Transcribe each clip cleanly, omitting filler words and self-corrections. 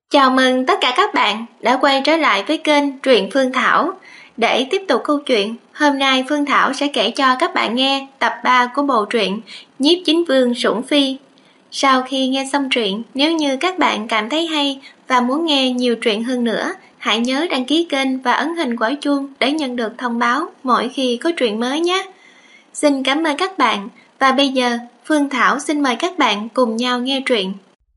Chào mừng tất cả các bạn đã quay trở lại với kênh Truyện Phương Thảo. Để tiếp tục câu chuyện, hôm nay Phương Thảo sẽ kể cho các bạn nghe tập 3 của bộ truyện Nhiếp Chính Vương Sủng Phi. Sau khi nghe xong truyện, nếu như các bạn cảm thấy hay và muốn nghe nhiều truyện hơn nữa, hãy nhớ đăng ký kênh và ấn hình quả chuông để nhận được thông báo mỗi khi có truyện mới nhé. Xin cảm ơn các bạn và bây giờ Phương Thảo xin mời các bạn cùng nhau nghe truyện.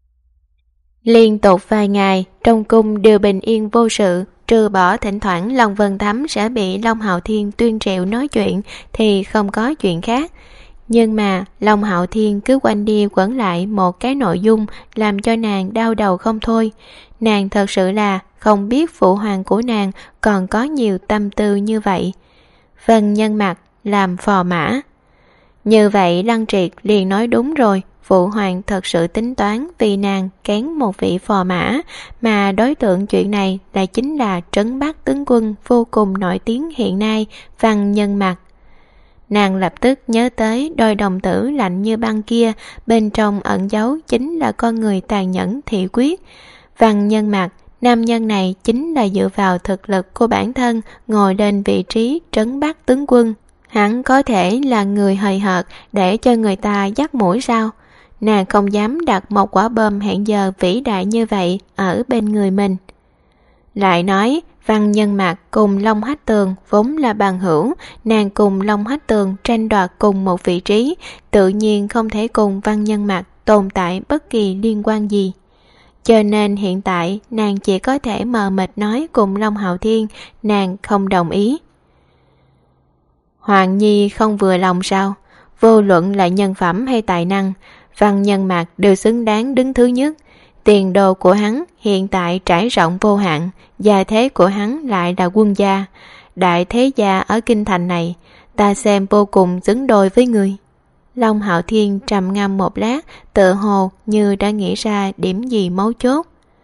Liên tục vài ngày, trong cung đều bình yên vô sự, trừ bỏ thỉnh thoảng Long Vân Thấm sẽ bị Long Hạo Thiên tuyên triệu nói chuyện thì không có chuyện khác. Nhưng mà Long Hạo Thiên cứ quanh đi quẩn lại một cái nội dung làm cho nàng đau đầu không thôi. Nàng thật sự là không biết phụ hoàng của nàng còn có nhiều tâm tư như vậy. Vân Nhân Mặt làm phò mã. Như vậy Lăng Triệt liền nói đúng rồi, phụ hoàng thật sự tính toán vì nàng kén một vị phò mã, mà đối tượng chuyện này lại chính là trấn Bắc tướng quân vô cùng nổi tiếng hiện nay, Văn Nhân Mặt. Nàng lập tức nhớ tới đôi đồng tử lạnh như băng kia, bên trong ẩn giấu chính là con người tàn nhẫn thị quyết. Văn Nhân Mặt, nam nhân này chính là dựa vào thực lực của bản thân ngồi lên vị trí trấn Bắc tướng quân. Hắn có thể là người hời hợt để cho người ta dắt mũi sao? Nàng không dám đặt một quả bom hẹn giờ vĩ đại như vậy ở bên người mình. Lại nói, Văn Nhân Mặt cùng Long Hách Tường vốn là bằng hữu, nàng cùng Long Hách Tường tranh đoạt cùng một vị trí, tự nhiên không thể cùng Văn Nhân Mặt tồn tại bất kỳ liên quan gì. Cho nên hiện tại nàng chỉ có thể mờ mịt nói cùng Long Hạo Thiên, nàng không đồng ý. Hoàng Nhi không vừa lòng sao? Vô luận là nhân phẩm hay tài năng, Văn Nhân Mặt đều xứng đáng đứng thứ nhất. Tiền đồ của hắn hiện tại trải rộng vô hạn, gia thế của hắn lại là quân gia, đại thế gia ở kinh thành này, ta xem vô cùng xứng đôi với người. Long Hạo Thiên trầm ngâm một lát, tự hồ như đã nghĩ ra điểm gì mấu chốt.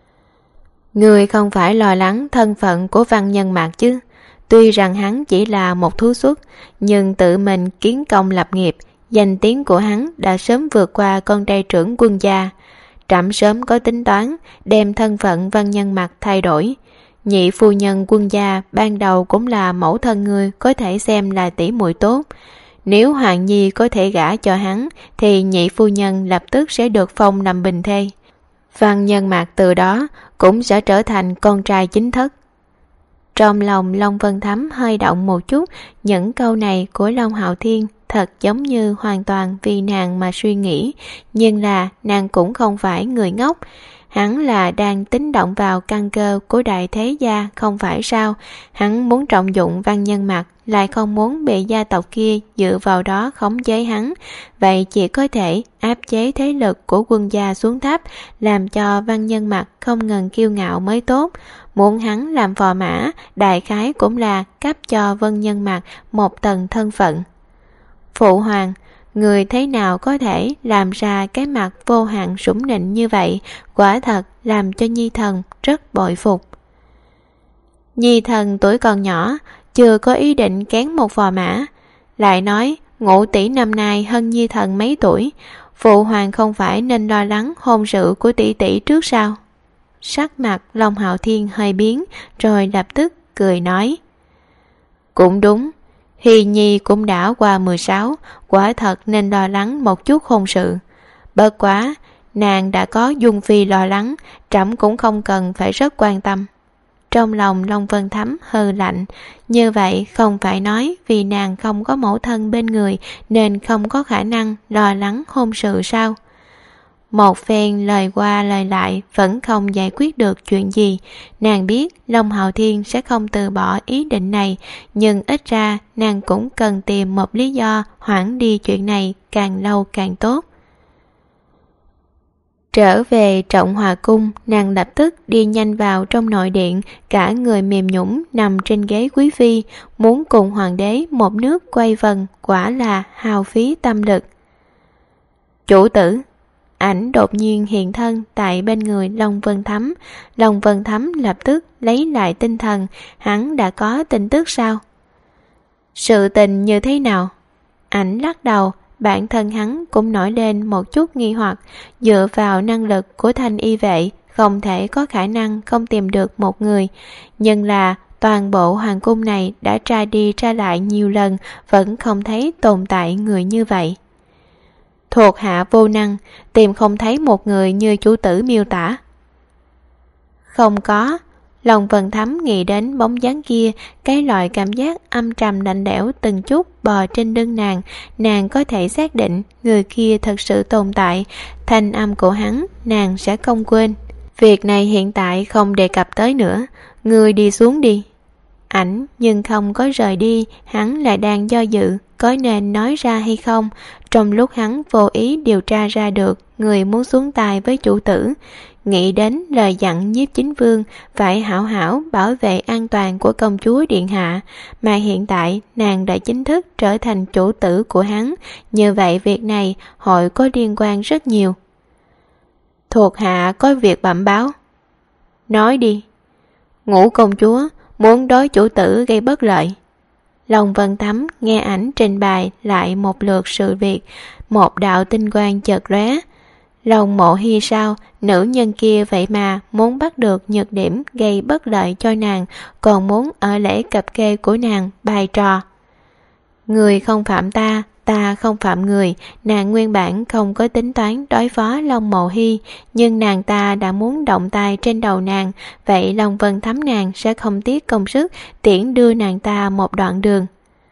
Người không phải lo lắng thân phận của Văn Nhân Mặt chứ? Tuy rằng hắn chỉ là một thú xuất, nhưng tự mình kiến công lập nghiệp, danh tiếng của hắn đã sớm vượt qua con trai trưởng quân gia. Trẫm sớm có tính toán đem thân phận Văn Nhân Mặt thay đổi. Nhị phu nhân quân gia ban đầu cũng là mẫu thân người, có thể xem là tỷ muội tốt. Nếu Hoàng Nhi có thể gả cho hắn thì nhị phu nhân lập tức sẽ được phong làm bình thê. Văn Nhân Mặt từ đó cũng sẽ trở thành con trai chính thất. Trong lòng Long Vân Thấm hơi động một chút, những câu này của Long Hạo Thiên thật giống như hoàn toàn vì nàng mà suy nghĩ, nhưng là nàng cũng không phải người ngốc. Hắn là đang tính động vào căn cơ của đại thế gia không phải sao? Hắn muốn trọng dụng Văn Nhân Mặt, lại không muốn bị gia tộc kia dựa vào đó khống chế hắn. Vậy chỉ có thể áp chế thế lực của quân gia xuống thấp, làm cho Văn Nhân Mặt không ngừng kiêu ngạo mới tốt. Muốn hắn làm phò mã, đại khái cũng là cấp cho Văn Nhân Mặt một tầng thân phận. Phụ hoàng, người thế nào có thể làm ra cái mặt vô hạn sủng nịnh như vậy, quả thật làm cho Nhi thần rất bội phục. Nhi thần tuổi còn nhỏ, chưa có ý định kén một phò mã. Lại nói, Ngũ tỷ năm nay hơn Nhi thần mấy tuổi, phụ hoàng không phải nên lo lắng hôn sự của tỷ tỷ trước sao? Sắc mặt Long Hạo Thiên hơi biến, rồi lập tức cười nói. Cũng đúng, Hy Nhi cũng đã qua 16, quả thật nên lo lắng một chút hôn sự. Bất quá, nàng đã có Dung Phi lo lắng, trẫm cũng không cần phải rất quan tâm. Trong lòng Long Vân Thấm hừ lạnh, như vậy không phải nói vì nàng không có mẫu thân bên người nên không có khả năng lo lắng hôn sự sao? Một phen lời qua lời lại vẫn không giải quyết được chuyện gì. Nàng biết Long Hạo Thiên sẽ không từ bỏ ý định này, nhưng ít ra nàng cũng cần tìm một lý do hoãn đi chuyện này càng lâu càng tốt. Trở về Trọng Hòa Cung, nàng lập tức đi nhanh vào trong nội điện, cả người mềm nhũn nằm trên ghế quý phi, muốn cùng hoàng đế một nước quay vần, quả là hao phí tâm lực. Chủ tử! Ảnh đột nhiên hiện thân tại bên người Long Vân Thấm. Long Vân Thấm lập tức lấy lại tinh thần, hắn đã có tin tức sao? Sự tình như thế nào? Ảnh lắc đầu, bản thân hắn cũng nổi lên một chút nghi hoặc, dựa vào năng lực của thanh y vệ không thể có khả năng không tìm được một người, nhưng là toàn bộ hoàng cung này đã tra đi tra lại nhiều lần vẫn không thấy tồn tại người như vậy. Thuộc hạ vô năng, tìm không thấy một người như chủ tử miêu tả. Không có. Lòng Vân Thắm nghĩ đến bóng dáng kia, cái loại cảm giác âm trầm lạnh lẽo từng chút bò trên lưng nàng có thể xác định người kia thật sự tồn tại, thanh âm của hắn nàng sẽ không quên. Việc này hiện tại không đề cập tới nữa, ngươi đi xuống đi. Ảnh nhưng không có rời đi, hắn lại đang do dự có nên nói ra hay không. Trong lúc hắn vô ý điều tra ra được người muốn xuống tay với chủ tử, nghĩ đến lời dặn Nhiếp Chính Vương phải hảo hảo bảo vệ an toàn của công chúa điện hạ, mà hiện tại nàng đã chính thức trở thành chủ tử của hắn, như vậy việc này hội có liên quan rất nhiều. Thuộc hạ có việc bẩm báo. Nói đi. Ngũ công chúa muốn đối chủ tử gây bất lợi. Lòng Vân Thắm nghe ảnh trình bày lại một lượt sự việc, một đạo tinh quang chợt lóe. Lòng Mộ Hy sao, nữ nhân kia vậy mà muốn bắt được nhược điểm gây bất lợi cho nàng, còn muốn ở lễ cập kê của nàng bày trò. Người không phạm ta, ta không phạm người. Nàng nguyên bản không có tính toán đối phó Long Mộ Hy, nhưng nàng ta đã muốn động tay trên đầu nàng, vậy Long Vân Thắm nàng sẽ không tiếc công sức tiễn đưa nàng ta một đoạn đường.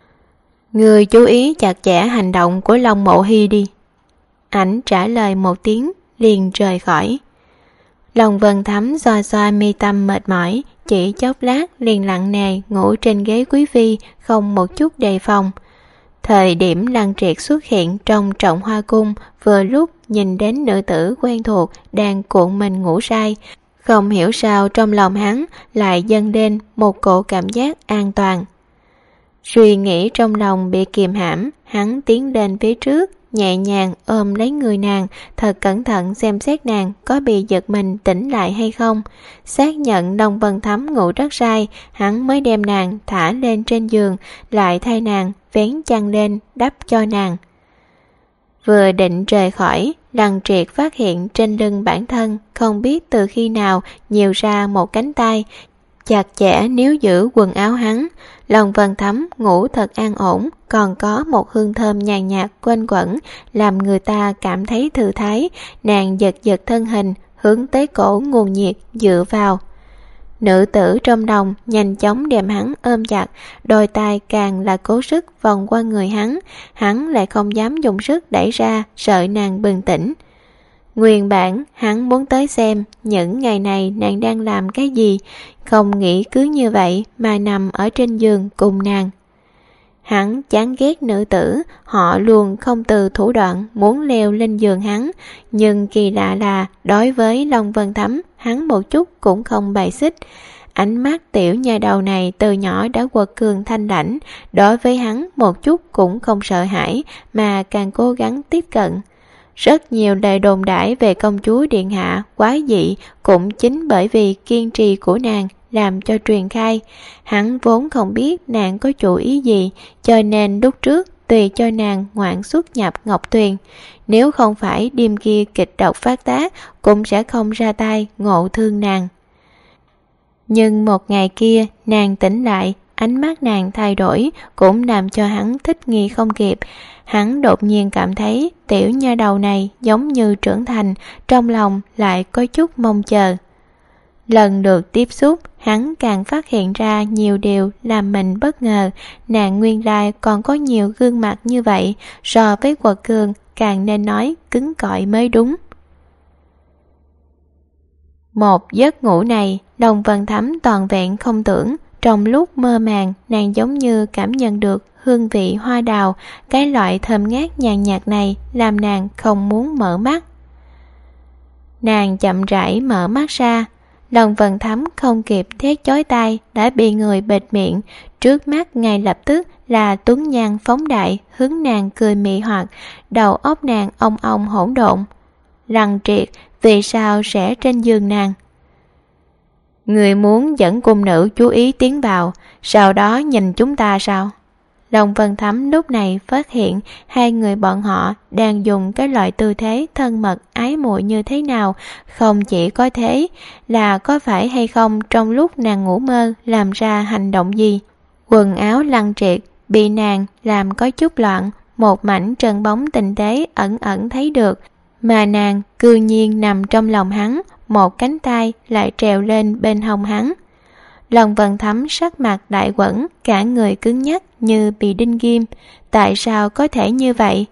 Người chú ý chặt chẽ hành động của Long Mộ Hy đi. Ảnh trả lời một tiếng liền rời khỏi. Long Vân Thắm xoa xoa mi tâm mệt mỏi, chỉ chốc lát liền lặng nề ngủ trên ghế quý phi, không một chút đề phòng. Thời điểm Lăng Triệt xuất hiện trong Trọng Hoa Cung, vừa lúc nhìn đến nữ tử quen thuộc đang cuộn mình ngủ say, không hiểu sao trong lòng hắn lại dâng lên một cổ cảm giác an toàn. Suy nghĩ trong lòng bị kìm hãm, hắn tiến lên phía trước, nhẹ nhàng ôm lấy người nàng, thật cẩn thận xem xét nàng có bị giật mình tỉnh lại hay không. Xác nhận Long Vân Thắm ngủ rất say, hắn mới đem nàng thả lên trên giường, lại thay nàng vén chăn lên đắp cho nàng. Vừa định rời khỏi, Lăng Triệt phát hiện trên lưng bản thân không biết từ khi nào nhiều ra một cánh tay, chặt chẽ níu giữ quần áo hắn. Long Vân Thắm ngủ thật an ổn, còn có một hương thơm nhàn nhạt quanh quẩn, làm người ta cảm thấy thư thái. Nàng giật giật thân hình, hướng tới cổ nguồn nhiệt dựa vào. Nữ tử trong lòng nhanh chóng đem hắn ôm chặt, đôi tay càng là cố sức vòng qua người hắn lại không dám dùng sức đẩy ra, sợ nàng bừng tỉnh. Nguyên bản hắn muốn tới xem những ngày này nàng đang làm cái gì, không nghĩ cứ như vậy mà nằm ở trên giường cùng nàng. Hắn chán ghét nữ tử, họ luôn không từ thủ đoạn muốn leo lên giường hắn, nhưng kỳ lạ là đối với Long Vân Thắm hắn một chút cũng không bài xích. Ánh mắt tiểu nha đầu này từ nhỏ đã quật cường thanh lãnh, đối với hắn một chút cũng không sợ hãi mà càng cố gắng tiếp cận. Rất nhiều lời đồn đãi về công chúa điện hạ quá dị cũng chính bởi vì kiên trì của nàng làm cho truyền khai. Hắn vốn không biết nàng có chủ ý gì, cho nên lúc trước tùy cho nàng ngoạn xuất nhập Ngọc Tuyền. Nếu không phải đêm kia kịch độc phát tác, cũng sẽ không ra tay ngộ thương nàng. Nhưng một ngày kia nàng tỉnh lại, ánh mắt nàng thay đổi cũng làm cho hắn thích nghi không kịp. Hắn đột nhiên cảm thấy tiểu nha đầu này giống như trưởng thành, trong lòng lại có chút mong chờ. Lần được tiếp xúc, hắn càng phát hiện ra nhiều điều làm mình bất ngờ. Nàng nguyên lai còn có nhiều gương mặt như vậy, so với quật cường càng nên nói cứng cỏi mới đúng. Một giấc ngủ này, Long Vân Thắm toàn vẹn không tưởng. Trong lúc mơ màng, nàng giống như cảm nhận được hương vị hoa đào, cái loại thơm ngát nhàn nhạt này làm nàng không muốn mở mắt. Nàng chậm rãi mở mắt ra, Long Vân Thắm không kịp thét chói tai đã bị người bịt miệng, trước mắt ngay lập tức là tuấn nhan phóng đại hướng nàng cười mị hoặc, đầu óc nàng ong ong hỗn độn. Lăng Triệt vì sao sẽ trên giường nàng? Người muốn dẫn cung nữ chú ý tiến vào, sau đó nhìn chúng ta sao? Long Vân Thấm lúc này phát hiện hai người bọn họ đang dùng cái loại tư thế thân mật ái muội như thế nào. Không chỉ có thế, là có phải hay không trong lúc nàng ngủ mơ làm ra hành động gì. Quần áo Lăng Triệt bị nàng làm có chút loạn, một mảnh trơn bóng tinh tế ẩn ẩn thấy được, mà nàng cư nhiên nằm trong lòng hắn, một cánh tay lại trèo lên bên hông hắn. Long Vân Thấm sắc mặt đại quẫn, cả người cứng nhắc như bị đinh ghim. Tại sao có thể như vậy?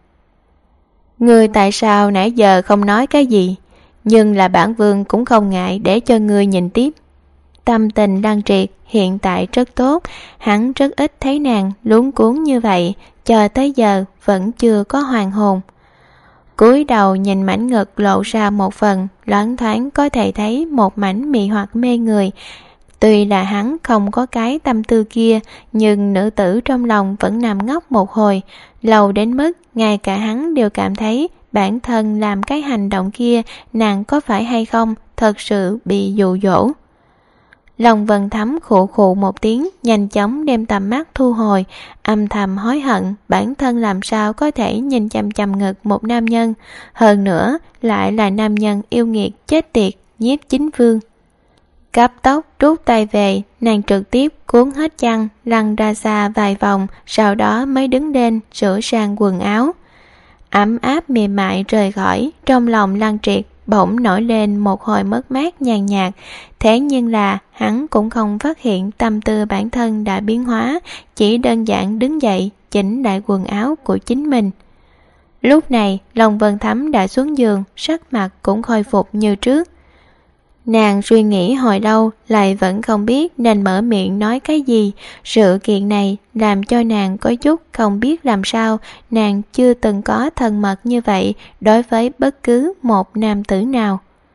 Ngươi tại sao nãy giờ không nói cái gì? Nhưng là bản vương cũng không ngại để cho ngươi nhìn tiếp. Tâm tình Lăng Triệt hiện tại rất tốt, hắn rất ít thấy nàng luống cuống như vậy, cho tới giờ vẫn chưa có hoàn hồn. Cúi đầu nhìn mảnh ngực lộ ra một phần, loáng thoáng có thể thấy một mảnh mị hoặc mê người. Tuy là hắn không có cái tâm tư kia, nhưng nữ tử trong lòng vẫn nằm ngốc một hồi, lâu đến mức ngay cả hắn đều cảm thấy bản thân làm cái hành động kia, nàng có phải hay không thật sự bị dụ dỗ. Long Vân Thấm khụ khụ một tiếng, nhanh chóng đem tầm mắt thu hồi, âm thầm hối hận bản thân làm sao có thể nhìn chằm chằm ngực một nam nhân, hơn nữa lại là nam nhân yêu nghiệt chết tiệt Nhiếp Chính Vương. Cấp tốc rút tay về, nàng trực tiếp cuốn hết chăn, lăn ra xa vài vòng, sau đó mới đứng lên sửa sang quần áo. Ấm áp mềm mại rời khỏi, trong lòng Lăng Triệt bỗng nổi lên một hồi mất mát nhàn nhạt. Thế nhưng là hắn cũng không phát hiện tâm tư bản thân đã biến hóa, chỉ đơn giản đứng dậy chỉnh lại quần áo của chính mình. Lúc này Long Vân Thấm đã xuống giường, sắc mặt cũng khôi phục như trước. Nàng suy nghĩ hồi lâu lại vẫn không biết nên mở miệng nói cái gì. Sự kiện này làm cho nàng có chút không biết làm sao. Nàng chưa từng có thân mật như vậy đối với bất cứ một nam tử nào.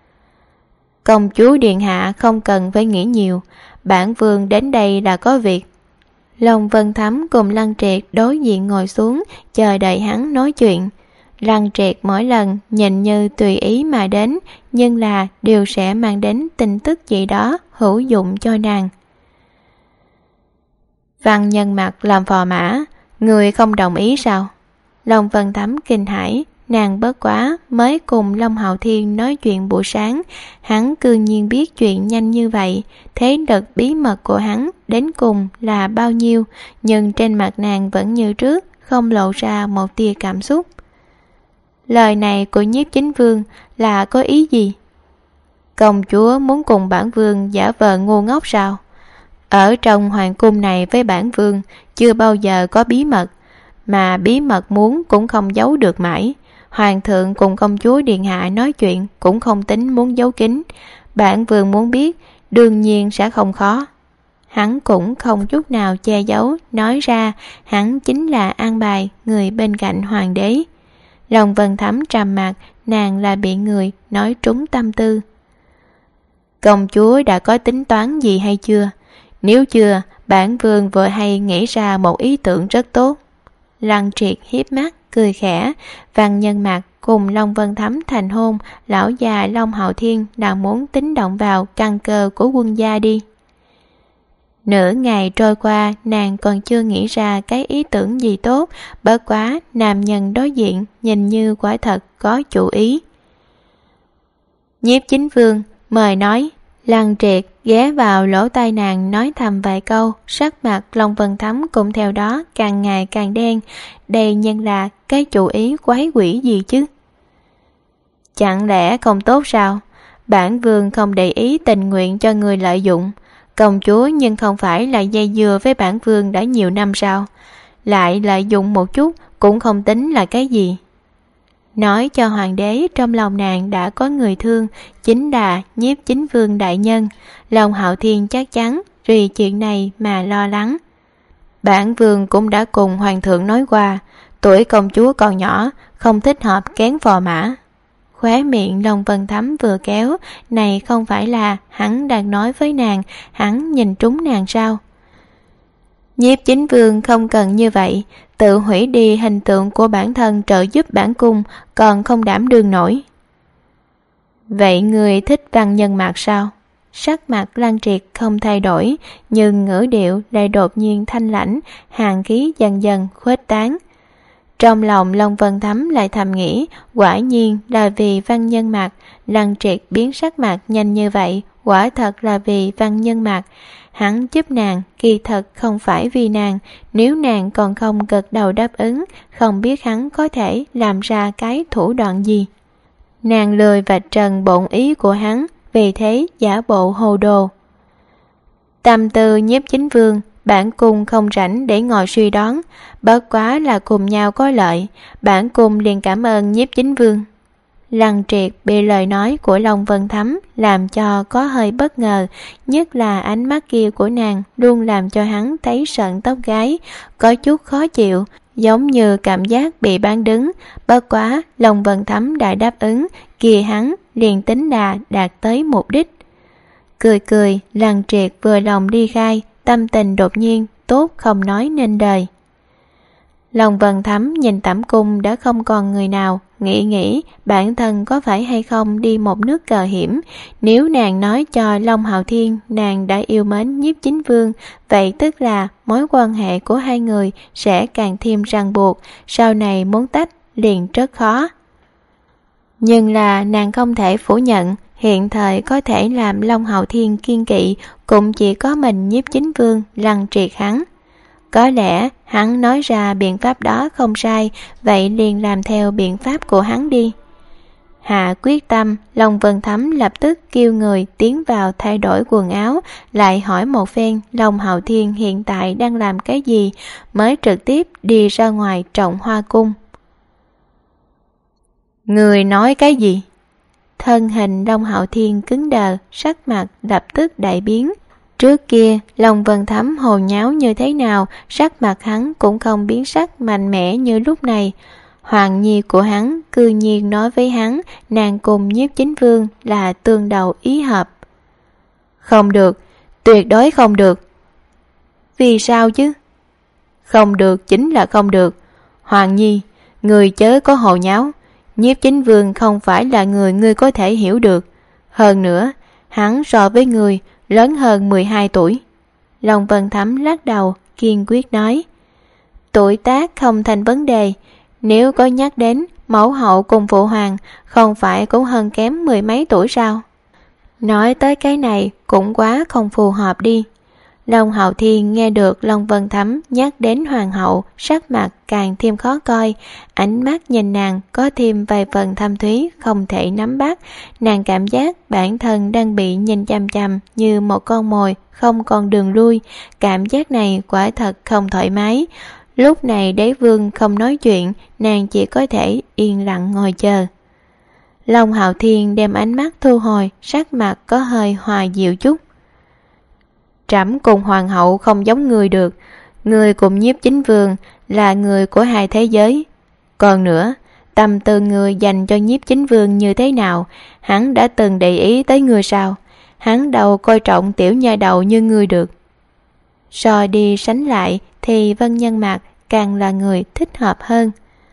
Công chúa điện hạ không cần phải nghĩ nhiều, bản vương đến đây là có việc. Long Vân Thấm cùng Lăng Triệt đối diện ngồi xuống, chờ đợi hắn nói chuyện. Lăng Triệt mỗi lần nhìn như tùy ý mà đến, nhưng là đều sẽ mang đến tin tức gì đó hữu dụng cho nàng. Văn Nhân Mặt làm phò mã, người không đồng ý sao? Long Vân Thấm kinh hãi, nàng bất quá mới cùng Long Hạo Thiên nói chuyện buổi sáng, hắn cư nhiên biết chuyện nhanh như vậy. Thế lực bí mật của hắn đến cùng là bao nhiêu, nhưng trên mặt nàng vẫn như trước, không lộ ra một tia cảm xúc. Lời này của Nhiếp Chính Vương là có ý gì? Công chúa muốn cùng bản vương giả vờ ngu ngốc sao? Ở trong hoàng cung này với bản vương chưa bao giờ có bí mật, mà bí mật muốn cũng không giấu được mãi. Hoàng thượng cùng công chúa điện hạ nói chuyện cũng không tính muốn giấu kín. Bản vương muốn biết đương nhiên sẽ không khó. Hắn cũng không chút nào che giấu, nói ra hắn chính là an bài người bên cạnh hoàng đế. Long Vân Thấm trầm mặt, nàng là bị người nói trúng tâm tư. Công chúa đã có tính toán gì hay chưa? Nếu chưa, bản vương vừa hay nghĩ ra một ý tưởng rất tốt. Lăng Triệt hiếp mắt, cười khẽ. Văn Nhân Mặt cùng Long Vân Thấm thành hôn, lão già Long Hạo Thiên đang muốn tính động vào căn cơ của quân gia đi. Nửa ngày trôi qua, nàng còn chưa nghĩ ra cái ý tưởng gì tốt, bất quá nam nhân đối diện nhìn như quả thật có chủ ý. Nhiếp Chính Vương, mời nói. Lăng Triệt ghé vào lỗ tai nàng nói thầm vài câu, sắc mặt Long Vân Thấm cũng theo đó càng ngày càng đen. Đây nhân là cái chủ ý quái quỷ gì chứ? Chẳng lẽ không tốt sao? Bản vương không để ý tình nguyện cho người lợi dụng. Công chúa nhưng không phải là dây dưa với bản vương đã nhiều năm sao? Lại lợi dụng một chút cũng không tính là cái gì. Nói cho hoàng đế trong lòng nàng đã có người thương, chính là Nhiếp Chính Vương đại nhân. Long Hạo Thiên chắc chắn vì chuyện này mà lo lắng. Bản vương cũng đã cùng hoàng thượng nói qua, tuổi công chúa còn nhỏ, không thích hợp kén phò mã. Khóe miệng Long Vân Thấm vừa kéo, này không phải là hắn đang nói với nàng, hắn nhìn trúng nàng sao? Nhiếp Chính Vương không cần như vậy, tự hủy đi hình tượng của bản thân trợ giúp bản cung, còn không đảm đương nổi. Vậy người thích Văn Nhân Mặt sao? sắc mặt Lăng Triệt không thay đổi, nhưng ngữ điệu lại đột nhiên thanh lãnh, hàn khí dần dần khuếch tán. Trong lòng Long Vân Thấm lại thầm nghĩ, quả nhiên là vì Văn Nhân Mạc. Lăng Triệt biến sắc mặt nhanh như vậy, quả thật là vì Văn Nhân Mạc. Hắn giúp nàng, kỳ thật không phải vì nàng. Nếu nàng còn không gật đầu đáp ứng, không biết hắn có thể làm ra cái thủ đoạn gì. Nàng lười vạch trần bổn ý của hắn, vì thế giả bộ hồ đồ. Tâm tư Nhiếp Chính Vương, bản cung không rảnh để ngồi suy đoán, bất quá là cùng nhau có lợi, bản cung liền cảm ơn Nhiếp Chính Vương. Lăng Triệt bị lời nói của Long Vân Thấm làm cho có hơi bất ngờ, nhất là ánh mắt kia của nàng luôn làm cho hắn thấy sợn tóc gáy, có chút khó chịu, giống như cảm giác bị bán đứng. Bất quá Long Vân Thấm đã đáp ứng, kia hắn liền tính là đạt tới mục đích. Cười cười, Lăng Triệt vừa lòng đi khai, tâm tình đột nhiên tốt không nói nên lời. Long Vân Thấm nhìn tẩm cung đã không còn người nào, nghĩ bản thân có phải hay không đi một nước cờ hiểm. Nếu nàng nói cho Long Hạo Thiên nàng đã yêu mến Nhiếp Chính Vương, vậy tức là mối quan hệ của hai người sẽ càng thêm ràng buộc, sau này muốn tách liền rất khó. Nhưng là nàng không thể phủ nhận, hiện thời có thể làm Long Hạo Thiên kiên kỵ cũng chỉ có mình Nhiếp Chính Vương. Lăng Triệt hắn, có lẽ hắn nói ra biện pháp đó không sai, vậy liền làm theo biện pháp của hắn đi. Hạ quyết tâm, Long Vân Thấm lập tức kêu người tiến vào thay đổi quần áo, lại hỏi một phen Long Hạo Thiên hiện tại đang làm cái gì, mới trực tiếp đi ra ngoài Trọng Hoa Cung. Người nói cái gì? Thân hình Long Hạo Thiên cứng đờ, sắc mặt lập tức đại biến. Trước kia Long Vân Thấm hồ nháo như thế nào, sắc mặt hắn cũng không biến sắc mạnh mẽ như lúc này. Hoàng nhi của hắn cư nhiên nói với hắn nàng cùng Nhiếp Chính Vương là tương đầu ý hợp. Không được, tuyệt đối không được. Vì sao chứ? Không được chính là không được. Hoàng nhi, người chớ có hồ nháo. Nhiếp Chính Vương không phải là người ngươi có thể hiểu được. Hơn nữa, hắn so với người lớn hơn 12 tuổi. Long Vân Thấm lắc đầu, kiên quyết nói. Tuổi tác không thành vấn đề, nếu có nhắc đến mẫu hậu cùng phụ hoàng, không phải cũng hơn kém 10 mấy tuổi sao? Nói tới cái này cũng quá không phù hợp đi. Long Hạo Thiên nghe được Long Vân Thấm nhắc đến hoàng hậu, sắc mặt càng thêm khó coi, ánh mắt nhìn nàng có thêm vài phần thâm thúy không thể nắm bắt. Nàng cảm giác bản thân đang bị nhìn chằm chằm như một con mồi, không còn đường lui. Cảm giác này quả thật không thoải mái. Lúc này đế vương không nói chuyện, nàng chỉ có thể yên lặng ngồi chờ. Long Hạo Thiên đem ánh mắt thu hồi, sắc mặt có hơi hòa dịu chút. Trẫm cùng hoàng hậu không giống người được, người cùng Nhiếp Chính Vương là người của hai thế giới. Còn nữa, tâm tư người dành cho Nhiếp Chính Vương như thế nào, hắn đã từng để ý tới người sao? Hắn đâu coi trọng tiểu nha đầu như người được. So đi sánh lại thì Vân Nhân Mạc càng là người thích hợp hơn.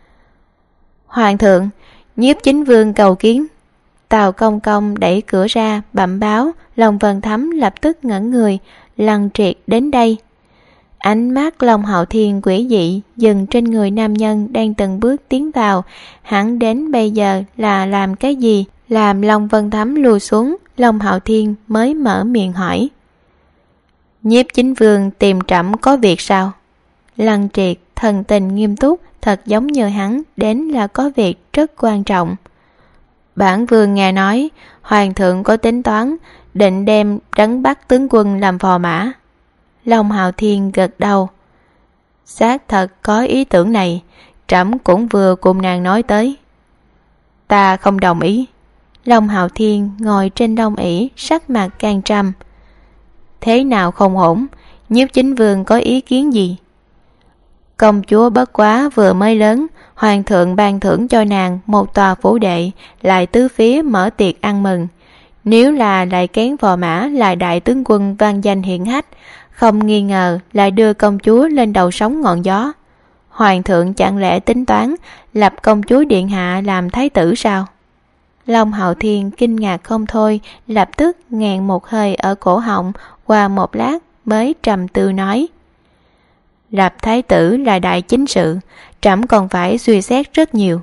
Hoàng thượng, Nhiếp Chính Vương cầu kiến. Tào Công Công đẩy cửa ra bẩm báo. Long Vân Thấm lập tức ngẩn người. Lăng Triệt đến đây. Ánh mắt Long Hạo Thiên quỷ dị dừng trên người nam nhân đang từng bước tiến vào. Hắn đến bây giờ là làm cái gì làm Long Vân Thấm lùi xuống? Long Hạo Thiên mới mở miệng hỏi. Nhiếp Chính Vương tìm trẫm có việc sao? Lăng Triệt thần tình nghiêm túc, thật giống như hắn đến là có việc rất quan trọng. Bản vương nghe nói hoàng thượng có tính toán định đem Trấn Bắc tướng quân làm phò mã. Long Hạo Thiên gật đầu. Xác thật có ý tưởng này, trẫm cũng vừa cùng nàng nói tới. Ta không đồng ý. Long Hạo Thiên ngồi trên long ỷ, sắc mặt càng trầm. Thế nào không ổn? Nhiếp Chính Vương có ý kiến gì? Công chúa bất quá vừa mới lớn, hoàng thượng ban thưởng cho nàng một tòa phủ đệ, lại tứ phía mở tiệc ăn mừng. Nếu là lại kén phò mã là đại tướng quân vang danh hiển hách, không nghi ngờ lại đưa công chúa lên đầu sóng ngọn gió. Hoàng thượng chẳng lẽ tính toán lập công chúa điện hạ làm thái tử sao? Long Hạo Thiên kinh ngạc không thôi, lập tức nghẹn một hơi ở cổ họng, qua một lát mới trầm tư nói: Lập thái tử là đại chính sự, trẫm còn phải suy xét rất nhiều.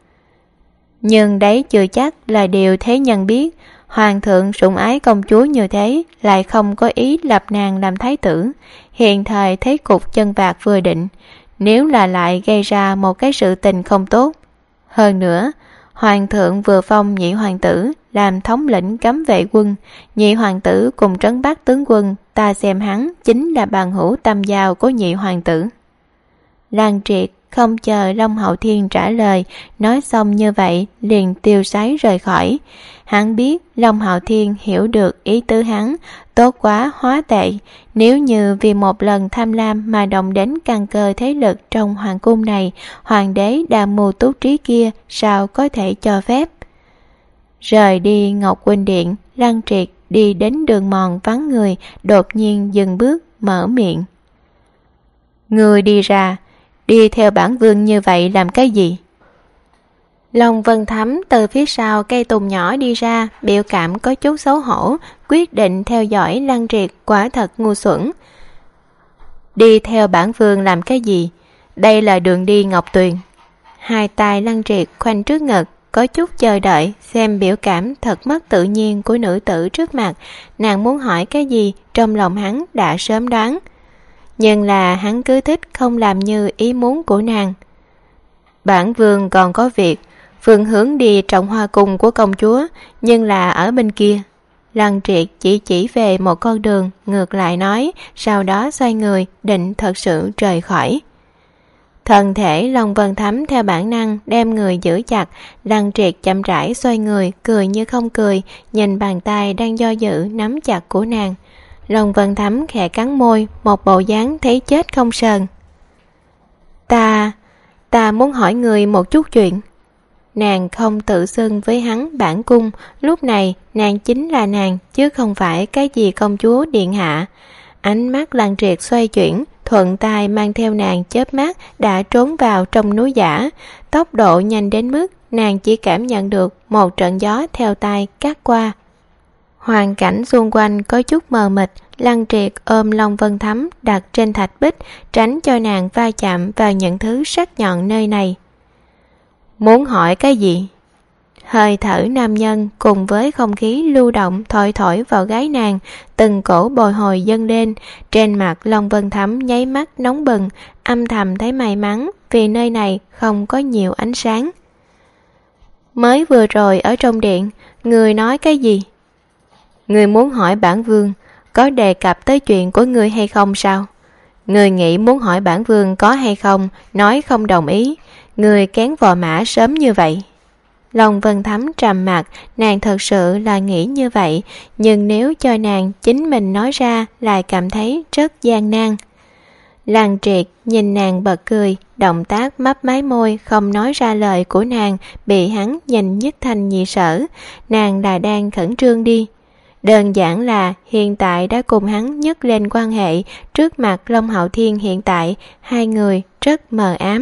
Nhưng đấy chưa chắc là điều thế nhân biết. Hoàng thượng sủng ái công chúa như thế, lại không có ý lập nàng làm thái tử. Hiện thời thế cục chân vạc vừa định, nếu là lại gây ra một cái sự tình không tốt. Hơn nữa, hoàng thượng vừa phong nhị hoàng tử làm thống lĩnh cấm vệ quân, nhị hoàng tử cùng trấn bắc tướng quân, ta xem hắn chính là bằng hữu tâm giao của nhị hoàng tử. Lan Triệt không chờ Long Hạo Thiên trả lời, nói xong như vậy liền tiêu sái rời khỏi. Hắn biết Long Hạo Thiên hiểu được ý tứ hắn, tốt quá hóa tệ. Nếu như vì một lần tham lam mà động đến căn cơ thế lực trong hoàng cung này, hoàng đế đa mưu túc trí kia sao có thể cho phép. Rời đi Ngọc Huynh Điện, Lăng Triệt đi đến đường mòn vắng người, đột nhiên dừng bước mở miệng: Người đi ra, đi theo bản vương như vậy làm cái gì? Long Vân Thấm từ phía sau cây tùng nhỏ đi ra, biểu cảm có chút xấu hổ, quyết định theo dõi Lăng Triệt, quả thật ngu xuẩn. Đi theo bản vương làm cái gì? Đây là đường đi Ngọc Tuyền. Hai tay Lăng Triệt khoanh trước ngực, có chút chờ đợi xem biểu cảm thật mất tự nhiên của nữ tử trước mặt. Nàng muốn hỏi cái gì trong lòng hắn đã sớm đoán, nhưng là hắn cứ thích không làm như ý muốn của nàng. Bản vương còn có việc, phương hướng đi Trọng Hoa Cung của công chúa, nhưng là ở bên kia. Lăng Triệt chỉ về một con đường ngược lại nói, sau đó xoay người định thật sự rời khỏi. Thân thể Long Vân Thấm theo bản năng đem người giữ chặt. Lăng Triệt chậm rãi xoay người, cười như không cười, nhìn bàn tay đang do dự nắm chặt của nàng. Long Vân Thấm khẽ cắn môi, một bộ dáng thấy chết không sờn. Ta muốn hỏi người một chút chuyện. Nàng không tự xưng với hắn bản cung, lúc này nàng chính là nàng, chứ không phải cái gì công chúa điện hạ. Ánh mắt Lăng Triệt xoay chuyển, thuận tay mang theo nàng chớp mắt đã trốn vào trong núi giả. Tốc độ nhanh đến mức nàng chỉ cảm nhận được một trận gió theo tay cắt qua. Hoàn cảnh xung quanh có chút mờ mịt. Lăng Triệt ôm Long Vân Thấm đặt trên thạch bích, tránh cho nàng va chạm vào những thứ sắc nhọn nơi này. Muốn hỏi cái gì? Hơi thở nam nhân cùng với không khí lưu động thổi thổi vào gáy nàng, từng cổ bồi hồi dâng lên. Trên mặt Long Vân Thấm nháy mắt nóng bừng, âm thầm thấy may mắn vì nơi này không có nhiều ánh sáng. Mới vừa rồi ở trong điện, người nói cái gì? Người muốn hỏi bản vương có đề cập tới chuyện của người hay không sao? Người nghĩ muốn hỏi bản vương có hay không, nói không đồng ý, người kén vò mã sớm như vậy. Long Vân Thấm trầm mặt, nàng thật sự là nghĩ như vậy, nhưng nếu cho nàng chính mình nói ra lại cảm thấy rất gian nan. Lăng Triệt nhìn nàng bật cười, động tác mấp máy môi không nói ra lời của nàng bị hắn nhìn nhất thanh nhị sở. Nàng là đang khẩn trương đi. Đơn giản là hiện tại đã cùng hắn nhấc lên quan hệ, trước mặt Long Hạo Thiên hiện tại hai người rất mờ ám.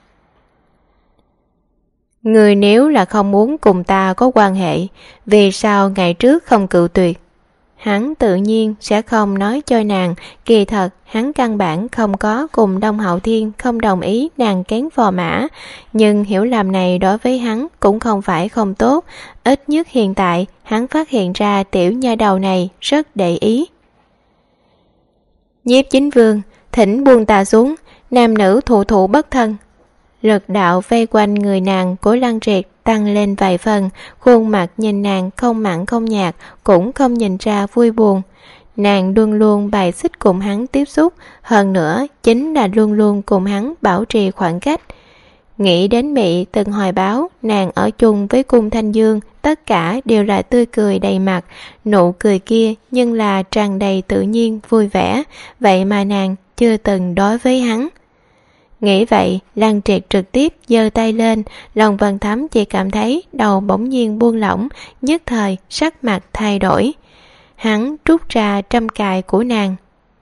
Người nếu là không muốn cùng ta có quan hệ, vì sao ngày trước không cự tuyệt? Hắn tự nhiên sẽ không nói cho nàng, kỳ thật hắn căn bản không có cùng Long Hạo Thiên không đồng ý nàng kén phò mã, nhưng hiểu lầm này đối với hắn cũng không phải không tốt, ít nhất hiện tại hắn phát hiện ra tiểu nha đầu này rất để ý. Nhiếp chính vương, thỉnh buông ta xuống, nam nữ thụ thụ bất thân. Lực đạo vây quanh người nàng của Lăng Triệt tăng lên vài phần, khuôn mặt nhìn nàng không mặn không nhạt, cũng không nhìn ra vui buồn. Nàng luôn luôn bài xích cùng hắn tiếp xúc, hơn nữa chính là luôn luôn cùng hắn bảo trì khoảng cách. Nghĩ đến Mị từng hồi báo nàng ở chung với cung Thanh Dương, tất cả đều là tươi cười đầy mặt, nụ cười kia nhưng là tràn đầy tự nhiên vui vẻ, vậy mà nàng chưa từng đối với hắn. Nghĩ vậy, Lăng Triệt trực tiếp giơ tay lên, Long Vân Thấm chỉ cảm thấy đầu bỗng nhiên buông lỏng, nhất thời sắc mặt thay đổi. Hắn rút ra trâm cài của nàng.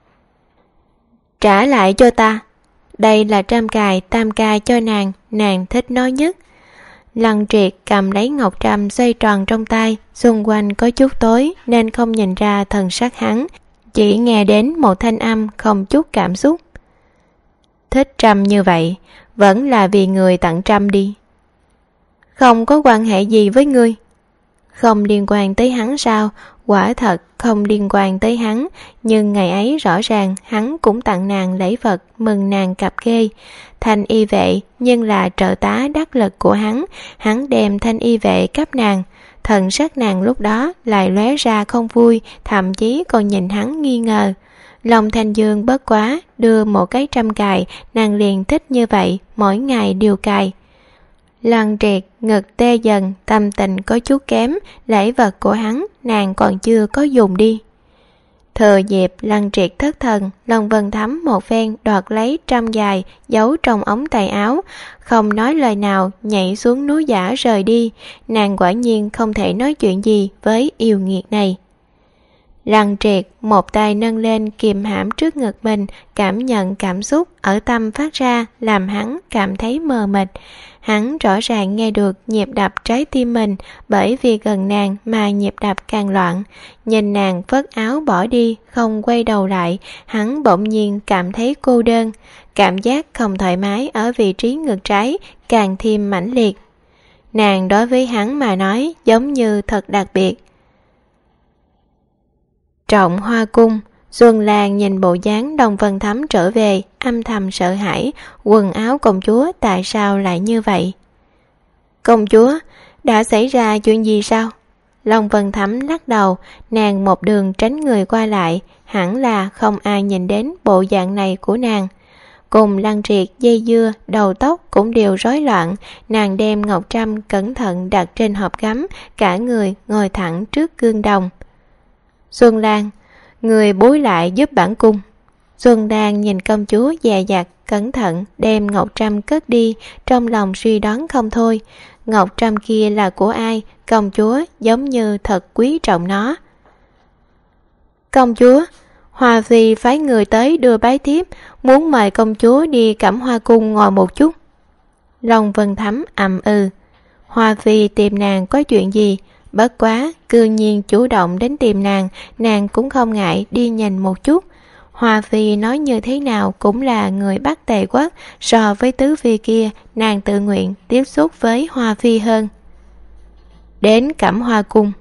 Trả lại cho ta. Đây là trâm cài tam ca cho nàng thích nói nhất. Lăng Triệt cầm lấy ngọc trâm xoay tròn trong tay, xung quanh có chút tối nên không nhìn ra thần sắc hắn, chỉ nghe đến một thanh âm không chút cảm xúc. Thích trâm như vậy, vẫn là vì người tặng trâm đi. Không có quan hệ gì với ngươi. Không liên quan tới hắn sao? Quả thật không liên quan tới hắn, nhưng ngày ấy rõ ràng hắn cũng tặng nàng lễ vật mừng nàng cặp kê. Thanh y vệ nhưng là trợ tá đắc lực của hắn đem thanh y vệ cấp nàng. Thần sắc nàng lúc đó lại lóe ra không vui, thậm chí còn nhìn hắn nghi ngờ. Lòng Thanh Dương bất quá đưa một cái trâm cài, nàng liền thích như vậy, mỗi ngày đều cài. Lăng Triệt ngực tê dần, tâm tình có chút kém, lễ vật của hắn nàng còn chưa có dùng đi. Thừa dịp Lăng Triệt thất thần, Long Vân Thắm một phen đoạt lấy trâm dài giấu trong ống tay áo, không nói lời nào nhảy xuống núi giả rời đi. Nàng quả nhiên không thể nói chuyện gì với yêu nghiệt này. Lăng Triệt một tay nâng lên kìm hãm trước ngực mình, cảm nhận cảm xúc ở tâm phát ra làm hắn cảm thấy mờ mịt. Hắn rõ ràng nghe được nhịp đập trái tim mình, bởi vì gần nàng mà nhịp đập càng loạn. Nhìn nàng vất áo bỏ đi, không quay đầu lại, hắn bỗng nhiên cảm thấy cô đơn. Cảm giác không thoải mái ở vị trí ngực trái càng thêm mãnh liệt. Nàng đối với hắn mà nói giống như thật đặc biệt. Trọng Hoa Cung. Xuân Lan nhìn bộ dáng Long Vân Thắm trở về, âm thầm sợ hãi, quần áo công chúa tại sao lại như vậy? Công chúa, đã xảy ra chuyện gì sao? Long Vân Thắm lắc đầu, nàng một đường tránh người qua lại, hẳn là không ai nhìn đến bộ dạng này của nàng. Cùng Lăng Triệt dây dưa, đầu tóc cũng đều rối loạn, nàng đem ngọc trâm cẩn thận đặt trên hộp gấm, cả người ngồi thẳng trước gương đồng. Xuân Lan, người búi lại giúp bản cung. Xuân Lan nhìn công chúa dè dặt, cẩn thận đem ngọc trâm cất đi, trong lòng suy đoán không thôi. Ngọc trâm kia là của ai? Công chúa giống như thật quý trọng nó. Công chúa, Hoa Phi phái người tới đưa bái thiếp, muốn mời công chúa đi Cẩm Hoa Cung ngồi một chút. Long Vân Thắm ậm ừ. Hoa Phi tìm nàng có chuyện gì? Bất quá, cư nhiên chủ động đến tìm nàng cũng không ngại đi nhìn một chút. Hoa Phi nói như thế nào cũng là người Bắc Tề Quốc, so với tứ phi kia, nàng tự nguyện tiếp xúc với Hoa Phi hơn. Đến Cẩm Hoa Cung.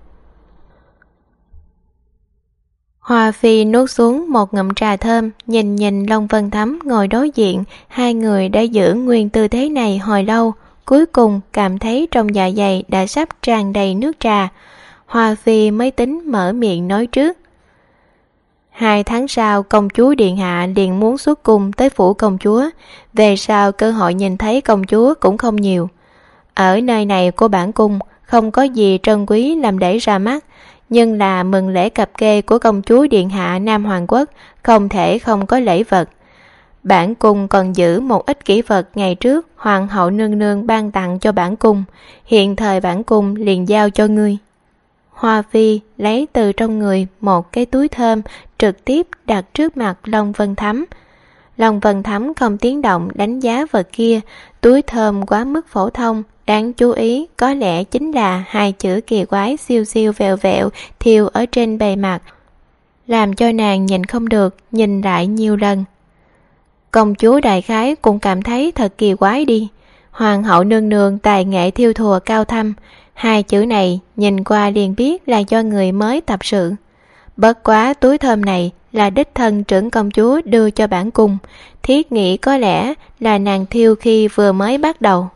Hoa Phi nuốt xuống một ngụm trà thơm, nhìn Long Vân Thắm ngồi đối diện, hai người đã giữ nguyên tư thế này hồi lâu. Cuối cùng cảm thấy trong dạ dày đã sắp tràn đầy nước trà. Hoa Phi mới tính mở miệng nói trước. 2 tháng sau công chúa điện hạ liền muốn xuất cung tới phủ công chúa. Về sau cơ hội nhìn thấy công chúa cũng không nhiều. Ở nơi này của bản cung không có gì trân quý làm để ra mắt, nhưng là mừng lễ cập kê của công chúa điện hạ Nam Hoàng Quốc, không thể không có lễ vật. Bản cung còn giữ một ít kỷ vật ngày trước hoàng hậu nương nương ban tặng cho bản cung, hiện thời bản cung liền giao cho ngươi. Hoa Phi lấy từ trong người một cái túi thơm, trực tiếp đặt trước mặt Long Vân Thắm. Long Vân Thắm không tiếng động đánh giá vật kia, túi thơm quá mức phổ thông, đáng chú ý có lẽ chính là 2 chữ kỳ quái siêu siêu vẹo vẹo thêu ở trên bề mặt, làm cho nàng nhìn không được, nhìn lại nhiều lần. Công chúa đại khái cũng cảm thấy thật kỳ quái đi. Hoàng hậu nương nương tài nghệ thiêu thùa cao thâm, 2 chữ này nhìn qua liền biết là do người mới tập sự. Bất quá túi thơm này là đích thân trưởng công chúa đưa cho bản cung, thiết nghĩ có lẽ là nàng thiêu khi vừa mới bắt đầu.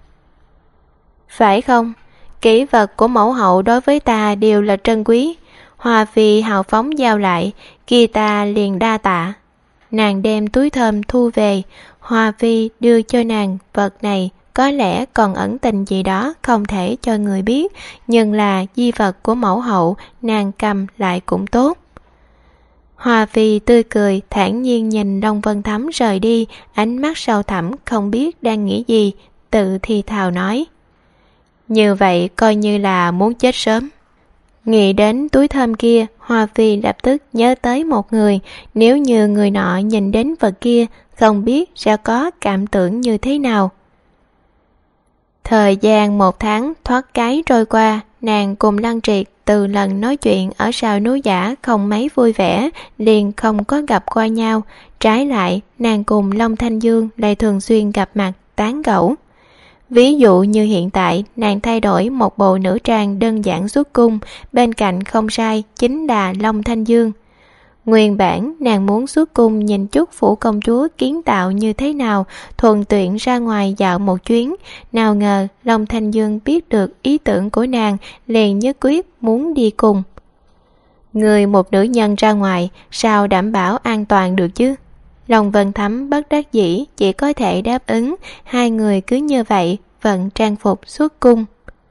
Phải không? Kỷ vật của mẫu hậu đối với ta đều là trân quý. Hoa Phi hào phóng giao lại, kia ta liền đa tạ. Nàng đem túi thơm thu về, Hoa Phi đưa cho nàng vật này, có lẽ còn ẩn tình gì đó không thể cho người biết, nhưng là di vật của mẫu hậu, nàng cầm lại cũng tốt. Hoa Phi tươi cười, thản nhiên nhìn Long Vân Thắm rời đi, ánh mắt sâu thẳm không biết đang nghĩ gì, tự thì thào nói. Như vậy coi như là muốn chết sớm. Nghĩ đến túi thơm kia, Hoa Phi lập tức nhớ tới một người, nếu như người nọ nhìn đến vật kia, không biết sẽ có cảm tưởng như thế nào. Thời gian 1 tháng thoát cái trôi qua, nàng cùng Lăng Triệt từ lần nói chuyện ở sau núi Giả không mấy vui vẻ, liền không có gặp qua nhau. Trái lại, nàng cùng Long Thanh Dương lại thường xuyên gặp mặt, tán gẫu. Ví dụ như hiện tại, nàng thay đổi một bộ nữ trang đơn giản xuất cung, bên cạnh không sai chính là Long Thanh Dương. Nguyên bản nàng muốn xuất cung nhìn chút phủ công chúa kiến tạo như thế nào, thuận tiện ra ngoài dạo một chuyến. Nào ngờ Long Thanh Dương biết được ý tưởng của nàng, liền nhất quyết muốn đi cùng. Người một nữ nhân ra ngoài, sao đảm bảo an toàn được chứ? Long Vân Thắm bất đắc dĩ chỉ có thể đáp ứng. Hai người cứ như vậy vận trang phục xuất cung.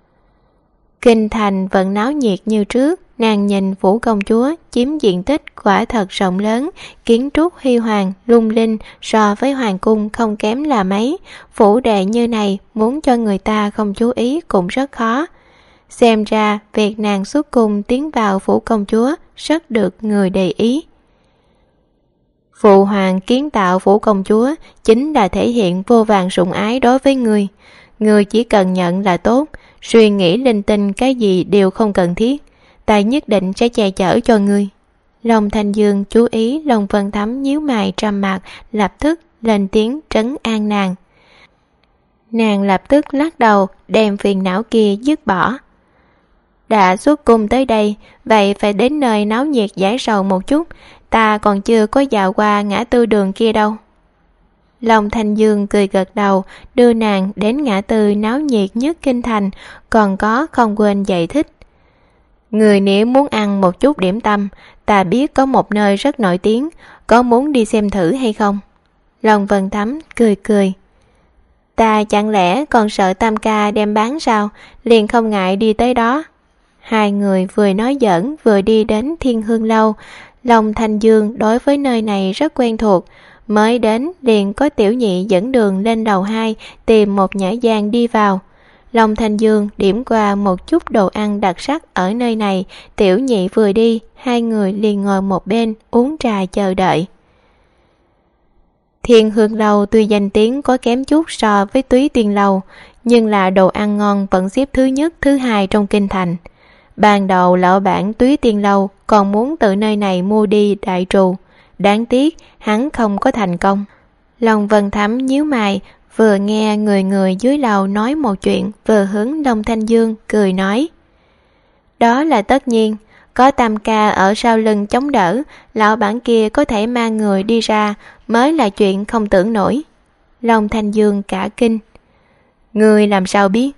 Kinh thành vẫn náo nhiệt như trước. Nàng nhìn phủ công chúa chiếm diện tích quả thật rộng lớn, kiến trúc huy hoàng lung linh, so với hoàng cung không kém là mấy. Phủ đệ như này muốn cho người ta không chú ý cũng rất khó. Xem ra việc nàng xuất cung tiến vào phủ công chúa rất được người để ý. Phụ hoàng kiến tạo phủ công chúa chính là thể hiện vô vàn sủng ái đối với người. Người chỉ cần nhận là tốt, suy nghĩ linh tinh cái gì đều không cần thiết. Ta nhất định sẽ che chở cho ngươi. Long Thanh Dương chú ý Long Vân Thắm nhíu mày trầm mặc, lập tức lên tiếng trấn an nàng. Nàng lập tức lắc đầu, đem phiền não kia dứt bỏ. Đã xuất cung tới đây, vậy phải đến nơi náo nhiệt giải sầu một chút. Ta còn chưa có dạo qua ngã tư đường kia đâu. Long Thanh Dương cười gật đầu, đưa nàng đến ngã tư náo nhiệt nhất kinh thành, còn có không quên giải thích. Người nếu muốn ăn một chút điểm tâm, ta biết có một nơi rất nổi tiếng, có muốn đi xem thử hay không? Long Vân Thắm cười cười. Ta chẳng lẽ còn sợ Tam ca đem bán sao, liền không ngại đi tới đó. Hai người vừa nói giỡn vừa đi đến Thiên Hương Lâu. Long Thanh Dương đối với nơi này rất quen thuộc, mới đến liền có tiểu nhị dẫn đường lên lầu 2 tìm một nhã gian đi vào. Long Thanh Dương điểm qua một chút đồ ăn đặc sắc ở nơi này, tiểu nhị vừa đi, hai người liền ngồi một bên uống trà chờ đợi. Thiên Hương Lâu tuy danh tiếng có kém chút so với Túy Tiên Lâu, nhưng là đồ ăn ngon vẫn xếp thứ nhất, thứ hai trong kinh thành. Ban đầu lão bản Túy Tiên Lâu còn muốn từ nơi này mua đi đại trù, đáng tiếc hắn không có thành công. Long Vân Thắm nhíu mày, vừa nghe người dưới lầu nói một chuyện, vừa hướng Long Thanh Dương cười nói. Đó là tất nhiên, có Tam ca ở sau lưng chống đỡ, lão bản kia có thể mang người đi ra, mới là chuyện không tưởng nổi. Long Thanh Dương cả kinh. Người làm sao biết?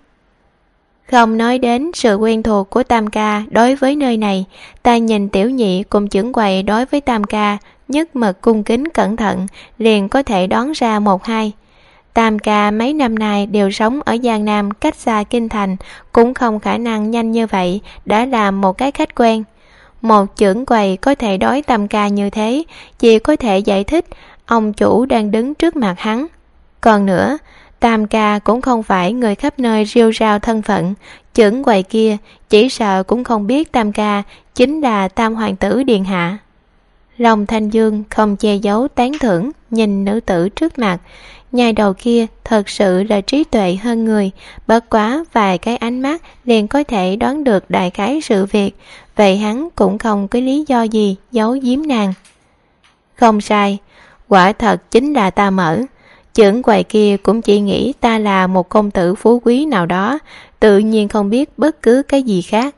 Không nói đến sự quen thuộc của Tam ca đối với nơi này, ta nhìn tiểu nhị cùng chưởng quầy đối với Tam ca nhất mực cung kính cẩn thận, liền có thể đoán ra một hai. Tam ca mấy năm nay đều sống ở Giang Nam cách xa kinh thành, cũng không khả năng nhanh như vậy đã làm một cái khách quen. Một chưởng quầy có thể đối Tam ca như thế, chỉ có thể giải thích ông chủ đang đứng trước mặt hắn. Còn nữa, Tam ca cũng không phải người khắp nơi rêu rao thân phận, chưởng quầy kia chỉ sợ cũng không biết Tam ca chính là Tam hoàng tử điện hạ. Long Thanh Dương không che giấu tán thưởng nhìn nữ tử trước mặt, nhai đầu kia thật sự là trí tuệ hơn người, bất quá vài cái ánh mắt liền có thể đoán được đại khái sự việc, vậy hắn cũng không có lý do gì giấu giếm nàng. Không sai, quả thật chính là ta mở. Chưởng quầy kia cũng chỉ nghĩ ta là một công tử phú quý nào đó, tự nhiên không biết bất cứ cái gì khác.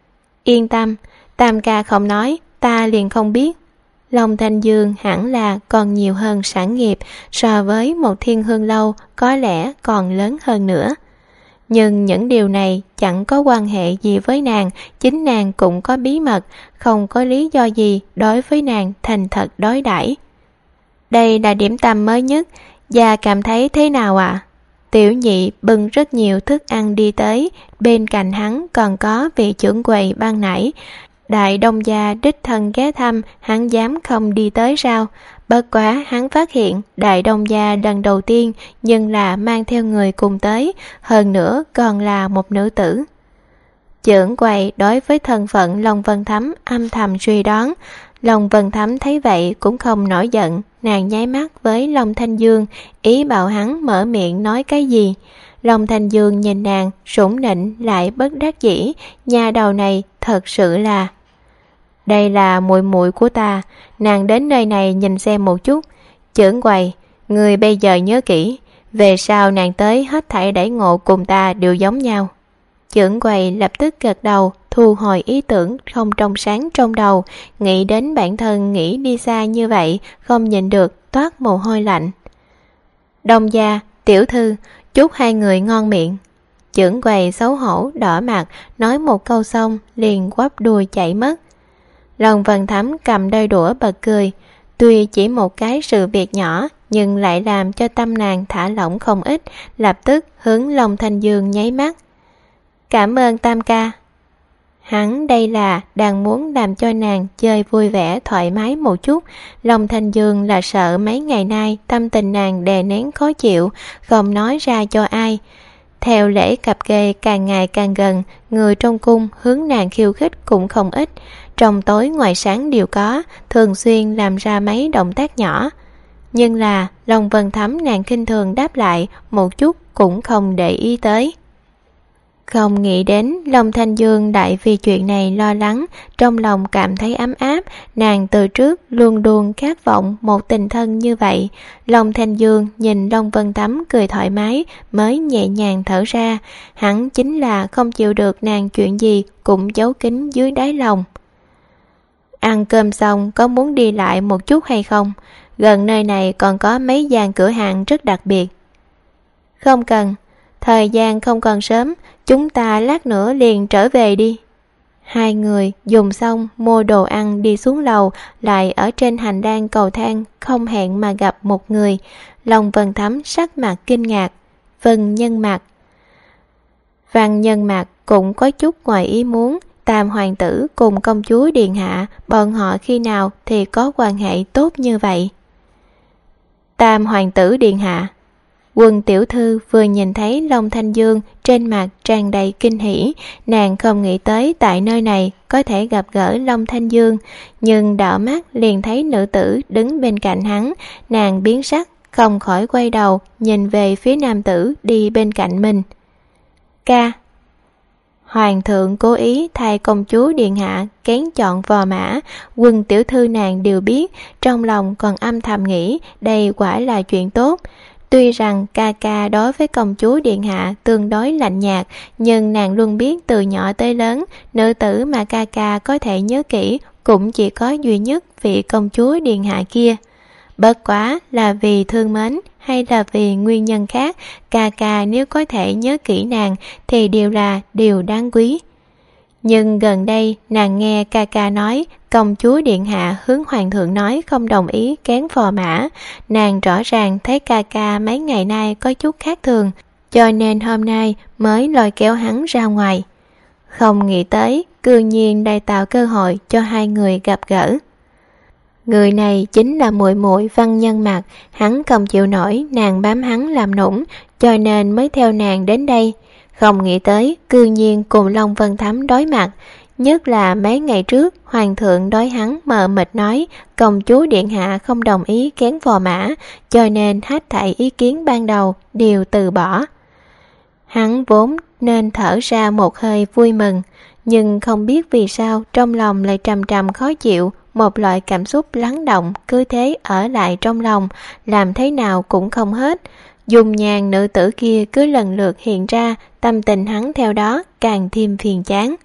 Yên tâm, Tam ca không nói, ta liền không biết. Long Thanh Dương hẳn là còn nhiều hơn sản nghiệp, so với một Thiên Hương Lâu có lẽ còn lớn hơn nữa. Nhưng những điều này chẳng có quan hệ gì với nàng, chính nàng cũng có bí mật, không có lý do gì đối với nàng thành thật đối đãi. Đây là điểm tâm mới nhất, gia cảm thấy thế nào ạ? Tiểu nhị bưng rất nhiều thức ăn đi tới, bên cạnh hắn còn có vị trưởng quầy ban nãy. Đại đông gia đích thân ghé thăm, hắn dám không đi tới sao? Bất quá hắn phát hiện đại đông gia lần đầu tiên nhưng là mang theo người cùng tới, hơn nữa còn là một nữ tử. Trưởng quầy đối với thân phận Long Vân Thắm âm thầm suy đoán. Long Vân Thắm thấy vậy cũng không nổi giận, nàng nháy mắt với Long Thanh Dương, ý bảo hắn mở miệng nói cái gì. Long Thanh Dương nhìn nàng sủng nịnh lại bất đắc dĩ, nhà đầu này thật sự là... Đây là muội muội của ta, nàng đến nơi này nhìn xem một chút. Chưởng quầy, người bây giờ nhớ kỹ, về sau nàng tới hết thảy đãi ngộ cùng ta đều giống nhau. Chưởng quầy lập tức gật đầu, thu hồi ý tưởng không trong sáng trong đầu, nghĩ đến bản thân nghĩ đi xa như vậy, không nhịn được toát mồ hôi lạnh. Đông gia, tiểu thư, chúc hai người ngon miệng. Chưởng quầy xấu hổ đỏ mặt, nói một câu xong liền quắp đuôi chạy mất. Long Vân Thắm cầm đôi đũa bật cười, tuy chỉ một cái sự việc nhỏ nhưng lại làm cho tâm nàng thả lỏng không ít, lập tức hướng Long Thanh Dương nháy mắt. Cảm ơn Tam ca. Hắn đây là đang muốn làm cho nàng chơi vui vẻ thoải mái một chút. Long Thanh Dương là sợ mấy ngày nay tâm tình nàng đè nén khó chịu, không nói ra cho ai. Theo lễ cặp kê càng ngày càng gần, người trong cung hướng nàng khiêu khích cũng không ít, trong tối ngoài sáng đều có, thường xuyên làm ra mấy động tác nhỏ. Nhưng là Long Vân Thắm nàng khinh thường đáp lại, một chút cũng không để ý tới. Không nghĩ đến Long Thanh Dương đại vì chuyện này lo lắng, trong lòng cảm thấy ấm áp, nàng từ trước luôn luôn khát vọng một tình thân như vậy. Long Thanh Dương nhìn Long Vân Thắm cười thoải mái mới nhẹ nhàng thở ra, hắn chính là không chịu được nàng chuyện gì cũng giấu kín dưới đáy lòng. Ăn cơm xong có muốn đi lại một chút hay không? Gần nơi này còn có mấy gian cửa hàng rất đặc biệt. Không cần, thời gian không còn sớm, chúng ta lát nữa liền trở về đi. Hai người dùng xong mua đồ ăn đi xuống lầu, lại ở trên hành lang cầu thang không hẹn mà gặp một người. Long Vân Thắm sắc mặt kinh ngạc. Vân Nhân Mạc. Văn Nhân Mạc cũng có chút ngoài ý muốn, Tam hoàng tử cùng công chúa điện hạ, bọn họ khi nào thì có quan hệ tốt như vậy? Tam hoàng tử điện hạ. Quân tiểu thư vừa nhìn thấy Long Thanh Dương trên mặt tràn đầy kinh hỉ, nàng không nghĩ tới tại nơi này có thể gặp gỡ Long Thanh Dương, nhưng đảo mắt liền thấy nữ tử đứng bên cạnh hắn, nàng biến sắc, không khỏi quay đầu nhìn về phía nam tử đi bên cạnh mình. Ca. Hoàng thượng cố ý thay công chúa điện hạ kén chọn vò mã, quân tiểu thư nàng đều biết, trong lòng còn âm thầm nghĩ đây quả là chuyện tốt. Tuy rằng ca ca đối với công chúa điện hạ tương đối lạnh nhạt, nhưng nàng luôn biết từ nhỏ tới lớn, nữ tử mà ca ca có thể nhớ kỹ cũng chỉ có duy nhất vị công chúa điện hạ kia. Bất quá là vì thương mến hay là vì nguyên nhân khác, ca ca nếu có thể nhớ kỹ nàng thì đều là điều đáng quý. Nhưng gần đây nàng nghe ca ca nói công chúa điện hạ hướng hoàng thượng nói không đồng ý kén phò mã, nàng rõ ràng thấy ca ca mấy ngày nay có chút khác thường, cho nên hôm nay mới lôi kéo hắn ra ngoài. Không nghĩ tới cư nhiên đây tạo cơ hội cho hai người gặp gỡ. Người này chính là muội muội Văn Nhân Mạc, hắn không chịu nổi nàng bám hắn làm nũng, cho nên mới theo nàng đến đây. Không nghĩ tới cư nhiên cùng Long Vân Thắm đối mặt, nhất là mấy ngày trước hoàng thượng đối hắn mờ mịt nói công chúa điện hạ không đồng ý kén phò mã, cho nên hết thảy ý kiến ban đầu đều từ bỏ. Hắn vốn nên thở ra một hơi vui mừng, nhưng không biết vì sao trong lòng lại trầm trầm khó chịu, một loại cảm xúc lắng động cứ thế ở lại trong lòng, làm thế nào cũng không hết. Dung nhan nữ tử kia cứ lần lượt hiện ra, tâm tình hắn theo đó càng thêm phiền chán.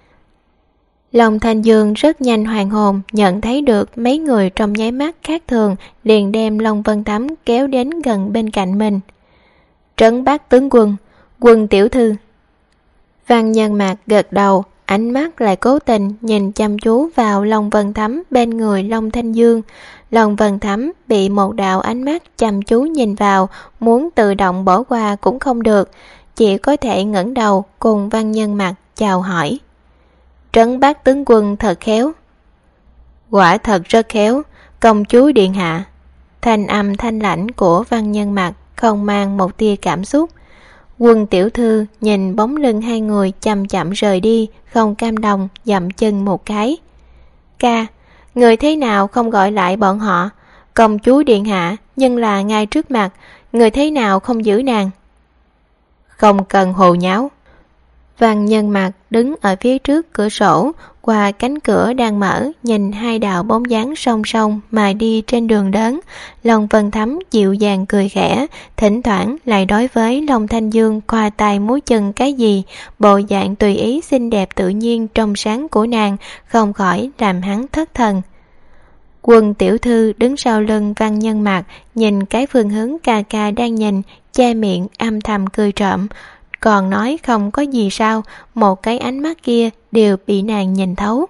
Long Thanh Dương rất nhanh hoàn hồn, nhận thấy được mấy người trong nháy mắt khác thường, liền đem Long Vân Thắm kéo đến gần bên cạnh mình. Trấn Bắc tướng quân, quân tiểu thư. Văn Nhân Mạc gật đầu, ánh mắt lại cố tình nhìn chăm chú vào Long Vân Thắm bên người Long Thanh Dương. Long Vân Thắm bị một đạo ánh mắt chăm chú nhìn vào, muốn tự động bỏ qua cũng không được, chỉ có thể ngẩng đầu cùng Văn Nhân Mạc chào hỏi. Trấn Bắc tướng quân thật khéo. Quả thật rất khéo, công chúa điện hạ. Thanh âm thanh lãnh của Văn Nhân Mạc không mang một tia cảm xúc. Quân tiểu thư nhìn bóng lưng hai người chậm chậm rời đi, không cam lòng dậm chân một cái. Ca, người thế nào không gọi lại bọn họ? Công chúa điện hạ nhưng là ngay trước mặt, người thế nào không giữ nàng? không cần hồ nháo. Văn Nhân Mặc đứng ở phía trước cửa sổ, qua cánh cửa đang mở, nhìn hai đạo bóng dáng song song mà đi trên đường lớn. Long Vân Thắm dịu dàng cười khẽ, thỉnh thoảng lại đối với Long Thanh Dương khoa tay múa chân cái gì. Bộ dạng tùy ý xinh đẹp tự nhiên trong sáng của nàng không khỏi làm hắn thất thần. Quân tiểu thư đứng sau lưng Văn Nhân Mặc, nhìn cái phương hướng ca ca đang nhìn, che miệng âm thầm cười trộm, còn nói không có gì sao, một cái ánh mắt kia đều bị nàng nhìn thấu.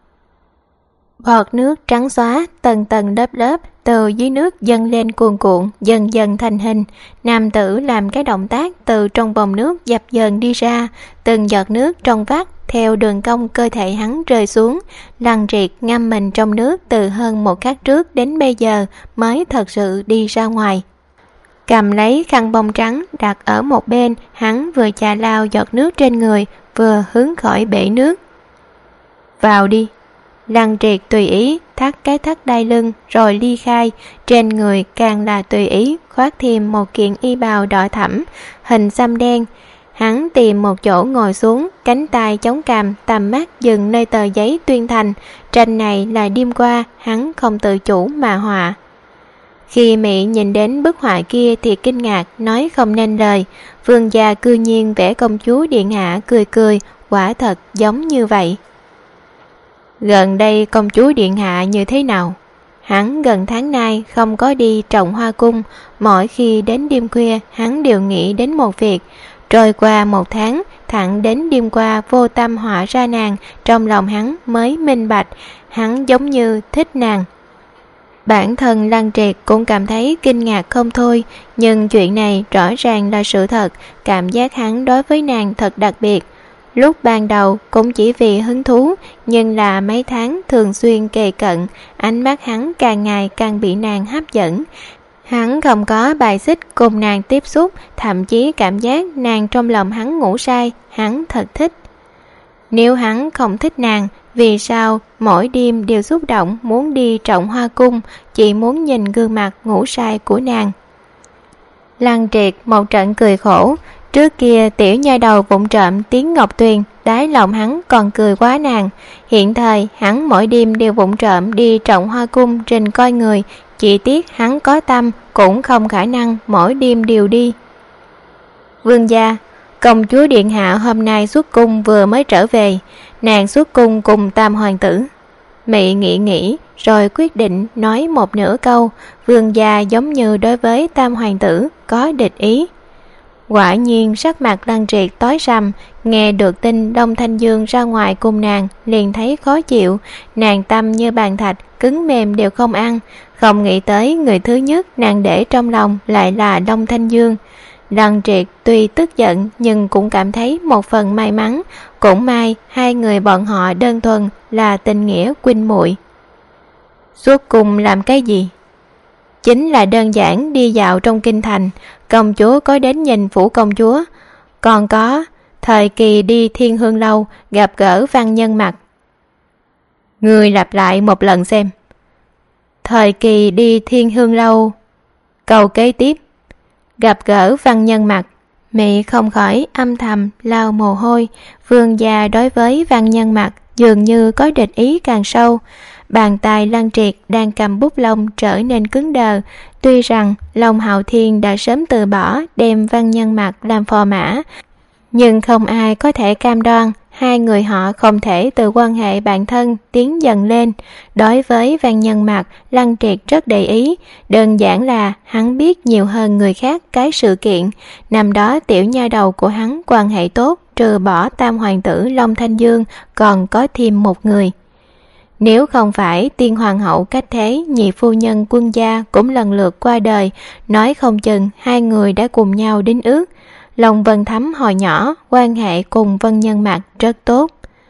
Bọt nước trắng xóa, tầng tầng lớp lớp, từ dưới nước dâng lên cuồn cuộn, dần dần thành hình. Nam tử làm cái động tác từ trong vòng nước dập dờn đi ra, từng giọt nước trong vắt theo đường cong cơ thể hắn rơi xuống. Lăng Triệt ngâm mình trong nước từ hơn một khắc trước đến bây giờ mới thật sự đi ra ngoài. Cầm lấy khăn bông trắng đặt ở một bên, hắn vừa chà lau giọt nước trên người, vừa hướng khỏi bể nước. Vào đi. Lăng Triệt tùy ý thắt cái thắt đai lưng rồi ly khai, trên người càng là tùy ý khoác thêm một kiện y bào đỏ thẫm, hình xăm đen. Hắn tìm một chỗ ngồi xuống, cánh tay chống cằm, tầm mắt dừng nơi tờ giấy tuyên thành. Tranh này là đêm qua hắn không tự chủ mà họa. Khi Mị nhìn đến bức họa kia thì kinh ngạc nói không nên lời. Vương gia cư nhiên vẽ công chúa điện hạ cười cười, quả thật giống như vậy. Gần đây công chúa điện hạ như thế nào? Hắn gần tháng nay không có đi Trọng Hoa cung, mỗi khi đến đêm khuya hắn đều nghĩ đến một việc. Trôi qua một tháng, thẳng đến đêm qua vô tâm họa ra nàng, trong lòng hắn mới minh bạch, hắn giống như thích nàng. Bản thân Lăng Triệt cũng cảm thấy kinh ngạc không thôi, nhưng chuyện này rõ ràng là sự thật, cảm giác hắn đối với nàng thật đặc biệt. Lúc ban đầu cũng chỉ vì hứng thú, nhưng là mấy tháng thường xuyên kề cận, ánh mắt hắn càng ngày càng bị nàng hấp dẫn. Hắn không có bài xích cùng nàng tiếp xúc, thậm chí cảm giác nàng trong lòng hắn ngủ say, hắn thật thích. Nếu hắn không thích nàng, vì sao mỗi đêm đều xúc động muốn đi Trọng Hoa cung, chỉ muốn nhìn gương mặt ngủ say của nàng? Lăng Triệt một trận cười khổ. Trước kia tiểu nha đầu vụng trộm tiếng Ngọc Tuyền, đáy lòng hắn còn cười quá nàng. Hiện thời hắn mỗi đêm đều vụng trộm đi Trọng Hoa cung trình coi người, chỉ tiếc hắn có tâm cũng không khả năng mỗi đêm đều đi. Vương gia, công chúa điện hạ hôm nay xuất cung vừa mới trở về, nàng xuất cung cùng tam hoàng tử. Mị nghĩ rồi quyết định nói một nửa câu. Vương gia giống như đối với tam hoàng tử có địch ý. Quả nhiên sắc mặt Lăng Triệt tối sầm, nghe được tin Đông Thanh Dương ra ngoài cùng nàng liền thấy khó chịu. Nàng tâm như bàn thạch, cứng mềm đều không ăn. Không nghĩ tới người thứ nhất nàng để trong lòng lại là Đông Thanh Dương. Lăng Triệt tuy tức giận nhưng cũng cảm thấy một phần may mắn. Cũng may hai người bọn họ đơn thuần là tình nghĩa huynh muội. Suốt cùng làm cái gì? Chính là đơn giản đi dạo trong kinh thành. Công chúa có đến nhìn phủ công chúa, còn có thời kỳ đi Thiên Hương lâu gặp gỡ Văn Nhân Mặc. Người lặp lại một lần xem. Thời kỳ đi Thiên Hương lâu. Câu kế tiếp, gặp gỡ Văn Nhân Mặc. Mị không khỏi âm thầm lau mồ hôi. Vương gia đối với Văn Nhân Mặc dường như có địch ý càng sâu. Bàn tay Lăng Triệt đang cầm bút lông trở nên cứng đờ. Tuy rằng Long Hạo Thiên đã sớm từ bỏ đem Văn Nhân Mặc làm phò mã, nhưng không ai có thể cam đoan hai người họ không thể từ quan hệ bạn thân tiến dần lên. Đối với Văn Nhân Mặc, Lăng Triệt rất để ý, đơn giản là hắn biết nhiều hơn người khác cái sự kiện. Năm đó tiểu nha đầu của hắn quan hệ tốt, trừ bỏ tam hoàng tử Long Thanh Dương còn có thêm một người. Nếu không phải tiên hoàng hậu cách thế, nhị phu nhân Quân gia cũng lần lượt qua đời, nói không chừng hai người đã cùng nhau đính ước. Long Vân Thắm hồi nhỏ quan hệ cùng Văn Nhân Mặc rất tốt.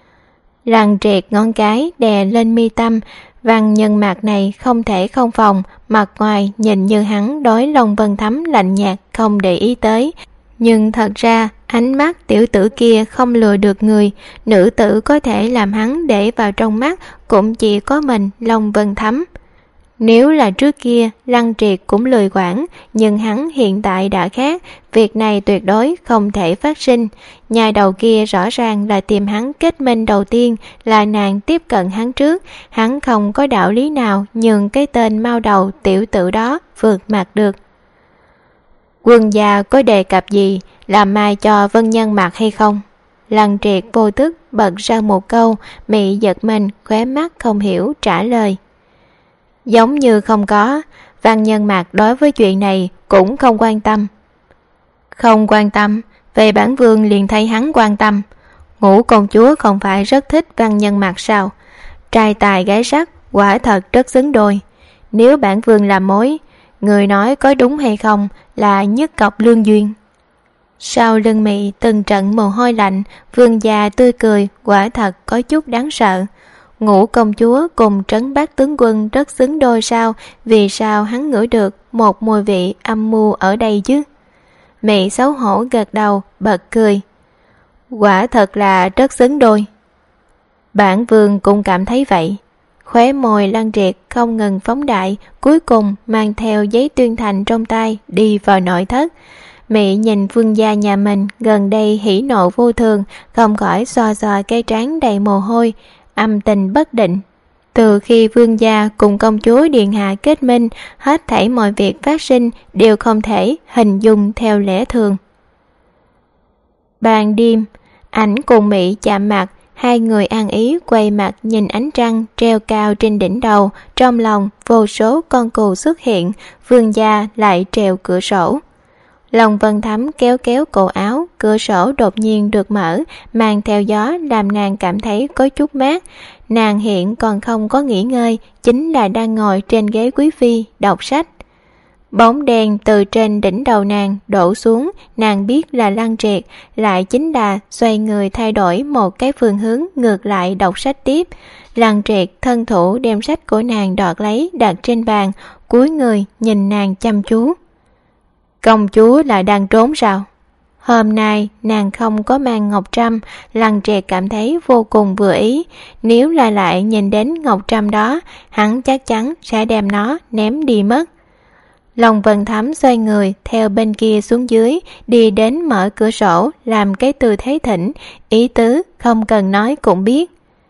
Lăng Triệt ngón cái đè lên mi tâm. Văn Nhân Mặc này không thể không phòng, mặt ngoài nhìn như hắn đối Long Vân Thắm lạnh nhạt không để ý tới, nhưng thật ra ánh mắt tiểu tử kia không lừa được người. Nữ tử có thể làm hắn để vào trong mắt cũng chỉ có mình Long Vân Thắm. Nếu là trước kia Lăng Triệt cũng lười quản, nhưng hắn hiện tại đã khác, việc này tuyệt đối không thể phát sinh. Nhà đầu kia rõ ràng là tìm hắn kết minh đầu tiên, là nàng tiếp cận hắn trước, hắn không có đạo lý nào nhường cái tên mau đầu tiểu tử đó vượt mặt được. Quân gia có đề cập gì làm mai cho Vân Nhân mặc hay không? Lăng Triệt vô thức bật ra một câu, Mị giật mình, khóe mắt không hiểu trả lời. Giống như không có, Văn Nhân Mạc đối với chuyện này cũng không quan tâm. Không quan tâm, về bản vương liền thấy hắn quan tâm. Ngũ công chúa không phải rất thích Văn Nhân Mạc sao? Trai tài gái sắc, quả thật rất xứng đôi. Nếu bản vương làm mối, người nói có đúng hay không là nhất cọc lương duyên. Sau lưng Mị từng trận mồ hôi lạnh, vương già tươi cười, quả thật có chút đáng sợ. Ngũ công chúa cùng Trấn Bác tướng quân rất xứng đôi sao? Vì sao hắn ngửi được một mùi vị âm mưu ở đây chứ? Mị xấu hổ gật đầu, bật cười. Quả thật là rất xứng đôi. Bản vương cũng cảm thấy vậy. Khóe môi Lăng Triệt không ngừng phóng đại, cuối cùng mang theo giấy tuyên thành trong tay đi vào nội thất. Mị nhìn vương gia nhà mình gần đây hỉ nộ vô thường, không khỏi xoa xoa cái trán đầy mồ hôi, âm tình bất định. Từ khi vương gia cùng công chúa Điện Hạ kết minh, hết thảy mọi việc phát sinh đều không thể hình dung theo lẽ thường. Ban đêm, ảnh cùng Mị chạm mặt, hai người an ý quay mặt nhìn ánh trăng treo cao trên đỉnh đầu, trong lòng vô số con cừu xuất hiện, vương gia lại trèo cửa sổ. Lòng Vân Thắm kéo kéo cổ áo, cửa sổ đột nhiên được mở, mang theo gió làm nàng cảm thấy có chút mát. Nàng hiện còn không có nghỉ ngơi, chính là đang ngồi trên ghế quý phi đọc sách. Bóng đèn từ trên đỉnh đầu nàng đổ xuống, nàng biết là Lăng Triệt, lại chính là xoay người thay đổi một cái phương hướng ngược lại đọc sách tiếp. Lăng Triệt thân thủ đem sách của nàng đoạt lấy đặt trên bàn, cúi người nhìn nàng chăm chú. Công chúa lại đang trốn sao? Hôm nay nàng không có mang ngọc trâm, Lăng Triệt cảm thấy vô cùng vừa ý. Nếu là lại nhìn đến ngọc trâm đó, hắn chắc chắn sẽ đem nó ném đi mất. Lòng Vân Thắm xoay người theo bên kia xuống dưới, đi đến mở cửa sổ, làm cái tư thế thỉnh, ý tứ không cần nói cũng biết.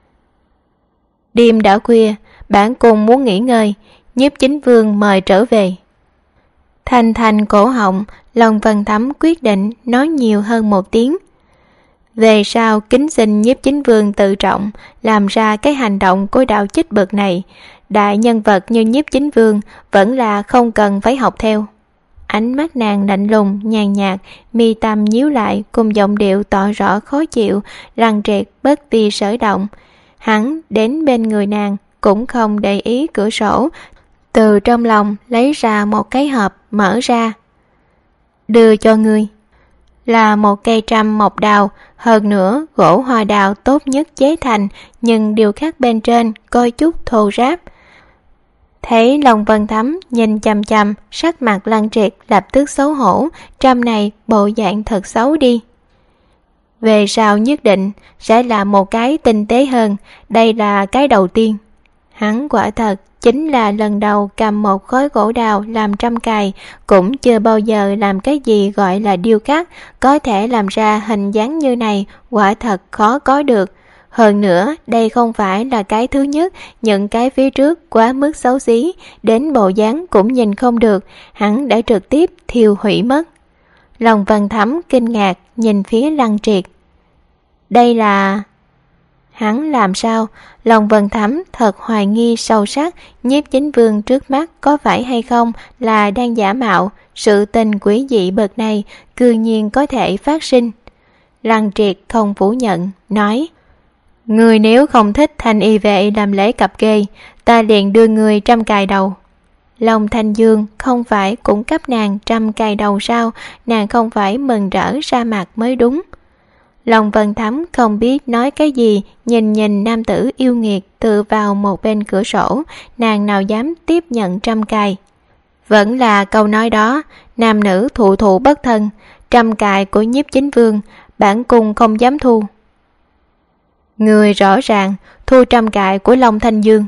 Đêm đã khuya, bản cung muốn nghỉ ngơi, Nhiếp Chính Vương mời trở về. Thanh thanh cổ họng, Lòng Vân Thắm quyết định nói nhiều hơn một tiếng. Về sau kính xin Nhiếp Chính Vương tự trọng, làm ra cái hành động của đạo chích bậc này. Đại nhân vật như Nhiếp Chính Vương vẫn là không cần phải học theo. Ánh mắt nàng lạnh lùng, nhàn nhạt, mi tâm nhíu lại cùng giọng điệu tỏ rõ khó chịu. Lăng Triệt bất vi sở động. Hắn đến bên người nàng cũng không để ý cửa sổ, từ trong lòng lấy ra một cái hộp mở ra. Đưa cho ngươi. Là một cây trăm mộc đào, hơn nữa gỗ hoa đào tốt nhất chế thành, nhưng điều khác bên trên coi chút thô ráp. Thấy Lòng Vân Thắm nhìn chằm chằm, sắc mặt Lăng Triệt lập tức xấu hổ, trăm này bộ dạng thật xấu đi. Về sau nhất định sẽ là một cái tinh tế hơn, đây là cái đầu tiên. Hắn quả thật chính là lần đầu cầm một khối gỗ đào làm trăm cài, cũng chưa bao giờ làm cái gì gọi là điêu khắc, có thể làm ra hình dáng như này, quả thật khó có được. Hơn nữa, đây không phải là cái thứ nhất, những cái phía trước quá mức xấu xí, đến bộ dáng cũng nhìn không được, hắn đã trực tiếp thiêu hủy mất. Lòng Vân Thắm kinh ngạc nhìn phía Lăng Triệt. Đây là... Hắn làm sao? Lòng Vân Thắm thật hoài nghi sâu sắc, Nhiếp Chính Vương trước mắt có phải hay không là đang giả mạo, sự tình quỷ dị bậc này cư nhiên có thể phát sinh. Lăng Triệt không phủ nhận, nói: Người nếu không thích Thanh Y vệ làm lễ cặp kê, ta liền đưa người trăm cài đầu. Long Thanh Dương không phải cũng cấp nàng trăm cài đầu sao? Nàng không phải mừng rỡ ra mặt mới đúng. Lòng Vân Thắm không biết nói cái gì, nhìn nam tử yêu nghiệt tựa vào một bên cửa sổ, nàng nào dám tiếp nhận trăm cài. Vẫn là câu nói đó, nam nữ thụ thụ bất thân, trăm cài của Nhiếp Chính Vương, bản cung không dám thu. Người rõ ràng thu trăm cài của Long Thanh Dương.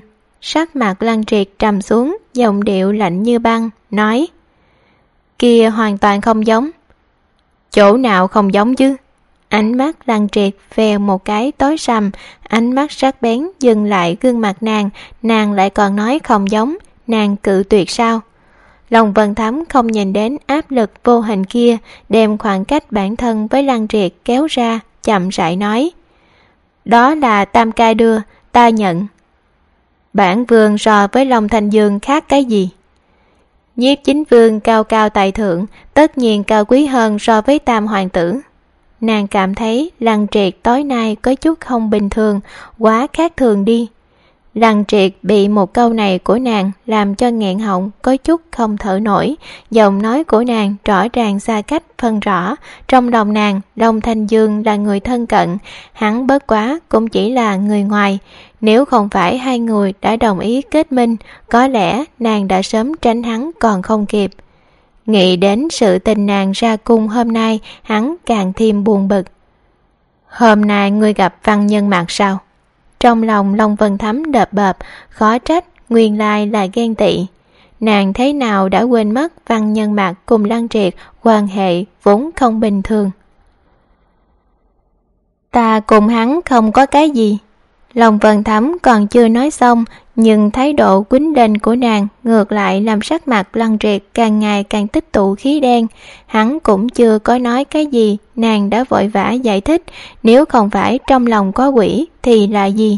Sắc mặt Lăng Triệt trầm xuống, giọng điệu lạnh như băng, nói: Kia hoàn toàn không giống. Chỗ nào không giống chứ? Ánh mắt Lăng Triệt vèo một cái tối sầm, ánh mắt sắc bén dừng lại gương mặt nàng lại còn nói không giống, nàng cự tuyệt sao? Lòng Vân Thắm không nhìn đến áp lực vô hình kia, đem khoảng cách bản thân với Lăng Triệt kéo ra, chậm rãi nói: Đó là Tam ca đưa, ta nhận. Bản vương so với Long Thanh Dương khác cái gì? Nhiếp Chính Vương cao cao tại thượng, tất nhiên cao quý hơn so với Tam hoàng tử. Nàng cảm thấy Lăng Triệt tối nay có chút không bình thường, quá khác thường đi. Lăng Triệt bị một câu này của nàng làm cho nghẹn họng, có chút không thở nổi. Giọng nói của nàng rõ ràng xa cách phân rõ. Trong lòng nàng, Long Thanh Dương là người thân cận, hắn bất quá cũng chỉ là người ngoài. Nếu không phải hai người đã đồng ý kết minh, có lẽ nàng đã sớm tránh hắn còn không kịp. Nghĩ đến sự tình nàng ra cung hôm nay, hắn càng thêm buồn bực. Hôm nay ngươi gặp Văn Nhân Mạc sao? Trong lòng Long Vân Thắm đập bợp, khó trách, nguyên lai là ghen tị. Nàng thế nào đã quên mất Văn Nhân Mạc cùng Lăng Triệt quan hệ vốn không bình thường. Ta cùng hắn không có cái gì. Long Vân Thắm còn chưa nói xong, nhưng thái độ quýnh lên của nàng ngược lại làm sắc mặt Lăng Triệt càng ngày càng tích tụ khí đen. Hắn cũng chưa có nói cái gì, nàng đã vội vã giải thích, nếu không phải trong lòng có quỷ thì là gì?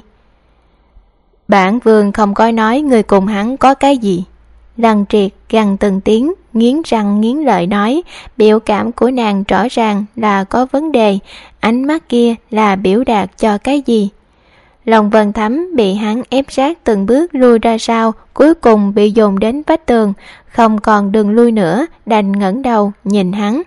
Bản vương không có nói người cùng hắn có cái gì. Lăng Triệt gằn từng tiếng, nghiến răng nghiến lợi nói, biểu cảm của nàng rõ ràng là có vấn đề, ánh mắt kia là biểu đạt cho cái gì? Long Vân Thắm bị hắn ép sát từng bước lui ra sau, cuối cùng bị dồn đến vách tường, không còn đường lui nữa, đành ngẩng đầu nhìn hắn.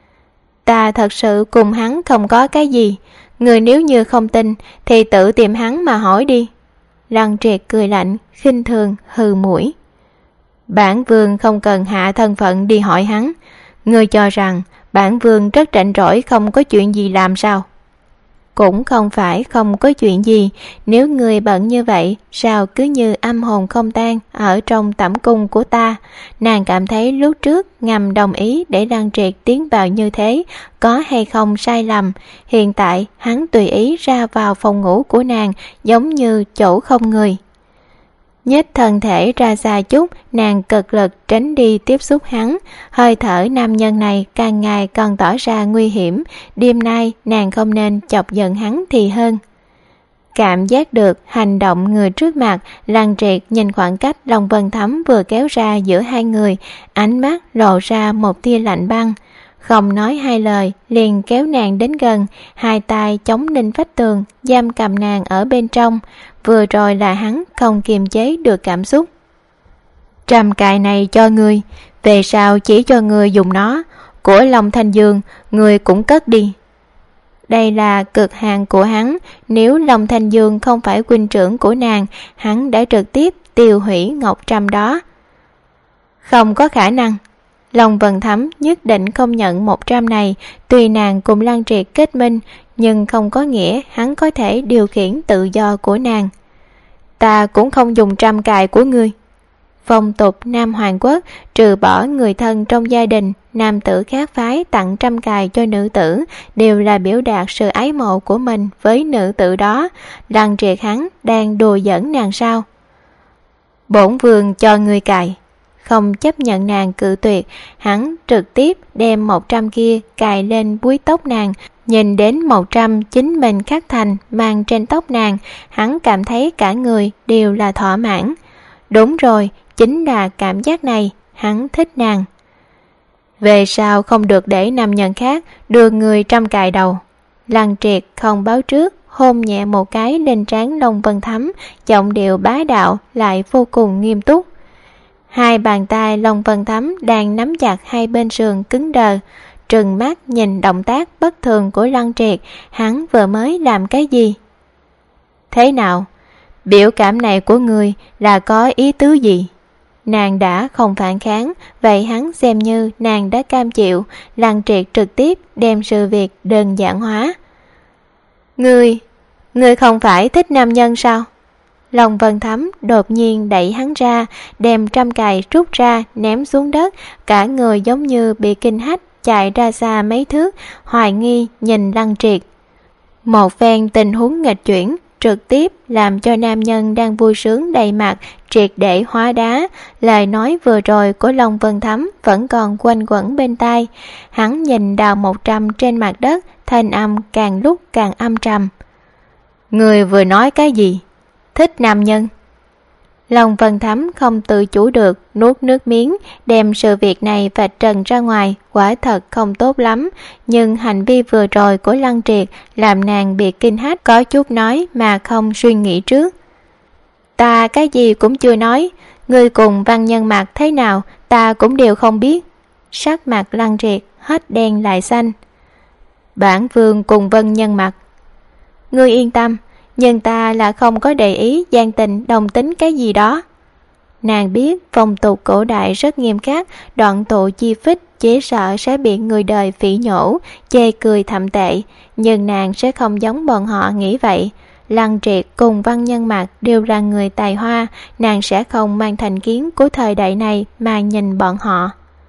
Ta thật sự cùng hắn không có cái gì, người nếu như không tin thì tự tìm hắn mà hỏi đi. Lăng Triệt cười lạnh, khinh thường hừ mũi. Bản vương không cần hạ thân phận đi hỏi hắn, ngươi cho rằng bản vương rất rảnh rỗi không có chuyện gì làm sao? Cũng không phải không có chuyện gì, nếu người bận như vậy, sao cứ như âm hồn không tan ở trong tẩm cung của ta. Nàng cảm thấy lúc trước ngầm đồng ý để Lăng Triệt tiến vào như thế, có hay không sai lầm. Hiện tại hắn tùy ý ra vào phòng ngủ của nàng, giống như chỗ không người. Nhích thân thể ra xa chút, nàng cực lực tránh đi tiếp xúc hắn. Hơi thở nam nhân này càng ngày càng tỏ ra nguy hiểm. Đêm nay nàng không nên chọc giận hắn thì hơn. Cảm giác được hành động người trước mặt, Lăng Triệt nhìn khoảng cách Long Vân Thắm vừa kéo ra giữa hai người, ánh mắt lộ ra một tia lạnh băng. Không nói hai lời, liền kéo nàng đến gần, hai tay chống lên vách tường, giam cầm nàng ở bên trong. Vừa rồi là hắn không kiềm chế được cảm xúc. Trăm cài này cho ngươi, về sau chỉ cho ngươi dùng nó, của Long Thanh Dương, ngươi cũng cất đi. Đây là cực hạn của hắn, nếu Long Thanh Dương không phải huynh trưởng của nàng, hắn đã trực tiếp tiêu hủy ngọc trâm đó. Không có khả năng. Long Vân Thắm nhất định không nhận 100 này, tuy nàng cùng Lăng Triệt kết minh, nhưng không có nghĩa hắn có thể điều khiển tự do của nàng. Ta cũng không dùng trăm cài của ngươi. Phong tục Nam Hoàng Quốc, trừ bỏ người thân trong gia đình, nam tử khác phái tặng trăm cài cho nữ tử, đều là biểu đạt sự ái mộ của mình với nữ tử đó. Lăng Triệt hắn đang đùa giỡn nàng sao? Bổn vương cho ngươi cài. Không chấp nhận nàng cự tuyệt, hắn trực tiếp đem 100 kia cài lên búi tóc nàng. Nhìn đến 100 chính mình khắc thành mang trên tóc nàng, hắn cảm thấy cả người đều là thỏa mãn. Đúng rồi, chính là cảm giác này, hắn thích nàng. Về sau không được để nam nhân khác đưa người trăm cài đầu. Lăng Triệt không báo trước, hôn nhẹ một cái lên trán Long Vân Thắm, giọng điệu bá đạo lại vô cùng nghiêm túc. Hai bàn tay Long Vân Thắm đang nắm chặt hai bên sườn cứng đờ, trừng mắt nhìn động tác bất thường của Lăng Triệt, hắn vừa mới làm cái gì? Thế nào? Biểu cảm này của người là có ý tứ gì? Nàng đã không phản kháng, vậy hắn xem như nàng đã cam chịu. Lăng Triệt trực tiếp đem sự việc đơn giản hóa. Ngươi không phải thích nam nhân sao? Long Vân Thấm đột nhiên đẩy hắn ra, đem trăm cài rút ra ném xuống đất, cả người giống như bị kinh hách chạy ra xa mấy thước, hoài nghi nhìn Lăng Triệt. Một phen tình huống nghịch chuyển trực tiếp làm cho nam nhân đang vui sướng đầy mặt triệt để hóa đá. Lời nói vừa rồi của Long Vân Thấm vẫn còn quanh quẩn bên tai. Hắn nhìn Đào 100 trên mặt đất, thanh âm càng lúc càng âm trầm. Người vừa nói cái gì? Thích nam nhân? Long Vân Thấm không tự chủ được nuốt nước miếng, đem sự việc này vạch trần ra ngoài, quả thật không tốt lắm, nhưng hành vi vừa rồi của Lăng Triệt làm nàng bị kinh hách, có chút nói mà không suy nghĩ trước. Ta cái gì cũng chưa nói, ngươi cùng Văn Nhân Mạc thế nào ta cũng đều không biết. Sắc mặt Lăng Triệt hết đen lại xanh. Bản vương cùng Vân Nhân Mạc. Ngươi yên tâm, nhưng ta là không có để ý gian tình đồng tính cái gì đó. Nàng biết phong tục cổ đại rất nghiêm khắc, đoạn tụ chi phích chỉ sợ sẽ bị người đời phỉ nhổ, chê cười thậm tệ, nhưng nàng sẽ không giống bọn họ nghĩ vậy. Lăng Triệt cùng Văn Nhân Mạc đều là người tài hoa, nàng sẽ không mang thành kiến của thời đại này mà nhìn bọn họ.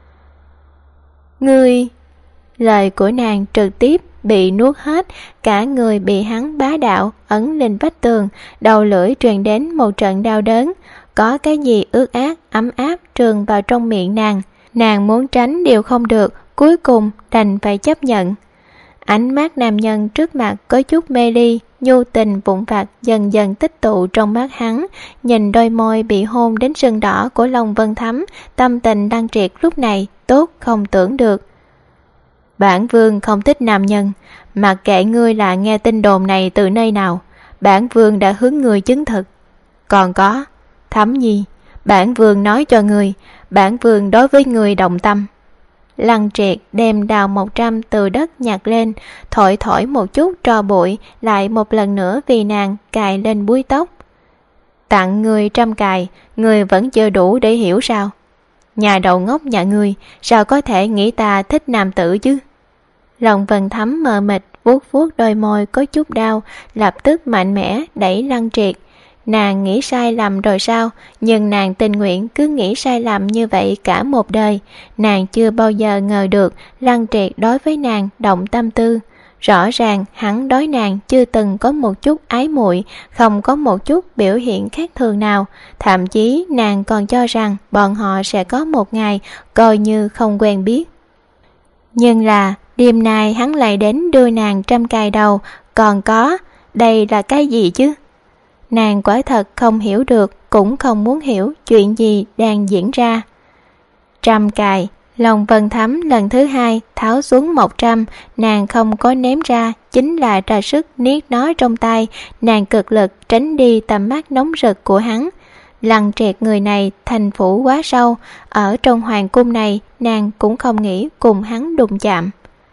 Ngươi... Lời của nàng trực tiếp bị nuốt hết, cả người bị hắn bá đạo ấn lên vách tường, đầu lưỡi truyền đến một trận đau đớn, có cái gì ướt át ấm áp trườn vào trong miệng nàng muốn tránh đều không được, cuối cùng đành phải chấp nhận. Ánh mắt nam nhân trước mặt có chút mê ly, nhu tình vụn vặt dần dần tích tụ trong mắt hắn, nhìn đôi môi bị hôn đến sưng đỏ của Long Vân Thấm, tâm tình Lăng Triệt lúc này tốt không tưởng được. Bản vương không thích nam nhân, mặc kệ ngươi là nghe tin đồn này từ nơi nào, bản vương đã hướng ngươi chứng thực. Còn có, Thấm Nhi, bản vương nói cho ngươi, bản vương đối với ngươi đồng tâm. Lăng Triệt đem Đào 100 từ đất nhặt lên, thổi một chút tro bụi, lại một lần nữa vì nàng cài lên búi tóc. Tặng ngươi 100 cài, ngươi vẫn chưa đủ để hiểu sao? Nhà đầu ngốc nhà ngươi, sao có thể nghĩ ta thích nam tử chứ? Long Vân Thấm mờ mịt vuốt vuốt đôi môi có chút đau, lập tức mạnh mẽ đẩy Lăng Triệt. Nàng nghĩ sai lầm rồi sao? Nhưng nàng tình nguyện cứ nghĩ sai lầm như vậy cả một đời. Nàng chưa bao giờ ngờ được Lăng Triệt đối với nàng động tâm tư. Rõ ràng hắn đối nàng chưa từng có một chút ái muội, không có một chút biểu hiện khác thường nào. Thậm chí nàng còn cho rằng bọn họ sẽ có một ngày coi như không quen biết. Nhưng là đêm nay hắn lại đến đưa nàng 100 cài đầu. Còn có, đây là cái gì chứ? Nàng quả thật không hiểu được, cũng không muốn hiểu chuyện gì đang diễn ra. 100 cài. Long Vân Thấm lần thứ hai tháo xuống 100, nàng không có ném ra, chính là ra sức niết nó trong tay. Nàng cực lực tránh đi tầm mắt nóng rực của hắn. Lăng Triệt người này thành phủ quá sâu, ở trong hoàng cung này nàng cũng không nghĩ cùng hắn đụng chạm.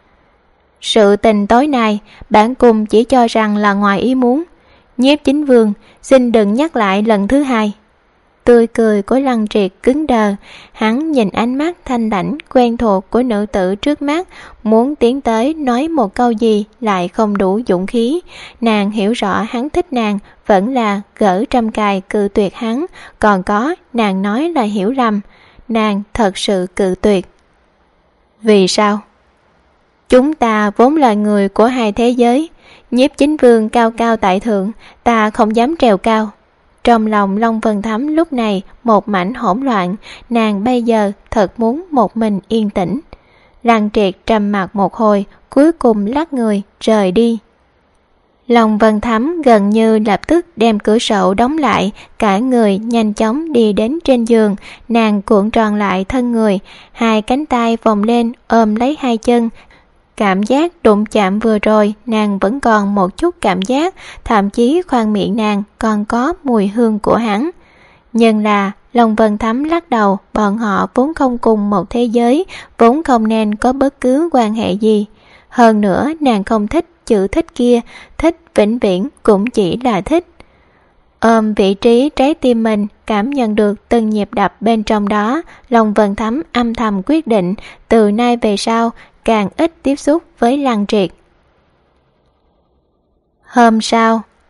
Sự tình tối nay bản cung chỉ cho rằng là ngoài ý muốn. Nhiếp chính vương, xin đừng nhắc lại lần thứ hai. Tươi cười của Lăng Triệt cứng đờ, hắn nhìn ánh mắt thanh lãnh quen thuộc của nữ tử trước mắt, muốn tiến tới nói một câu gì lại không đủ dũng khí. Nàng hiểu rõ hắn thích nàng, vẫn là gỡ 100 cài cự tuyệt hắn, còn có nàng nói là hiểu lầm, nàng thật sự cự tuyệt. Vì sao? Chúng ta vốn là người của hai thế giới, Nhiếp chính vương cao cao tại thượng, ta không dám trèo cao. Trong lòng Long Vân Thấm lúc này một mảnh hỗn loạn, nàng bây giờ thật muốn một mình yên tĩnh. Lăng Triệt trầm mặc một hồi, cuối cùng lắc người rời đi. Long Vân Thấm gần như lập tức đem cửa sổ đóng lại, cả người nhanh chóng đi đến trên giường, nàng cuộn tròn lại thân người, hai cánh tay vòng lên ôm lấy hai chân. Cảm giác đụng chạm vừa rồi nàng vẫn còn một chút cảm giác, thậm chí khoang miệng nàng còn có mùi hương của hắn. Nhưng là Long Vân Thấm lắc đầu, bọn họ vốn không cùng một thế giới, vốn không nên có bất cứ quan hệ gì. Hơn nữa nàng không thích chữ thích kia, thích vĩnh viễn cũng chỉ là thích. Ôm vị trí trái tim mình, cảm nhận được từng nhịp đập bên trong đó, Long Vân Thấm âm thầm quyết định từ nay về sau càng ít tiếp xúc với Lăng Triệt. Hôm sau,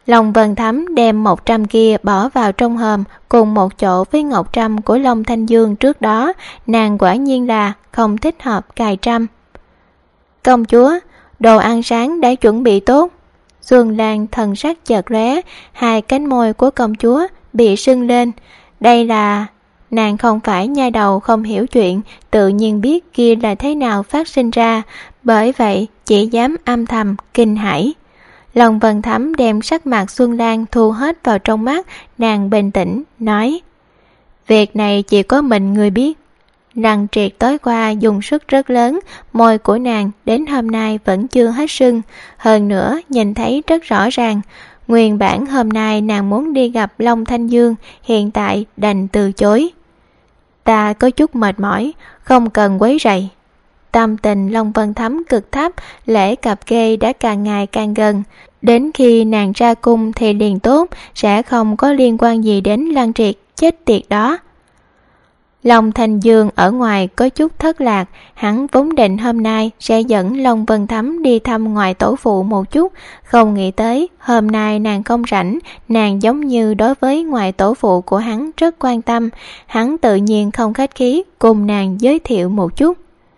Long Vân Thắm đem 100 kia bỏ vào trong hòm cùng một chỗ với ngọc trâm của Long Thanh Dương trước đó, nàng quả nhiên là không thích hợp cài trâm. Công chúa, đồ ăn sáng đã chuẩn bị tốt. Xuân Lan thần sắc chợt lóe, hai cánh môi của công chúa bị sưng lên. Đây là... Nàng không phải nhai đầu không hiểu chuyện, tự nhiên biết kia là thế nào phát sinh ra, bởi vậy chỉ dám âm thầm kinh hãi. Long Vân Thắm đem sắc mặt Xuân Lan thu hết vào trong mắt, nàng bình tĩnh nói: việc này chỉ có mình người biết. Lăng Triệt tối qua dùng sức rất lớn, môi của nàng đến hôm nay vẫn chưa hết sưng, hơn nữa nhìn thấy rất rõ ràng. Nguyên bản hôm nay nàng muốn đi gặp Long Thanh Dương, hiện tại đành từ chối. Ta có chút mệt mỏi, không cần quấy rầy. Tâm tình Long Vân Thắm cực thấp, lễ cặp kê đã càng ngày càng gần. Đến khi nàng ra cung thì liền tốt, sẽ không có liên quan gì đến Lăng Triệt chết tiệt đó. Long Thanh Dương ở ngoài có chút thất lạc, hắn vốn định hôm nay sẽ dẫn Long Vân Thắm đi thăm ngoại tổ phụ một chút, không nghĩ tới hôm nay nàng không rảnh, nàng giống như đối với ngoại tổ phụ của hắn rất quan tâm, hắn tự nhiên không khách khí cùng nàng giới thiệu một chút.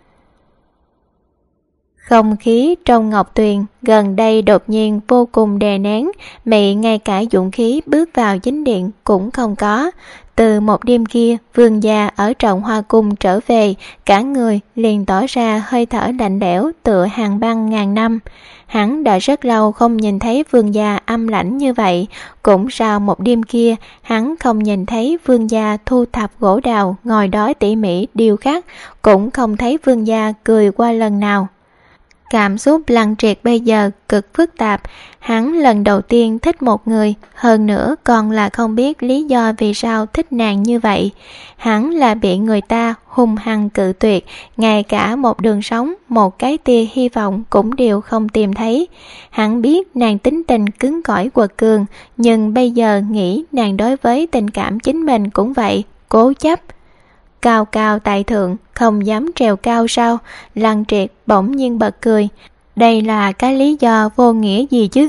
Không khí trong Ngọc Tuyền gần đây đột nhiên vô cùng đè nén, Mị ngay cả dũng khí bước vào chính điện cũng không có. Từ một đêm kia, vương gia ở Trọng Hoa Cung trở về, cả người liền tỏ ra hơi thở lạnh lẽo tựa hàng băng ngàn năm. Hắn đã rất lâu không nhìn thấy vương gia âm lãnh như vậy, cũng sau một đêm kia, hắn không nhìn thấy vương gia thu thập gỗ đào ngồi đó tỉ mỉ điêu khắc, cũng không thấy vương gia cười qua lần nào. Cảm xúc Lăng Triệt bây giờ cực phức tạp, hắn lần đầu tiên thích một người, hơn nữa còn là không biết lý do vì sao thích nàng như vậy. Hắn là bị người ta hung hăng cự tuyệt, ngay cả một đường sống, một cái tia hy vọng cũng đều không tìm thấy. Hắn biết nàng tính tình cứng cỏi quật cường, nhưng bây giờ nghĩ nàng đối với tình cảm chính mình cũng vậy, cố chấp. Cao cao tại thượng, không dám trèo cao sao? Lăng Triệt bỗng nhiên bật cười. Đây là cái lý do vô nghĩa gì chứ?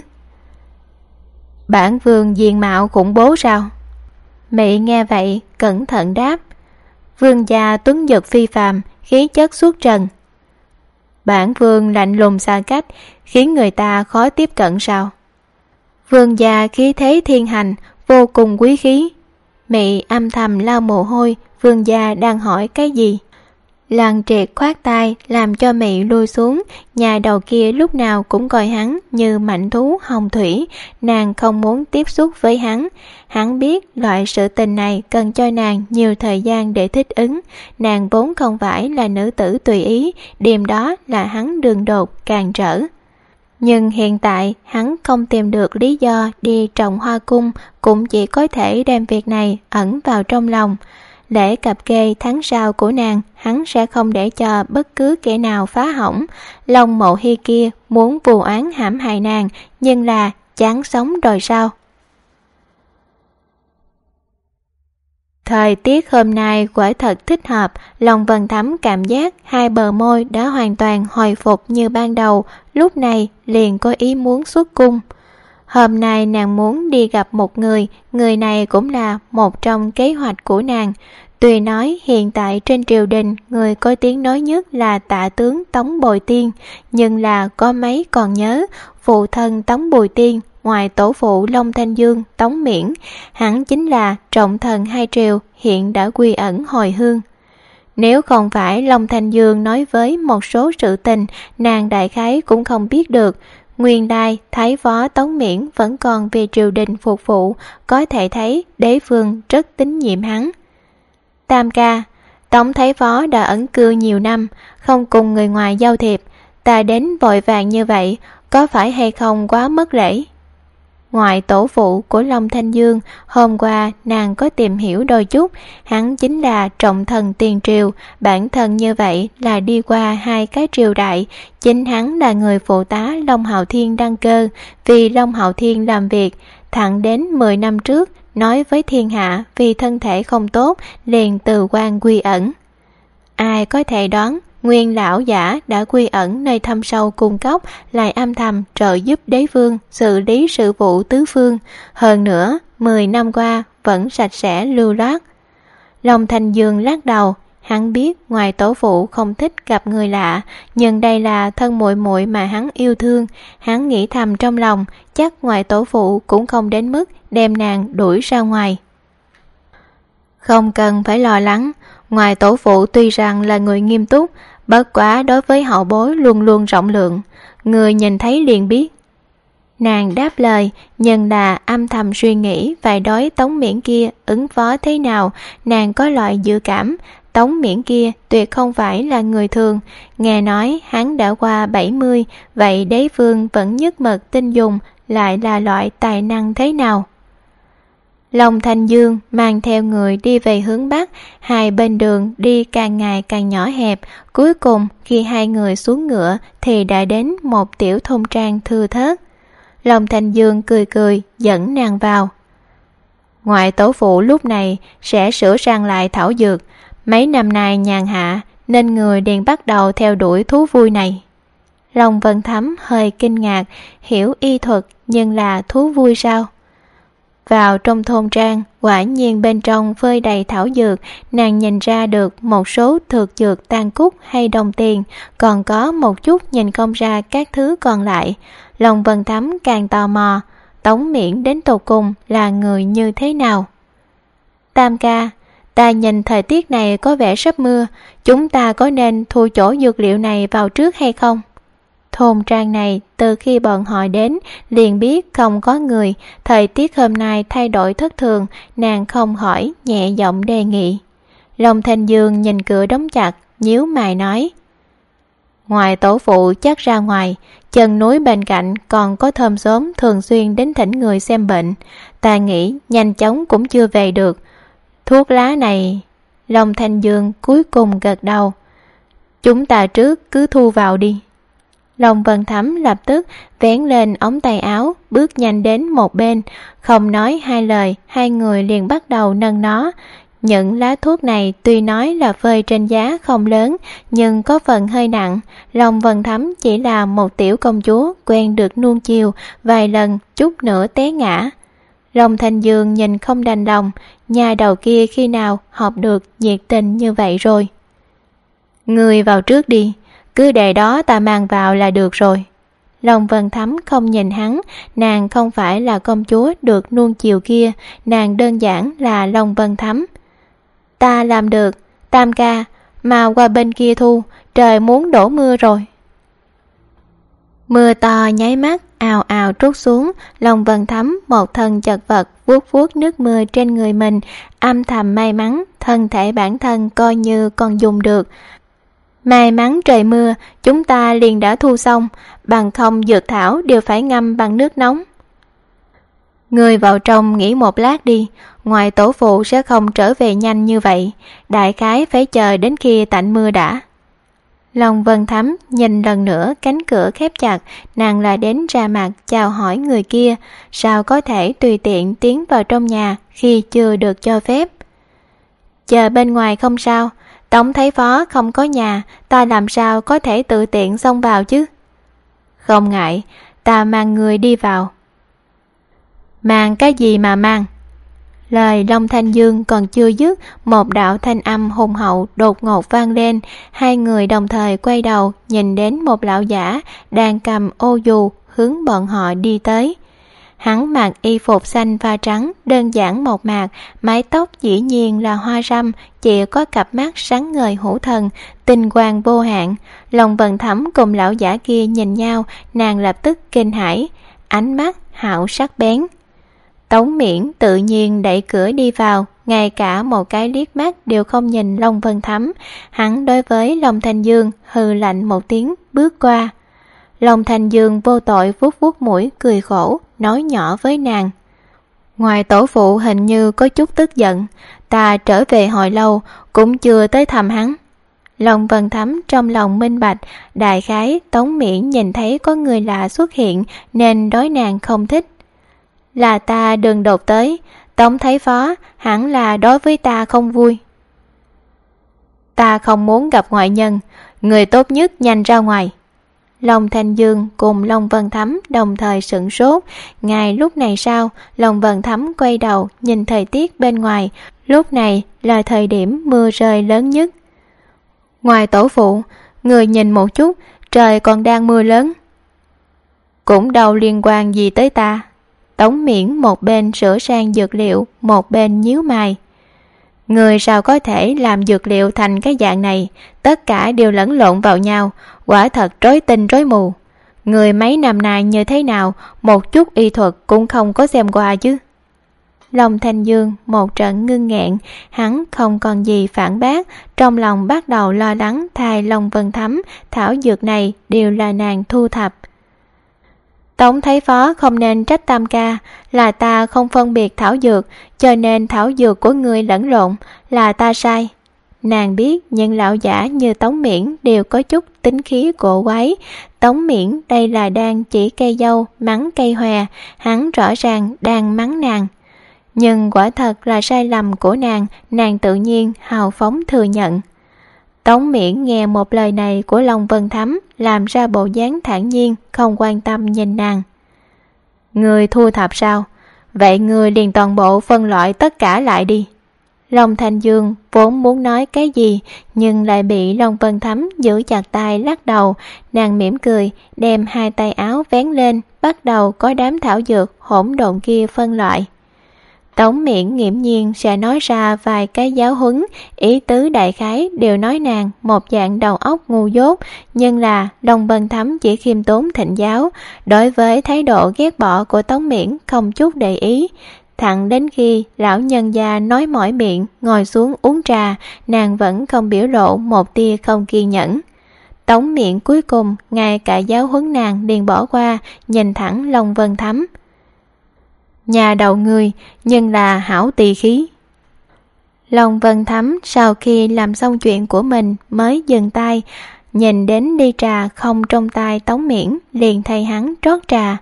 Bản vương diện mạo khủng bố sao? Mị nghe vậy, cẩn thận đáp. Vương gia tuấn giật phi phàm, khí chất xuất trần. Bản vương lạnh lùng xa cách, khiến người ta khó tiếp cận sao? Vương gia khí thế thiên hành, vô cùng quý khí. Mị âm thầm lau mồ hôi, vương gia đang hỏi cái gì? Lăng Triệt khoát tay làm cho Mị lui xuống, nhà đầu kia lúc nào cũng coi hắn như mảnh thú hồng thủy, nàng không muốn tiếp xúc với hắn. Hắn biết loại sự tình này cần cho nàng nhiều thời gian để thích ứng, nàng vốn không phải là nữ tử tùy ý, đêm đó là hắn đường đột càn trở. Nhưng hiện tại hắn không tìm được lý do đi Trọng Hoa Cung, cũng chỉ có thể đem việc này ẩn vào trong lòng. Lễ cặp kê tháng sau của nàng, hắn sẽ không để cho bất cứ kẻ nào phá hỏng. Long Mộ Hy kia muốn vu oán hãm hại nàng, nhưng là chán sống rồi sao? Thời tiết hôm nay quả thật thích hợp, Long Vân Thắm cảm giác hai bờ môi đã hoàn toàn hồi phục như ban đầu, lúc này liền có ý muốn xuất cung. Hôm nay nàng muốn đi gặp một người này cũng là một trong kế hoạch của nàng. Tuy nói hiện tại trên triều đình người có tiếng nói nhất là Tạ tướng Tống Bồi Tiên, nhưng là có mấy còn nhớ phụ thân Tống Bồi Tiên, ngoài tổ phụ Long Thanh Dương, Tống Miễn, hắn chính là trọng thần hai triều, hiện đã quy ẩn hồi hương. Nếu không phải Long Thanh Dương nói với một số sự tình, nàng đại khái cũng không biết được. Nguyên lai thái phó Tống Miễn vẫn còn vì triều đình phục vụ, có thể thấy đế vương rất tín nhiệm hắn. Tam ca, Tống thái phó đã ẩn cư nhiều năm, không cùng người ngoài giao thiệp, ta đến vội vàng như vậy, có phải hay không quá mất lễ? Ngoại tổ phụ của Long Thanh Dương, hôm qua nàng có tìm hiểu đôi chút, hắn chính là trọng thần tiền triều, bản thân như vậy là đi qua hai cái triều đại, chính hắn là người phụ tá Long Hạo Thiên đăng cơ, vì Long Hạo Thiên làm việc, thẳng đến 10 năm trước, nói với thiên hạ vì thân thể không tốt, liền từ quan quy ẩn. Ai có thể đoán, Nguyên lão giả đã quy ẩn nơi thâm sâu cung cốc, lại âm thầm trợ giúp đế vương xử lý sự vụ tứ phương. Hơn nữa 10 năm qua vẫn sạch sẽ lưu loát. Long Thanh Dương lắc đầu. Hắn biết ngoài tổ phụ không thích gặp người lạ, nhưng đây là thân muội muội mà hắn yêu thương. Hắn nghĩ thầm trong lòng, chắc ngoài tổ phụ cũng không đến mức đem nàng đuổi ra ngoài. Không cần phải lo lắng, ngoài tổ phụ tuy rằng là người nghiêm túc, bất quá đối với hậu bối luôn luôn rộng lượng, người nhìn thấy liền biết. Nàng đáp lời, nhưng là âm thầm suy nghĩ phải đối Tống Miễn kia ứng phó thế nào. Nàng có loại dự cảm Tống Miễn kia tuyệt không phải là người thường. Nghe nói hắn đã qua 70, vậy đế vương vẫn nhất mực tin dùng, lại là loại tài năng thế nào? Long Thanh Dương mang theo người đi về hướng Bắc, hai bên đường đi càng ngày càng nhỏ hẹp. Cuối cùng khi hai người xuống ngựa thì đã đến một tiểu thôn trang thưa thớt. Long Thanh Dương cười cười dẫn nàng vào. Ngoại tổ phụ lúc này sẽ sửa sang lại thảo dược. Mấy năm nay nhàn hạ nên người liền bắt đầu theo đuổi thú vui này. Long Vân Thấm hơi kinh ngạc, hiểu y thuật nhưng là thú vui sao? Vào trong thôn trang, quả nhiên bên trong phơi đầy thảo dược. Nàng nhìn ra được một số thực dược tàn cúc hay đồng tiền, còn có một chút nhìn không ra các thứ còn lại. Long Vân Thấm càng tò mò, Tống Miễn đến tột cùng là người như thế nào? Tam ca, ta nhìn thời tiết này có vẻ sắp mưa, chúng ta có nên thu chỗ dược liệu này vào trước hay không? Thôn trang này từ khi bọn họ đến liền biết không có người. Thời tiết hôm nay thay đổi thất thường, nàng không hỏi, nhẹ giọng đề nghị. Long Thanh Dương nhìn cửa đóng chặt, nhíu mày nói: Ngoài tổ phụ chắc ra ngoài, chân núi bên cạnh còn có thơm xóm thường xuyên đến thỉnh người xem bệnh. Ta nghĩ nhanh chóng cũng chưa về được. Thuốc lá này... Long Thanh Dương cuối cùng gật đầu. Chúng ta trước cứ thu vào đi. Long Vân Thấm lập tức vén lên ống tay áo, bước nhanh đến một bên. Không nói hai lời, hai người liền bắt đầu nâng nó. Những lá thuốc này tuy nói là phơi trên giá không lớn, nhưng có phần hơi nặng. Long Vân Thấm chỉ là một tiểu công chúa quen được nuông chiều, vài lần chút nữa té ngã. Long Thanh Dương nhìn không đành lòng, nhà đầu kia khi nào học được nhiệt tình như vậy rồi. Người vào trước đi, cứ để đó ta mang vào là được rồi. Long Vân Thấm không nhìn hắn, nàng không phải là công chúa được nuông chiều kia, nàng đơn giản là Long Vân Thấm. Ta làm được, Tam ca, mau qua bên kia thu, trời muốn đổ mưa rồi. Mưa to nháy mắt ào ào trút xuống. Long Vân Thấm một thân chật vật vuốt vuốt nước mưa trên người mình, âm thầm may mắn thân thể bản thân coi như còn dùng được. May mắn trời mưa, chúng ta liền đã thu xong, bằng không dược thảo đều phải ngâm bằng nước nóng. Người vào trong nghỉ một lát đi, ngoài tổ phụ sẽ không trở về nhanh như vậy, đại khái phải chờ đến khi tạnh mưa đã. Long Vân Thấm nhìn lần nữa cánh cửa khép chặt, nàng lại đến ra mặt chào hỏi người kia, sao có thể tùy tiện tiến vào trong nhà khi chưa được cho phép. Chờ bên ngoài không sao, Tống Thái Phó không có nhà, ta làm sao có thể tự tiện xông vào chứ? Không ngại, ta mang người đi vào. Mang cái gì mà mang? Lời Long Thanh Dương còn chưa dứt, một đạo thanh âm hùng hậu đột ngột vang lên. Hai người đồng thời quay đầu nhìn đến một lão giả đang cầm ô dù hướng bọn họ đi tới. Hắn mặc y phục xanh pha trắng, đơn giản mộc mạc, mái tóc dĩ nhiên là hoa râm, chỉ có cặp mắt sáng ngời hữu thần, tinh quang vô hạn. Long Vân Thấm cùng lão giả kia nhìn nhau, nàng lập tức kinh hãi, ánh mắt hạo sắc bén. Tống Miễn tự nhiên đẩy cửa đi vào, ngay cả một cái liếc mắt đều không nhìn Long Vân Thấm. Hắn đối với Long Thanh Dương hừ lạnh một tiếng, bước qua. Long Thanh Dương vô tội vuốt vuốt mũi cười khổ, nói nhỏ với nàng: Ngoài tổ phụ hình như có chút tức giận, ta trở về hồi lâu cũng chưa tới thăm hắn. Long Vân Thấm trong lòng minh bạch, đại khái Tống Miễn nhìn thấy có người lạ xuất hiện nên đối nàng không thích. Là ta đừng đột tới, Tống Thái Phó hẳn là đối với ta không vui. Ta không muốn gặp ngoại nhân, người tốt nhất nhanh ra ngoài. Long Thanh Dương cùng Long Vân Thắm đồng thời sửng sốt. Ngay lúc này sao, Long Vân Thắm quay đầu nhìn thời tiết bên ngoài. Lúc này là thời điểm mưa rơi lớn nhất. Ngoài tổ phụ, người nhìn một chút, trời còn đang mưa lớn. Cũng đâu liên quan gì tới ta. Tống Miễn một bên sửa sang dược liệu, một bên nhíu mày. Người sao có thể làm dược liệu thành cái dạng này, tất cả đều lẫn lộn vào nhau, quả thật rối tinh rối mù. Người mấy năm nay như thế nào, một chút y thuật cũng không có xem qua chứ. Long Thanh Dương một trận ngưng nghẹn, hắn không còn gì phản bác, trong lòng bắt đầu lo lắng thay Long Vân Thắm, thảo dược này đều là nàng thu thập. Tống Thái Phó không nên trách Tam ca, là ta không phân biệt thảo dược, cho nên thảo dược của ngươi lẫn lộn, là ta sai. Nàng biết những lão giả như Tống Miễn đều có chút tính khí cổ quái. Tống Miễn đây là đang chỉ cây dâu, mắng cây hòe, hắn rõ ràng đang mắng nàng. Nhưng quả thật là sai lầm của nàng tự nhiên hào phóng thừa nhận. Tống Miễn nghe một lời này của Long Vân Thắm, làm ra bộ dáng thản nhiên, không quan tâm nhìn nàng. Người thu thập sao? Vậy người liền toàn bộ phân loại tất cả lại đi. Long Thanh Dương vốn muốn nói cái gì, nhưng lại bị Long Vân Thắm giữ chặt tay lắc đầu. Nàng mỉm cười, đem hai tay áo vén lên, bắt đầu có đám thảo dược hỗn độn kia phân loại. Tống Miễn nghiễm nhiên sẽ nói ra vài cái giáo huấn, ý tứ đại khái đều nói nàng một dạng đầu óc ngu dốt, nhưng là Long Vân Thắm chỉ khiêm tốn thịnh giáo, đối với thái độ ghét bỏ của Tống Miễn không chút để ý. Thẳng đến khi lão nhân gia nói mỏi miệng, ngồi xuống uống trà, nàng vẫn không biểu lộ một tia không kiên nhẫn. Tống Miễn cuối cùng ngay cả giáo huấn nàng liền bỏ qua, nhìn thẳng Long Vân Thắm. Nhà đầu người, nhưng là hảo tỳ khí. Long Vân Thắm sau khi làm xong chuyện của mình mới dừng tay, nhìn đến ly trà không trong tay Tống Miễn, liền thay hắn trót trà.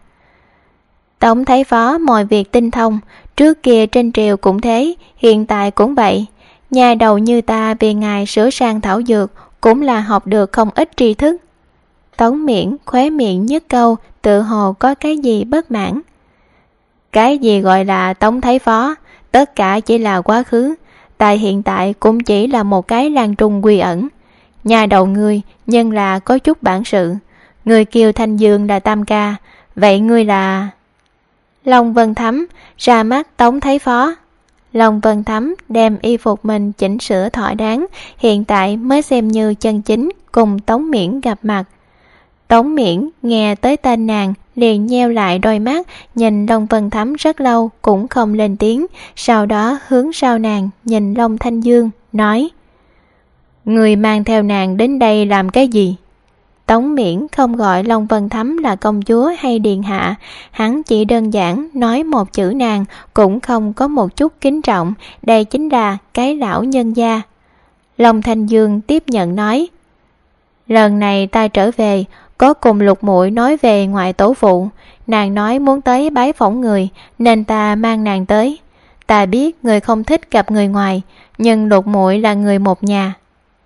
Tống Thái Phó mọi việc tinh thông, trước kia trên triều cũng thế, hiện tại cũng vậy. Nhà đầu như ta vì ngài sửa sang thảo dược, cũng là học được không ít tri thức. Tống Miễn khóe miệng nhếch câu, tự hồ có cái gì bất mãn. Cái gì gọi là Tống Thái Phó, tất cả chỉ là quá khứ, tại hiện tại cũng chỉ là một cái lan trung quy ẩn. Nhà đầu ngươi nhưng là có chút bản sự, người kêu Thanh Dương là Tam ca, vậy ngươi là... Long Vân Thắm ra mắt Tống Thái Phó. Long Vân Thắm đem y phục mình chỉnh sửa thỏa đáng, hiện tại mới xem như chân chính cùng Tống Miễn gặp mặt. Tống Miễn nghe tới tên nàng liền nheo lại đôi mắt, nhìn Long Vân Thắm rất lâu cũng không lên tiếng, sau đó hướng sau nàng nhìn Long Thanh Dương, nói: Người mang theo nàng đến đây làm cái gì? Tống Miễn không gọi Long Vân Thắm là công chúa hay điện hạ, hắn chỉ đơn giản nói một chữ nàng, cũng không có một chút kính trọng, đây chính là cái lão nhân gia. Long Thanh Dương tiếp nhận nói: Lần này ta trở về, có cùng Lục muội nói về ngoại tổ phụ, nàng nói muốn tới bái phỏng người, nên ta mang nàng tới. Ta biết người không thích gặp người ngoài, nhưng Lục muội là người một nhà.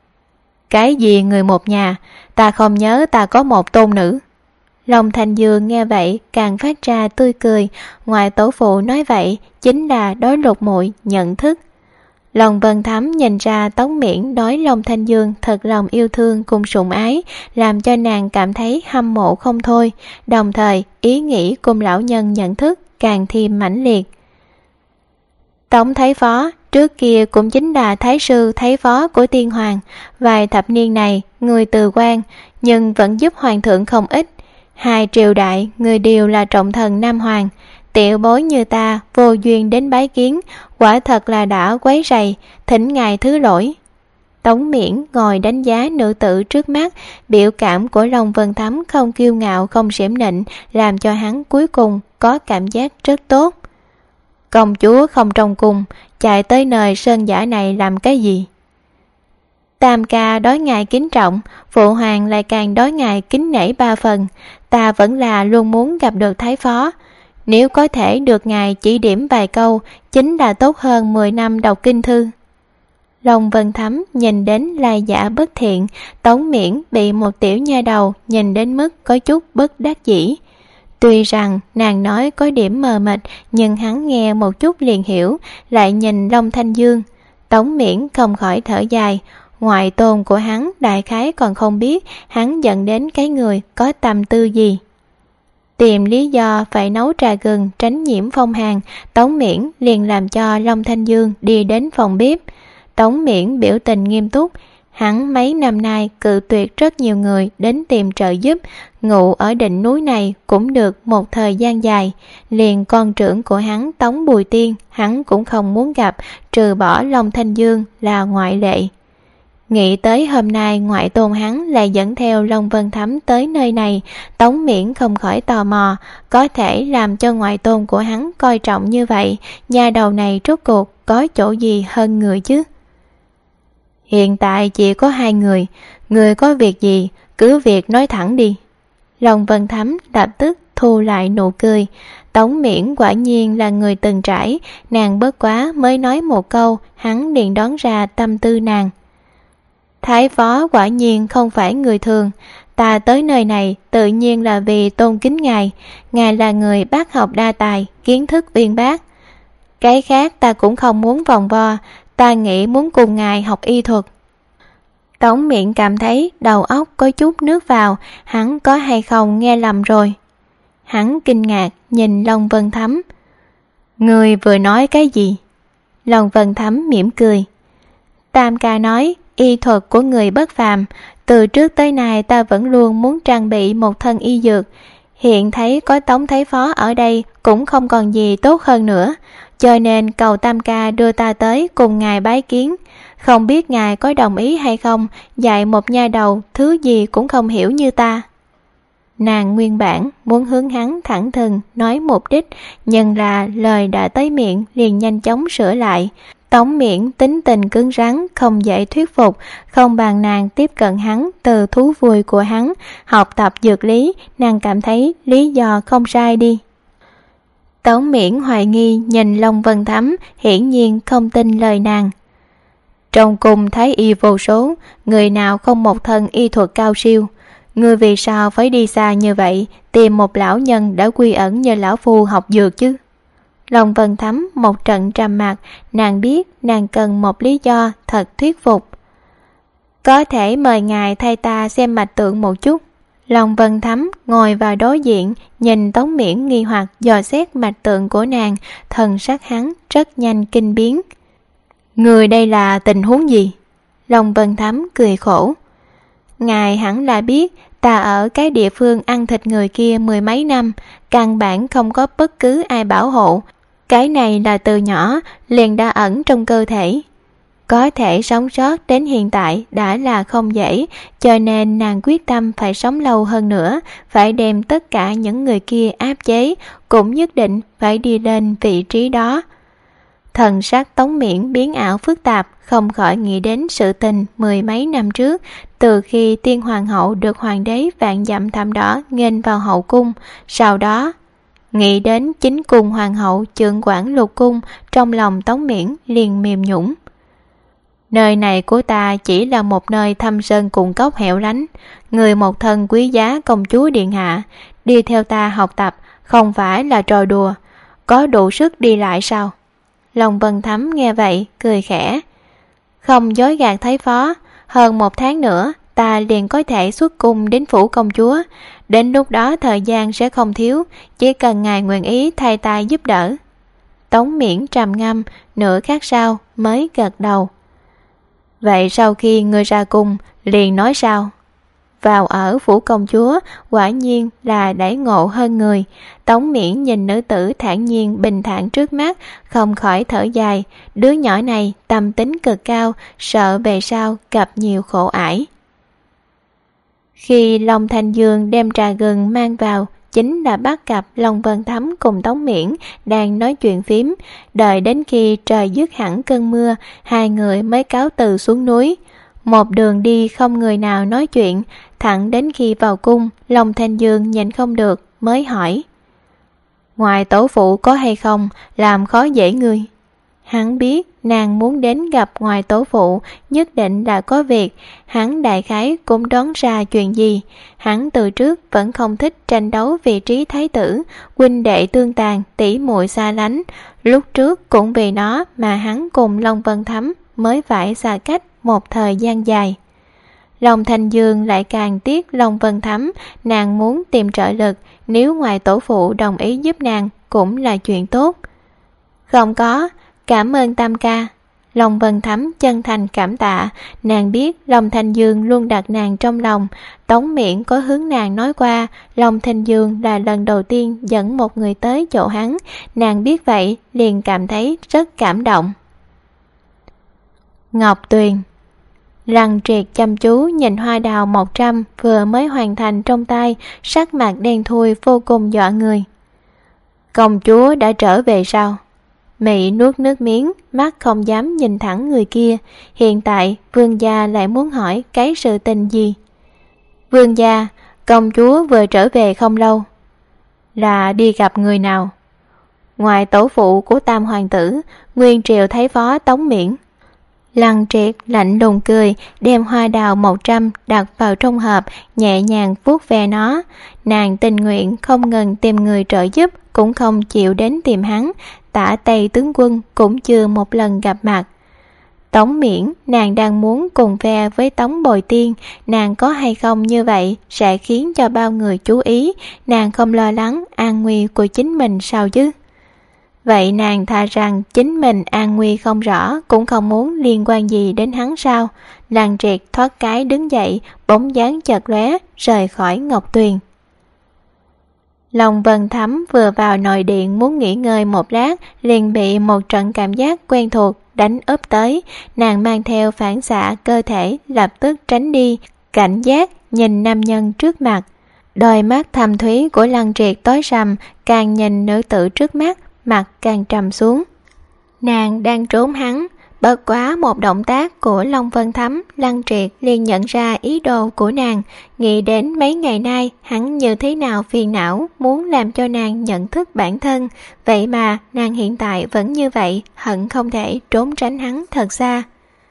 Cái gì người một nhà? Ta không nhớ ta có một tôn nữ. Long Thanh Dương nghe vậy càng phát ra tươi cười, ngoại tổ phụ nói vậy chính là đối Lục muội nhận thức. Long Vân Thắm nhìn ra Tống Miễn đối Long Thanh Dương thật lòng yêu thương cùng sủng ái, làm cho nàng cảm thấy hâm mộ không thôi, đồng thời ý nghĩ cùng lão nhân nhận thức càng thêm mãnh liệt. Tống Thái Phó trước kia cũng chính là thái sư thái phó của tiên hoàng, vài thập niên này người từ quan nhưng vẫn giúp hoàng thượng không ít. Hai triều đại người đều là trọng thần Nam Hoàng, tiểu bối như ta vô duyên đến bái kiến, quả thật là đã quấy rầy, thỉnh ngài thứ lỗi. Tống Miễn ngồi đánh giá nữ tử trước mắt, biểu cảm của Long Vân Thắm không kiêu ngạo không xỉm nịnh, làm cho hắn cuối cùng có cảm giác rất tốt. Công chúa không trong cung, chạy tới nơi sơn giả này làm cái gì? Tam ca đối ngài kính trọng, phụ hoàng lại càng đối ngài kính nể ba phần. Ta vẫn là luôn muốn gặp được thái phó, nếu có thể được ngài chỉ điểm vài câu, chính là tốt hơn 10 năm đọc kinh thư. Long Vân Thấm nhìn đến lai giả bất thiện, Tống Miễn bị một tiểu nha đầu nhìn đến mức có chút bất đắc dĩ. Tuy rằng nàng nói có điểm mờ mịt, nhưng hắn nghe một chút liền hiểu, lại nhìn Long Thanh Dương. Tống Miễn không khỏi thở dài, ngoại tôn của hắn đại khái còn không biết hắn dẫn đến cái người có tâm tư gì. Tìm lý do phải nấu trà gừng tránh nhiễm phong hàn, Tống Miễn liền làm cho Long Thanh Dương đi đến phòng bếp. Tống Miễn biểu tình nghiêm túc, hắn mấy năm nay cự tuyệt rất nhiều người đến tìm trợ giúp, ngụ ở đỉnh núi này cũng được một thời gian dài, liền con trưởng của hắn Tống Bùi Tiên hắn cũng không muốn gặp, trừ bỏ Long Thanh Dương là ngoại lệ. Nghĩ tới hôm nay ngoại tôn hắn lại dẫn theo Long Vân Thấm tới nơi này, Tống Miễn không khỏi tò mò, có thể làm cho ngoại tôn của hắn coi trọng như vậy, nhà đầu này rốt cuộc có chỗ gì hơn người chứ? Hiện tại chỉ có 2 người, người có việc gì cứ việc nói thẳng đi. Long Vân Thấm lập tức thu lại nụ cười. Tống Miễn quả nhiên là người từng trải, nàng bất quá mới nói một câu, hắn liền đoán ra tâm tư nàng. Thái phó quả nhiên không phải người thường, ta tới nơi này tự nhiên là vì tôn kính ngài, ngài là người bác học đa tài, kiến thức uyên bác. Cái khác ta cũng không muốn vòng vo, ta nghĩ muốn cùng ngài học y thuật. Tống Miễn cảm thấy đầu óc có chút nước vào, hắn có hay không nghe lầm rồi. Hắn kinh ngạc nhìn Long Vân Thấm. Người vừa nói cái gì? Long Vân Thấm mỉm cười. Tam ca nói y thuật của người bất phàm, từ trước tới nay ta vẫn luôn muốn trang bị một thân y dược, hiện thấy có Tống Thái phó ở đây cũng không còn gì tốt hơn nữa, cho nên cầu tam ca đưa ta tới cùng ngài bái kiến. Không biết ngài có đồng ý hay không dạy một nha đầu thứ gì cũng không hiểu như ta. Nàng nguyên bản muốn hướng hắn thẳng thừng nói mục đích, nhưng là lời đã tới miệng liền nhanh chóng sửa lại. Tống Miễn tính tình cứng rắn, không dễ thuyết phục, không bằng nàng tiếp cận hắn từ thú vui của hắn, học tập dược lý, nàng cảm thấy lý do không sai đi. Tống Miễn hoài nghi nhìn Long Vân Thấm, hiển nhiên không tin lời nàng. Trong cung thái y vô số, người nào không một thân y thuật cao siêu, ngươi vì sao phải đi xa như vậy, tìm một lão nhân đã quy ẩn như lão phu học dược chứ? Long Vân Thấm một trận trầm mặc, nàng biết nàng cần một lý do thật thuyết phục. Có thể mời ngài thay ta xem mạch tượng một chút. Long Vân Thấm ngồi vào đối diện, nhìn Tống Miễn nghi hoặc dò xét mạch tượng của nàng, thần sắc hắn rất nhanh kinh biến. Người đây là tình huống gì? Long Vân Thấm cười khổ. Ngài hẳn là biết, ta ở cái địa phương ăn thịt người kia 10 mấy năm, căn bản không có bất cứ ai bảo hộ. Cái này là từ nhỏ liền đã ẩn trong cơ thể. Có thể sống sót đến hiện tại đã là không dễ, cho nên nàng quyết tâm phải sống lâu hơn nữa, phải đem tất cả những người kia áp chế, cũng nhất định phải đi lên vị trí đó. Thần sắc Tống Miễn biến ảo phức tạp, không khỏi nghĩ đến sự tình 10 mấy năm trước, từ khi tiên hoàng hậu được hoàng đế vạn dặm thảm đỏ nghênh vào hậu cung, sau đó nghĩ đến chính cung hoàng hậu trưởng quản lục cung, trong lòng Tống Miễn liền mềm nhũn. Nơi này của ta chỉ là một nơi thâm sơn cùng cốc hẻo lánh, người một thân quý giá công chúa điện hạ, đi theo ta học tập không phải là trò đùa, có đủ sức đi lại sao? Long Vân Thấm nghe vậy cười khẽ. Không dối gạt Thái phó, hơn 1 tháng nữa ta liền có thể xuất cung đến phủ công chúa, đến lúc đó thời gian sẽ không thiếu, chỉ cần ngài nguyện ý thay ta giúp đỡ. Tống Miễn trầm ngâm, nửa khắc sau mới gật đầu. Vậy sau khi ngươi ra cung liền nói sao? Vào ở phủ công chúa quả nhiên là đãi ngộ hơn người. Tống Miễn nhìn nữ tử thản nhiên bình thản trước mắt, không khỏi thở dài, đứa nhỏ này tâm tính cực cao, sợ về sau gặp nhiều khổ ải. Khi Long Thanh Dương đem trà gừng mang vào, chính là bắt gặp Long Vân Thấm cùng Tống Miễn đang nói chuyện phím, đợi đến khi trời dứt hẳn cơn mưa, 2 người mới cáo từ xuống núi. Một đường đi không người nào nói chuyện, thẳng đến khi vào cung, Long Thanh Dương nhìn không được mới hỏi: Ngoài tổ phụ có hay không làm khó dễ ngươi? Hắn biết nàng muốn đến gặp ngoại tổ phụ, nhất định là có việc. Hắn đại khái cũng đoán ra chuyện gì. Hắn từ trước vẫn không thích tranh đấu vị trí thái tử, huynh đệ tương tàn, tỷ muội xa lánh. Lúc trước cũng vì nó mà hắn cùng Long Vân Thấm mới phải xa cách một thời gian dài. Long Thanh Dương lại càng tiếc Long Vân Thấm, nàng muốn tìm trợ lực, nếu ngoại tổ phụ đồng ý giúp nàng cũng là chuyện tốt. Không có, cảm ơn Tam ca. Long Vân Thấm chân thành cảm tạ, nàng biết Long Thanh Dương luôn đặt nàng trong lòng. Tống Miễn có hướng nàng nói qua, Long Thanh Dương là lần đầu tiên dẫn một người tới chỗ hắn, nàng biết vậy liền cảm thấy rất cảm động. Ngọc Tuyền. Lăng Triệt chăm chú nhìn hoa đào 100 vừa mới hoàn thành trong tay, sắc mặt đen thui vô cùng dọa người. Công chúa đã trở về sao? Mị nuốt nước miếng, mắt không dám nhìn thẳng người kia. Hiện tại vương gia lại muốn hỏi cái sự tình gì? Vương gia, công chúa vừa trở về không lâu. Là đi gặp người nào? Ngoài tổ phụ của Tam hoàng tử, Nguyên Triều Thái phó Tống Miễn. Lăng Triệt lạnh lùng cười, đem hoa đào 100 đặt vào trong hộp, nhẹ nhàng vuốt ve nó. Nàng tình nguyện không ngừng tìm người trợ giúp, cũng không chịu đến tìm hắn. Tả Tây tướng quân cũng chưa một lần gặp mặt. Tống Miễn, nàng đang muốn cùng phe với Tống Bồi Tiên, nàng có hay không như vậy sẽ khiến cho bao người chú ý, nàng không lo lắng an nguy của chính mình sao chứ? Vậy nàng thà rằng chính mình an nguy không rõ, cũng không muốn liên quan gì đến hắn sao? Lăng Triệt thoát cái đứng dậy, bóng dáng chợt lóe, rời khỏi Ngọc Tuyền. Long Vân Thấm vừa vào nội điện muốn nghỉ ngơi một lát, liền bị một trận cảm giác quen thuộc đánh úp tới. Nàng mang theo phản xạ cơ thể lập tức tránh đi, cảnh giác nhìn nam nhân trước mặt. Đôi mắt thâm thúy của Lăng Triệt tối sầm, càng nhìn nữ tử trước mắt, mặt càng trầm xuống. Nàng đang trốn hắn, bất quá một động tác của Long Vân Thấm, Lăng Triệt liền nhận ra ý đồ của nàng, nghĩ đến mấy ngày nay hắn như thế nào phiền não, muốn làm cho nàng nhận thức bản thân, vậy mà nàng hiện tại vẫn như vậy, hận không thể trốn tránh hắn thật xa.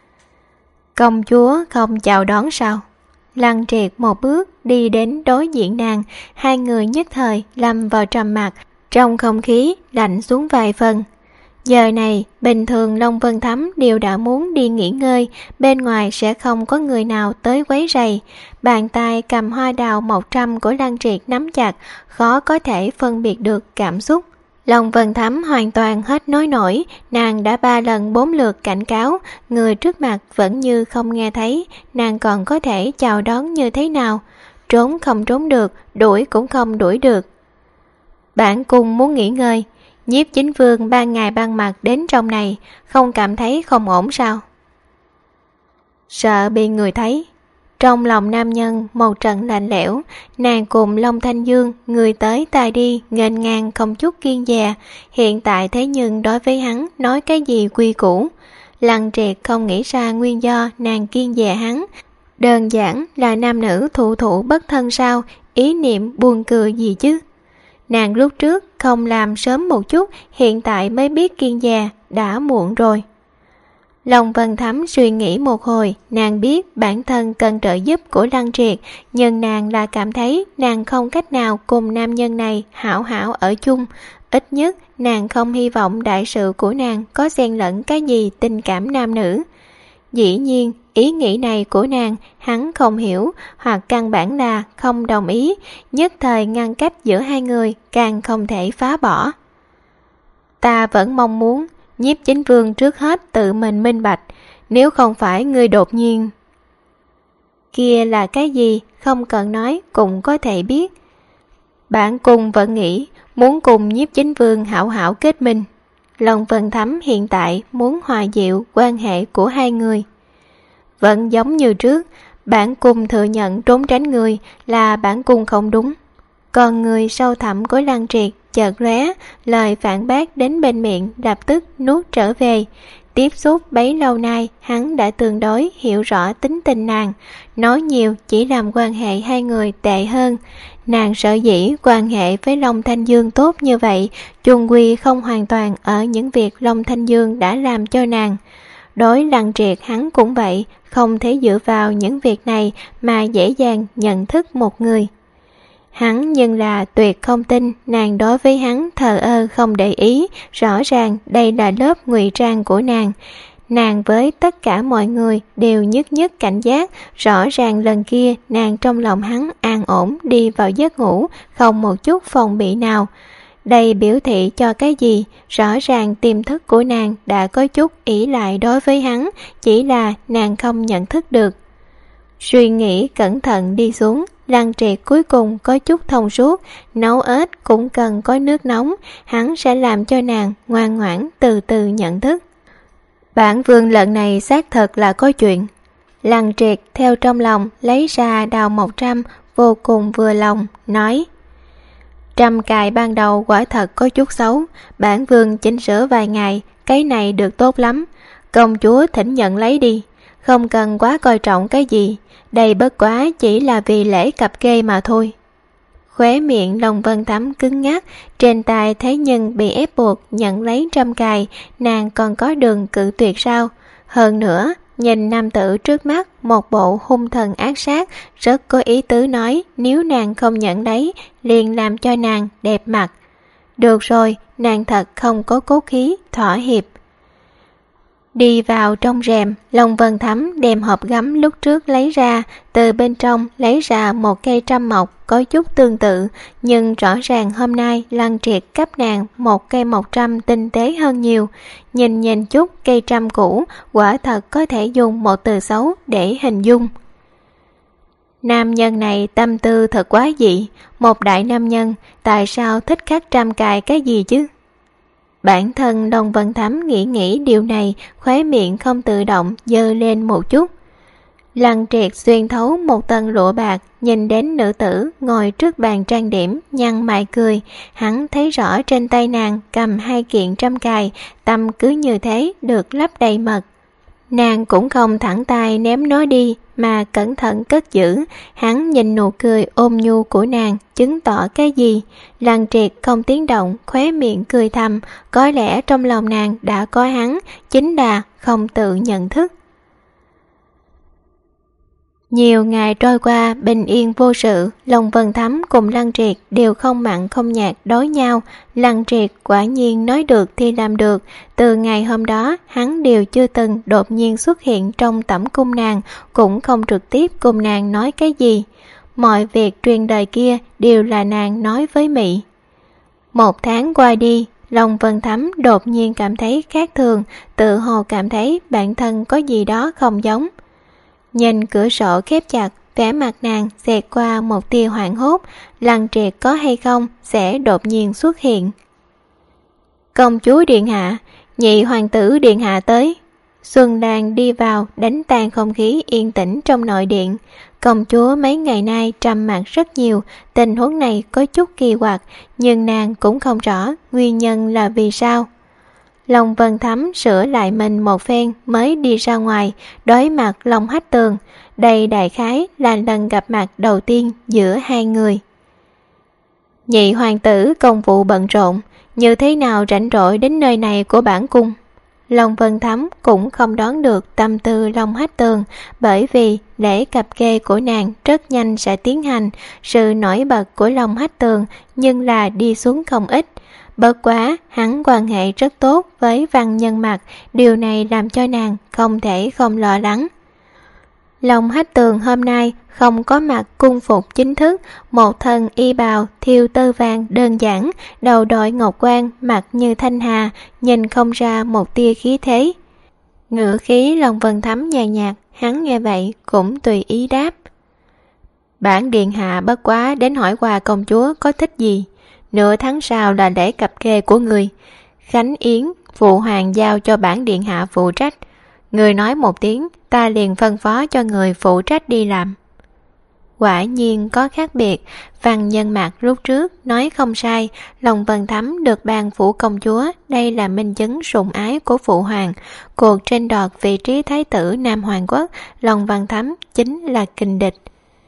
Công chúa không chào đón sao? Lăng Triệt một bước đi đến đối diện nàng, hai người nhất thời lâm vào trầm mặc, trong không khí lạnh xuống vài phần. Giờ này, bình thường Long Vân Thấm đều đã muốn đi nghỉ ngơi, bên ngoài sẽ không có người nào tới quấy rầy. Bàn tay cầm hoa đào 100 của Lăng Triệt nắm chặt, khó có thể phân biệt được cảm xúc. Long Vân Thấm hoàn toàn hết nói nổi, nàng đã 3 lần 4 lượt cảnh cáo, người trước mặt vẫn như không nghe thấy, nàng còn có thể chào đón như thế nào? Trốn không trốn được, đuổi cũng không đuổi được. Bản cung muốn nghỉ ngơi. Nhiếp chính vương ban ngày ban mặt đến trong này, không cảm thấy không ổn sao? Sợ bị người thấy. Trong lòng nam nhân một trận lạnh lẽo, nàng cùng Long Thanh Dương người tới tai đi, nghênh ngang không chút kiêng dè. Hiện tại thế nhưng đối với hắn nói cái gì quy củ. Lăng Triệt không nghĩ ra nguyên do nàng kiêng dè hắn. Đơn giản là nam nữ thụ thụ bất thân sao, ý niệm buồn cười gì chứ? Nàng lúc trước không làm sớm một chút, hiện tại mới biết kiêng dè, đã muộn rồi. Long Vân Thấm suy nghĩ một hồi, nàng biết bản thân cần trợ giúp của Lăng Triệt, nhưng nàng là cảm thấy nàng không cách nào cùng nam nhân này hảo hảo ở chung. Ít nhất nàng không hy vọng đại sự của nàng có xen lẫn cái gì tình cảm nam nữ. Dĩ nhiên, ý nghĩ này của nàng hắn không hiểu, hoặc căn bản là không đồng ý, nhất thời ngăn cách giữa hai người càng không thể phá bỏ. Ta vẫn mong muốn Nhiếp chính vương trước hết tự mình minh bạch, nếu không phải ngươi đột nhiên. Kia là cái gì, không cần nói cũng có thể biết. Bản cung vẫn nghĩ muốn cùng Nhiếp chính vương hảo hảo kết minh. Long Vân Thấm hiện tại muốn hòa dịu quan hệ của hai người. Vẫn giống như trước, bản cung thừa nhận trốn tránh người là bản cung không đúng. Còn người sâu thẳm của Lăng Triệt chợt lóe, lời phản bác đến bên miệng lập tức nuốt trở về. tiếp xúc bấy lâu nay, hắn đã tương đối hiểu rõ tính tình nàng, nói nhiều chỉ làm quan hệ hai người tệ hơn. Nàng sở dĩ quan hệ với Long Thanh Dương tốt như vậy, chung quy không hoàn toàn ở những việc Long Thanh Dương đã làm cho nàng. Đối Lăng Triệt hắn cũng vậy, không thể dựa vào những việc này mà dễ dàng nhận thức một người. Hắn nhưng là tuyệt không tin nàng đối với hắn thờ ơ không để ý, rõ ràng đây là lớp ngụy trang của nàng. Nàng với tất cả mọi người đều nhất nhất cảnh giác, rõ ràng lần kia nàng trong lòng hắn an ổn đi vào giấc ngủ, không một chút phòng bị nào. Đây biểu thị cho cái gì? Rõ ràng tiềm thức của nàng đã có chút ỷ lại đối với hắn, chỉ là nàng không nhận thức được. Suy nghĩ cẩn thận đi xuống, Lăng Triệt cuối cùng có chút thông suốt, nấu ếch cũng cần có nước nóng, hắn sẽ làm cho nàng ngoan ngoãn từ từ nhận thức. Bản vương lần này xác thật là có chuyện. Lăng Triệt theo trong lòng lấy ra đào 100, vô cùng vừa lòng, nói: Trăm cài ban đầu quả thật có chút xấu, bản vương chỉnh sửa vài ngày, cái này được tốt lắm. Công chúa thỉnh nhận lấy đi, không cần quá coi trọng cái gì, đây bất quá chỉ là vì lễ cặp kê mà thôi. Khóe miệng Long Vân Thắm cứng ngắc, trên tay thấy nhân bị ép buộc nhận lấy trăm cài, nàng còn có đường cự tuyệt sao? Hơn nữa, nhìn nam tử trước mắt một bộ hung thần ác sát, rất có ý tứ nói nếu nàng không nhận lấy, liền làm cho nàng đẹp mặt. Được rồi, nàng thật không có cố khí, thỏa hiệp. Đi vào trong rèm, Long Vân Thắm đem hộp gấm lúc trước lấy ra, từ bên trong lấy ra một cây trăm mộc có chút tương tự, nhưng rõ ràng hôm nay Lăng Triệt cấp nàng một cây 100 tinh tế hơn nhiều. Nhìn chút cây trăm cũ, quả thật có thể dùng một từ xấu để hình dung. Nam nhân này tâm tư thật quá dị, một đại nam nhân, tại sao thích khắc trăm cài cái gì chứ? Bản thân Long Vân Thắm nghĩ điều này, khóe miệng không tự động dơ lên một chút. Lăng Triệt xuyên thấu một tầng lụa bạc, nhìn đến nữ tử ngồi trước bàn trang điểm, nhăn mày cười. Hắn thấy rõ trên tay nàng cầm 2 kiện trăm cài, tâm cứ như thế được lấp đầy mật. Nàng cũng không thẳng tay ném nó đi, mà cẩn thận cất giữ. Hắn nhìn nụ cười ôn nhu của nàng, chứng tỏ cái gì? Lăng Triệt không tiếng động, khóe miệng cười thầm, có lẽ trong lòng nàng đã có hắn, chính là không tự nhận thức. Nhiều ngày trôi qua bình yên vô sự, Long Vân Thắm cùng Lăng Triệt đều không mặn không nhạt đối nhau. Lăng Triệt quả nhiên nói được thì làm được, từ ngày hôm đó hắn đều chưa từng đột nhiên xuất hiện trong tẩm cung nàng, cũng không trực tiếp cùng nàng nói cái gì. Mọi việc truyền đời kia đều là nàng nói với Mị. 1 tháng qua đi, Long Vân Thắm đột nhiên cảm thấy khác thường, tự hồ cảm thấy bản thân có gì đó không giống. Nhìn cửa sổ khép chặt, vẻ mặt nàng xẹt qua một tia hoảng hốt, Lăng Triệt có hay không sẽ đột nhiên xuất hiện. Công chúa điện hạ, nhị hoàng tử điện hạ tới. Xuân Đàn đi vào đánh tan không khí yên tĩnh trong nội điện. Công chúa mấy ngày nay trầm mặc rất nhiều, tình huống này có chút kỳ quặc, nhưng nàng cũng không rõ nguyên nhân là vì sao. Long Vân Thắm sửa lại mình một phen mới đi ra ngoài, đối mặt Long Hách Tường. Đây đại khái là lần gặp mặt đầu tiên giữa hai người. Nhị hoàng tử công vụ bận rộn, như thế nào rảnh rỗi đến nơi này của bản cung? Long Vân Thắm cũng không đoán được tâm tư Long Hách Tường, bởi vì lễ cặp kê của nàng rất nhanh sẽ tiến hành. Sự nổi bật của Long Hách Tường nhưng là đi xuống không ít. Bất quá, hắn quan hệ rất tốt với Văn Nhân Mặc, điều này làm cho nàng không thể không lo lắng. Long Hách Tường hôm nay không có mặc cung phục chính thức, một thân y bào thêu tơ vàng đơn giản, đầu đội ngọc quan, mặt như thanh hà, nhìn không ra một tia khí thế. Ngữ khí Long Vân Thắm nhàn nhạt, hắn nghe vậy cũng tùy ý đáp. Bản điện hạ bất quá đến hỏi qua công chúa có thích gì. Nửa tháng sau là lễ cặp kê của người. Khánh Yến, phụ hoàng giao cho bản điện hạ phụ trách. Người nói một tiếng, ta liền phân phó cho người phụ trách đi làm. Quả nhiên có khác biệt. Văn Nhân Mạc lúc trước nói không sai, Long Vân Thắm được ban phủ công chúa, đây là minh chứng sủng ái của phụ hoàng. Cuộc tranh đoạt vị trí thái tử Nam Hoàng Quốc, Long Vân Thắm chính là kình địch.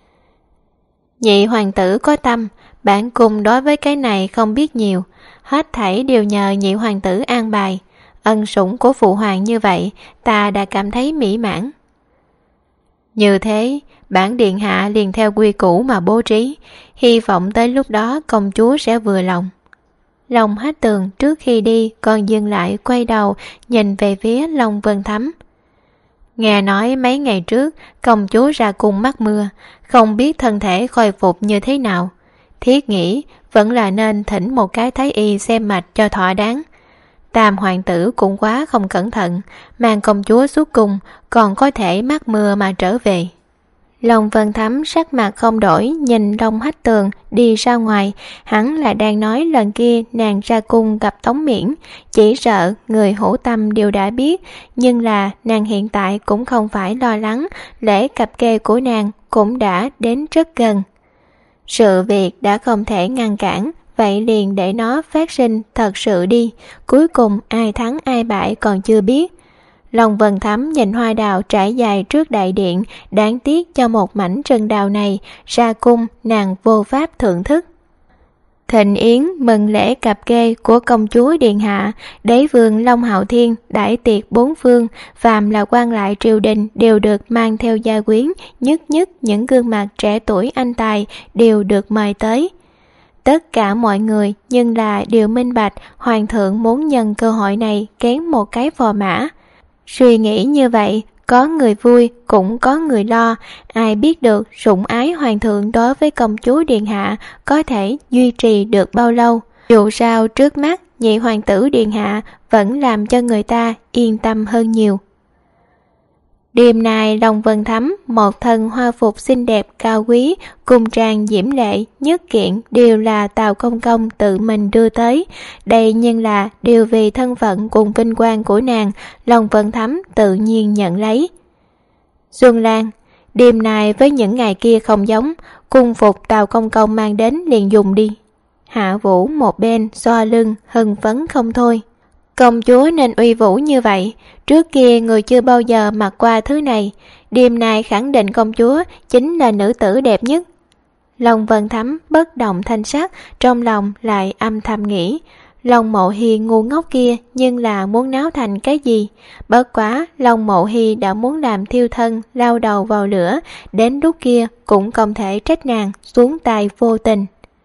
Nhị hoàng tử có tâm, bản cung đối với cái này không biết nhiều, hết thảy đều nhờ nhị hoàng tử an bài. Ân sủng của phụ hoàng như vậy, ta đã cảm thấy mỹ mãn. Như thế, bản điện hạ liền theo quy củ mà bố trí, hy vọng tới lúc đó công chúa sẽ vừa lòng. Long Hách Tường trước khi đi còn dừng lại quay đầu nhìn về phía Long Vân Thắm. Nghe nói mấy ngày trước công chúa ra cung mắc mưa, không biết thân thể khôi phục như thế nào. Thiết nghĩ vẫn là nên thỉnh một cái thái y xem mạch cho thỏa đáng. Tam hoàng tử cũng quá không cẩn thận, mang công chúa xuất cung còn có thể mắc mưa mà trở về. Long Vân Thắm sắc mặt không đổi nhìn Long Hách Tường đi ra ngoài, hắn là đang nói lần kia nàng ra cung gặp Tống Miễn, chỉ sợ người hữu tâm đều đã biết, nhưng là nàng hiện tại cũng không phải lo lắng, lễ cập kê của nàng cũng đã đến rất gần. Sự việc đã không thể ngăn cản, vậy liền để nó phát sinh thật sự đi, cuối cùng ai thắng ai bại còn chưa biết. Long Vân Thắm nhìn hoa đào trải dài trước đại điện, đáng tiếc cho một mảnh rừng đào này, ra cung nàng vô pháp thưởng thức. Thịnh yến mừng lễ cập kê của công chúa điện hạ, đế vương Long Hạo Thiên đãi tiệc bốn phương, phàm là quan lại triều đình đều được mang theo gia quyến, nhất nhất những gương mặt trẻ tuổi anh tài đều được mời tới. Tất cả mọi người nhưng là đều minh bạch hoàng thượng muốn nhân cơ hội này kén một cái phò mã. Suy nghĩ như vậy, có người vui cũng có người lo, ai biết được sủng ái hoàng thượng đối với công chúa điện hạ có thể duy trì được bao lâu. Dù sao trước mắt nhị hoàng tử điện hạ vẫn làm cho người ta yên tâm hơn nhiều. Đêm nay Long Vân Thắm một thân hoa phục xinh đẹp cao quý, cung trang diễm lệ, nhất kiện đều là Tào Công Công tự mình đưa tới. Đây nhưng là đều vì thân phận cùng vinh quang của nàng, Long Vân Thắm tự nhiên nhận lấy. Xuân Lan, đêm nay với những ngày kia không giống, cung phục Tào Công Công mang đến liền dùng đi. Hạ Vũ một bên xoa lưng hưng phấn không thôi. Công chúa nên uy vũ như vậy, trước kia người chưa bao giờ mặc qua thứ này, đêm nay khẳng định công chúa chính là nữ tử đẹp nhất. Long Vân Thắm bất động thanh sắc, trong lòng lại âm thầm nghĩ, Long Mộ Hy ngu ngốc kia nhưng là muốn náo thành cái gì? Bất quá Long Mộ Hy đã muốn làm thiêu thân lao đầu vào lửa, đến lúc kia cũng không thể trách nàng xuống tay vô tình.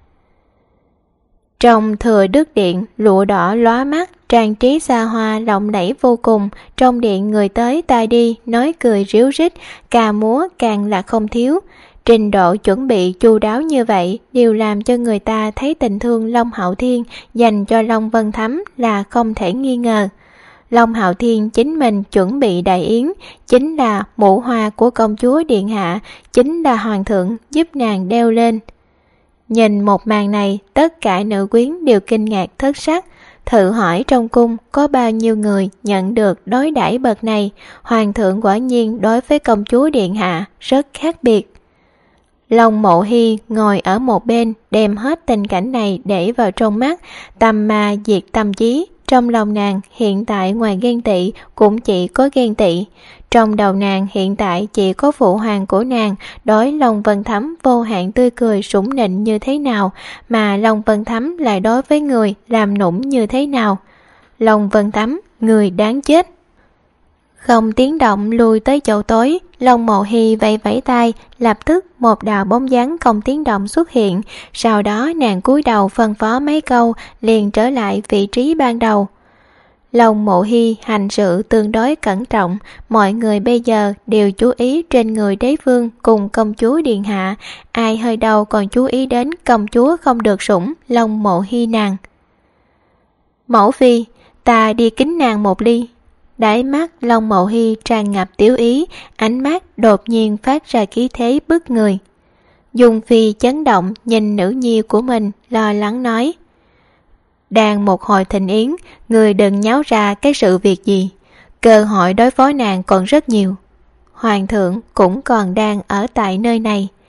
Trong Thừa Đức Điện, lụa đỏ lóa mắt, trang trí xa hoa lộng lẫy vô cùng, trong điện người tới ta đi, nói cười ríu rít, ca múa càng là không thiếu. Trình độ chuẩn bị chu đáo như vậy đều làm cho người ta thấy tình thương Long Hạo Thiên dành cho Long Vân Thắm là không thể nghi ngờ. Long Hạo Thiên chính mình chuẩn bị đại yến, chính là mũ hoa của công chúa điện hạ, chính là hoàng thượng giúp nàng đeo lên. Nhìn một màn này, tất cả nữ quyến đều kinh ngạc thất sắc. Thử hỏi trong cung có bao nhiêu người nhận được đối đãi bậc này, hoàng thượng quả nhiên đối với công chúa điện hạ rất khác biệt. Long Mộ Hy ngồi ở một bên, đem hết tình cảnh này để vào trong mắt, tâm ma diệt tâm trí. Trong lòng nàng hiện tại ngoài ghen tị cũng chỉ có ghen tị. Trong đầu nàng hiện tại chỉ có phụ hoàng của nàng đối Long Vân Thắm vô hạn tươi cười sủng nịnh như thế nào, mà Long Vân Thắm lại đối với người làm nũng như thế nào. Long Vân Thắm, người đáng chết. Không tiếng động lui tới chỗ tối, Long Mộ Hy vẫy vẫy tay, lập tức một đạo bóng dáng không tiếng động xuất hiện, sau đó nàng cúi đầu phân phó mấy câu liền trở lại vị trí ban đầu. Long Mộ Hy hành sự tương đối cẩn trọng, mọi người bây giờ đều chú ý trên người đế vương cùng công chúa điện hạ, ai hơi đầu còn chú ý đến công chúa không được sủng Long Mộ Hy nàng. Mẫu phi, ta đi kính nàng một ly. Đáy mắt Long Mộ Hy tràn ngập tiểu ý, ánh mắt đột nhiên phát ra khí thế bức người. Dung Phi chấn động nhìn nữ nhi của mình, lo lắng nói: đang một hồi thịnh yến, người đừng nháo ra cái sự việc gì, cơ hội đối phó nàng còn rất nhiều. Hoàng thượng cũng còn đang ở tại nơi này.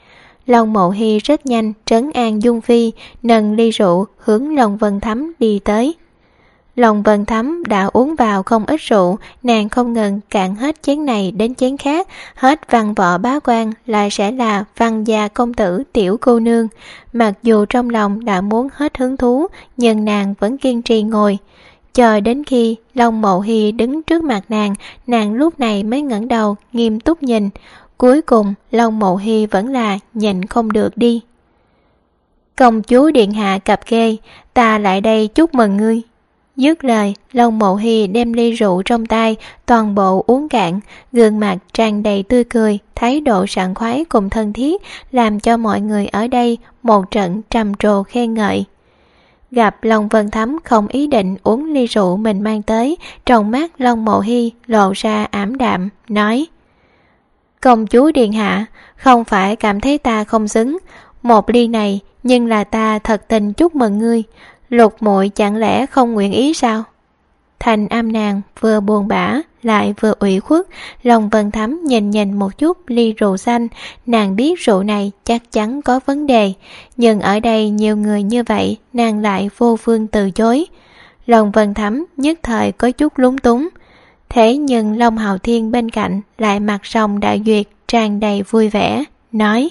Long Mộ Hy rất nhanh trấn an Dung Phi, nâng ly rượu hướng Long Vân Thắm đi tới. Long Vân Thắm đã uống vào không ít rượu, nàng không ngừng cạn hết chén này đến chén khác, hết văn võ bá quan lại sẽ là văn gia công tử tiểu cô nương. Mặc dù trong lòng đã muốn hết hứng thú, nhưng nàng vẫn kiên trì ngồi. Chờ đến khi Long Mộ Hy đứng trước mặt nàng lúc này mới ngẩng đầu nghiêm túc nhìn. Cuối cùng Long Mộ Hy vẫn là nhìn không được đi. Công chúa điện hạ cập kê, ta lại đây chúc mừng ngươi. Dứt lời, Long Mộ Hy đem ly rượu trong tay toàn bộ uống cạn, gương mặt tràn đầy tươi cười, thái độ sảng khoái cùng thân thiết, làm cho mọi người ở đây một trận trầm trồ khen ngợi. Gặp Long Vân Thắm không ý định uống ly rượu mình mang tới, trong mắt Long Mộ Hy lộ ra ảm đạm, nói: Công chúa điện hạ, không phải cảm thấy ta không xứng, một ly này nhưng là ta thật tình chúc mừng ngươi, Lục muội chẳng lẽ không nguyện ý sao? Thành âm nàng vừa buồn bã lại vừa ủy khuất. Long Vân Thắm nhìn một chút ly rượu xanh, nàng biết rượu này chắc chắn có vấn đề, nhưng ở đây nhiều người như vậy, nàng lại vô phương từ chối. Long Vân Thắm nhất thời có chút lúng túng. Thế nhưng Long Hạo Thiên bên cạnh lại mặt rồng đại duyệt, tràn đầy vui vẻ, nói: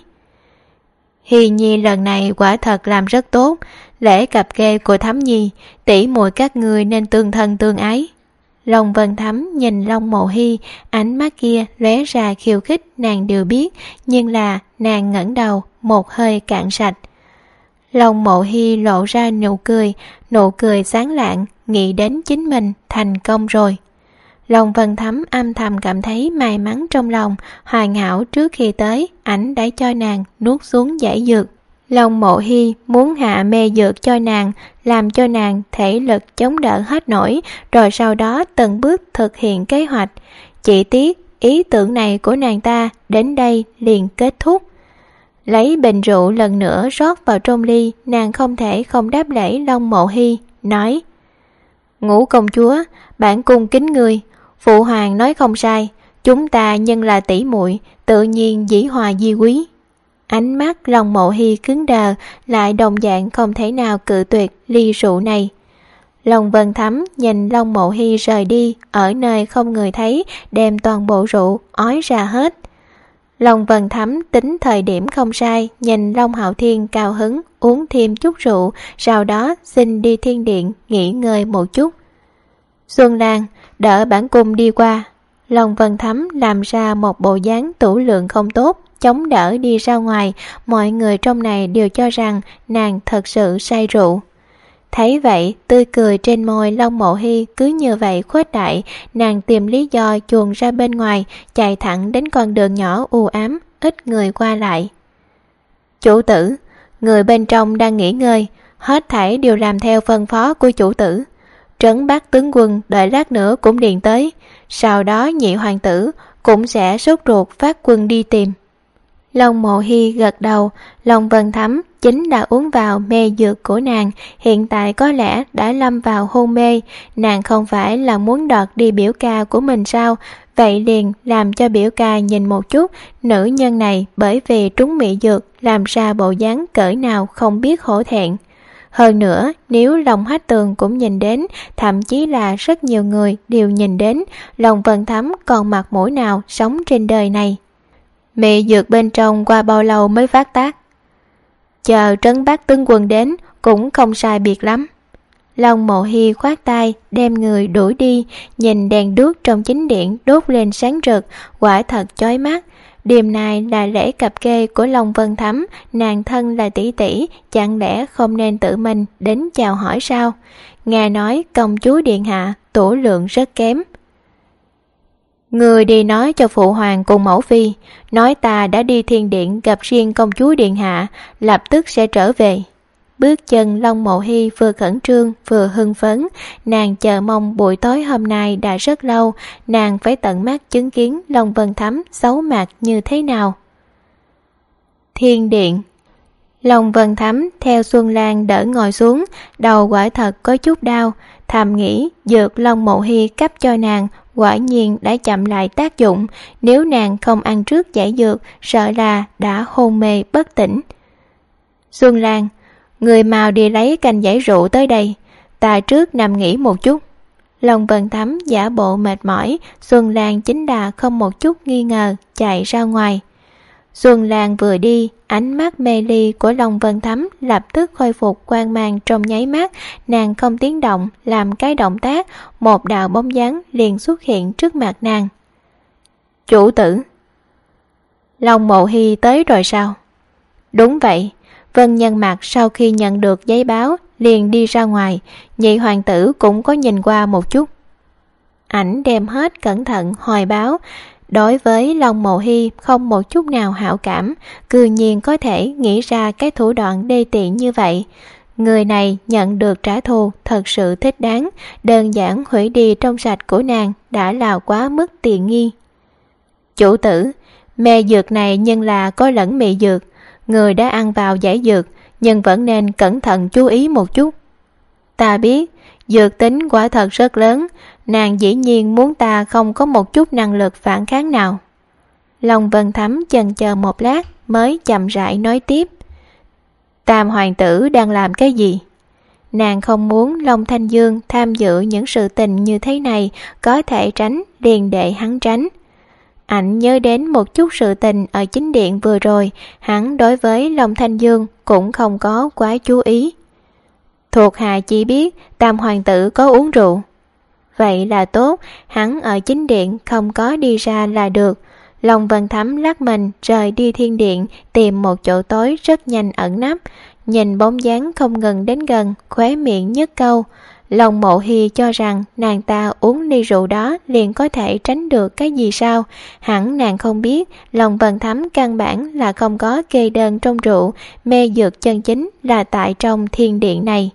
Hy Nhi lần này quả thật làm rất tốt, lễ cập kê của Thắm Nhi, tỷ muội các người nên tương thân tương ái. Long Vân Thắm nhìn Long Mộ Hy, ánh mắt kia lóe ra khiêu khích nàng đều biết, nhưng là nàng ngẩng đầu một hơi cạn sạch. Long Mộ Hy lộ ra nụ cười sáng lạng, nghĩ đến chính mình thành công rồi. Long Vân Thắm âm thầm cảm thấy may mắn trong lòng, hoàn hảo trước khi tới, ảnh đã cho nàng nuốt xuống giải dược. Long Mộ Hy muốn hạ mê dược cho nàng, làm cho nàng thể lực chống đỡ hết nổi, rồi sau đó từng bước thực hiện kế hoạch. Chỉ tiếc ý tưởng này của nàng ta đến đây liền kết thúc. Lấy bình rượu lần nữa rót vào trong ly, nàng không thể không đáp lễ Long Mộ Hy, nói: Ngũ công chúa, bản cung kính ngươi, phụ hoàng nói không sai, chúng ta nhân là tỷ muội, tự nhiên dĩ hòa di quý. Ánh mắt Long Mộ Hy cứng đờ, lại đồng dạng không thể nào cự tuyệt ly rượu này. Long Vân Thắm nhìn Long Mộ Hy rời đi, ở nơi không người thấy, đem toàn bộ rượu ói ra hết. Long Vân Thắm tính thời điểm không sai, nhìn Long Hạo Thiên cao hứng uống thêm chút rượu, sau đó xin đi thiên điện nghỉ ngơi một chút. Xuân Lan, đỡ bản cung đi qua. Long Vân Thắm làm ra một bộ dáng tủ lượng không tốt, chống đỡ đi ra ngoài. Mọi người trong này đều cho rằng nàng thật sự say rượu. Thấy vậy, tươi cười trên môi Long Mộ Hy cứ như vậy khuếch đại, nàng tìm lý do chuồn ra bên ngoài, chạy thẳng đến con đường nhỏ u ám, ít người qua lại. Chủ tử, người bên trong đang nghỉ ngơi, hết thảy đều làm theo phân phó của chủ tử. Trấn Bắc tướng quân đợi lát nữa cũng điện tới, sau đó nhị hoàng tử cũng sẽ sốt ruột phát quân đi tìm. Long Mộ Hy gật đầu. Long Vân Thắm chính là uống vào mê dược của nàng, hiện tại có lẽ đã lâm vào hôn mê. Nàng không phải là muốn đoạt đi biểu ca của mình sao? Vậy liền làm cho biểu ca nhìn một chút nữ nhân này bởi vì trúng mị dược làm ra bộ dáng cỡ nào không biết hổ thẹn. Hơn nữa, nếu Long Hách Tường cũng nhìn đến, thậm chí là rất nhiều người đều nhìn đến, Long Vân Thắm còn mặt mũi nào sống trên đời này. Mị dược bên trong qua bao lâu mới phát tác? Chờ Trấn Bắc tướng quân đến cũng không sai biệt lắm. Long Mộ Hy khoát tay đem người đuổi đi, nhìn đèn đuốc trong chính điện đốt lên sáng rực, quả thật chói mắt. Đêm nay là lễ cập kê của Long Vân Thắm, nàng thân là tỷ tỷ, chẳng lẽ không nên tự mình đến chào hỏi sao? Nghe nói công chúa điện hạ tủ lượng rất kém. Người đi nói cho phụ hoàng cùng mẫu phi, nói ta đã đi thiên điện gặp riêng công chúa điện hạ, lập tức sẽ trở về. Bước chân Long Mộ Hy vừa khẩn trương vừa hưng phấn, nàng chờ mong buổi tối hôm nay đã rất lâu, nàng phải tận mắt chứng kiến Long Vân Thắm xấu mặt như thế nào. Thiên điện. Long Vân Thắm theo Xuân Lan đỡ ngồi xuống, đầu quả thật có chút đau, thầm nghĩ dược Long Mộ Hy cấp cho nàng quả nhiên đã chậm lại tác dụng. Nếu nàng không ăn trước giải dược, sợ là đã hôn mê bất tỉnh. Xuân Lan, người mau đi lấy canh giải rượu tới đây, ta trước nằm nghỉ một chút. Long Vân Thắm giả bộ mệt mỏi, Xuân Lan chính là không một chút nghi ngờ chạy ra ngoài. Xuân Lan vừa đi, ánh mắt mê ly của Long Vân Thắm lập tức khôi phục quang mang trong nháy mắt. Nàng không tiếng động làm cái động tác, một đạo bóng dáng liền xuất hiện trước mặt nàng. Chủ tử. Long Mộ Hy tới rồi sao? Đúng vậy. Vân Nhân Mặc sau khi nhận được giấy báo liền đi ra ngoài, nhị hoàng tử cũng có nhìn qua một chút. Ảnh đem hết cẩn thận hồi báo. Đối với Long Mộ Hy không một chút nào hảo cảm, cư nhiên có thể nghĩ ra cái thủ đoạn đê tiện như vậy. Người này nhận được trả thù thật sự thích đáng, đơn giản hủy đi trong sạch của nàng đã là quá mức tiện nghi. Chủ tử, mê dược này nhưng là có lẫn mị dược, người đã ăn vào giải dược nhưng vẫn nên cẩn thận chú ý một chút. Ta biết, dược tính quả thật rất lớn, nàng dĩ nhiên muốn ta không có một chút năng lực phản kháng nào. Long Vân Thắm chần chờ một lát mới chậm rãi nói tiếp. Tam hoàng tử đang làm cái gì? Nàng không muốn Long Thanh Dương tham dự những sự tình như thế này, có thể tránh liền để hắn tránh. Ảnh nhớ đến một chút sự tình ở chính điện vừa rồi, hắn đối với Long Thanh Dương cũng không có quá chú ý. Thuộc hạ chỉ biết Tam hoàng tử có uống rượu. Vậy là tốt, hắn ở chính điện không có đi ra là được. Long Vân Thắm lắc mình rời đi thiên điện, tìm một chỗ tối rất nhanh ẩn nấp. Nhìn bóng dáng không ngừng đến gần, khóe miệng nhếch câu. Long Mộ Hy cho rằng nàng ta uống ly rượu đó liền có thể tránh được cái gì sao? Hẳn nàng không biết, Long Vân Thắm căn bản là không có kê đơn trong rượu, mê dược chân chính là tại trong thiên điện này.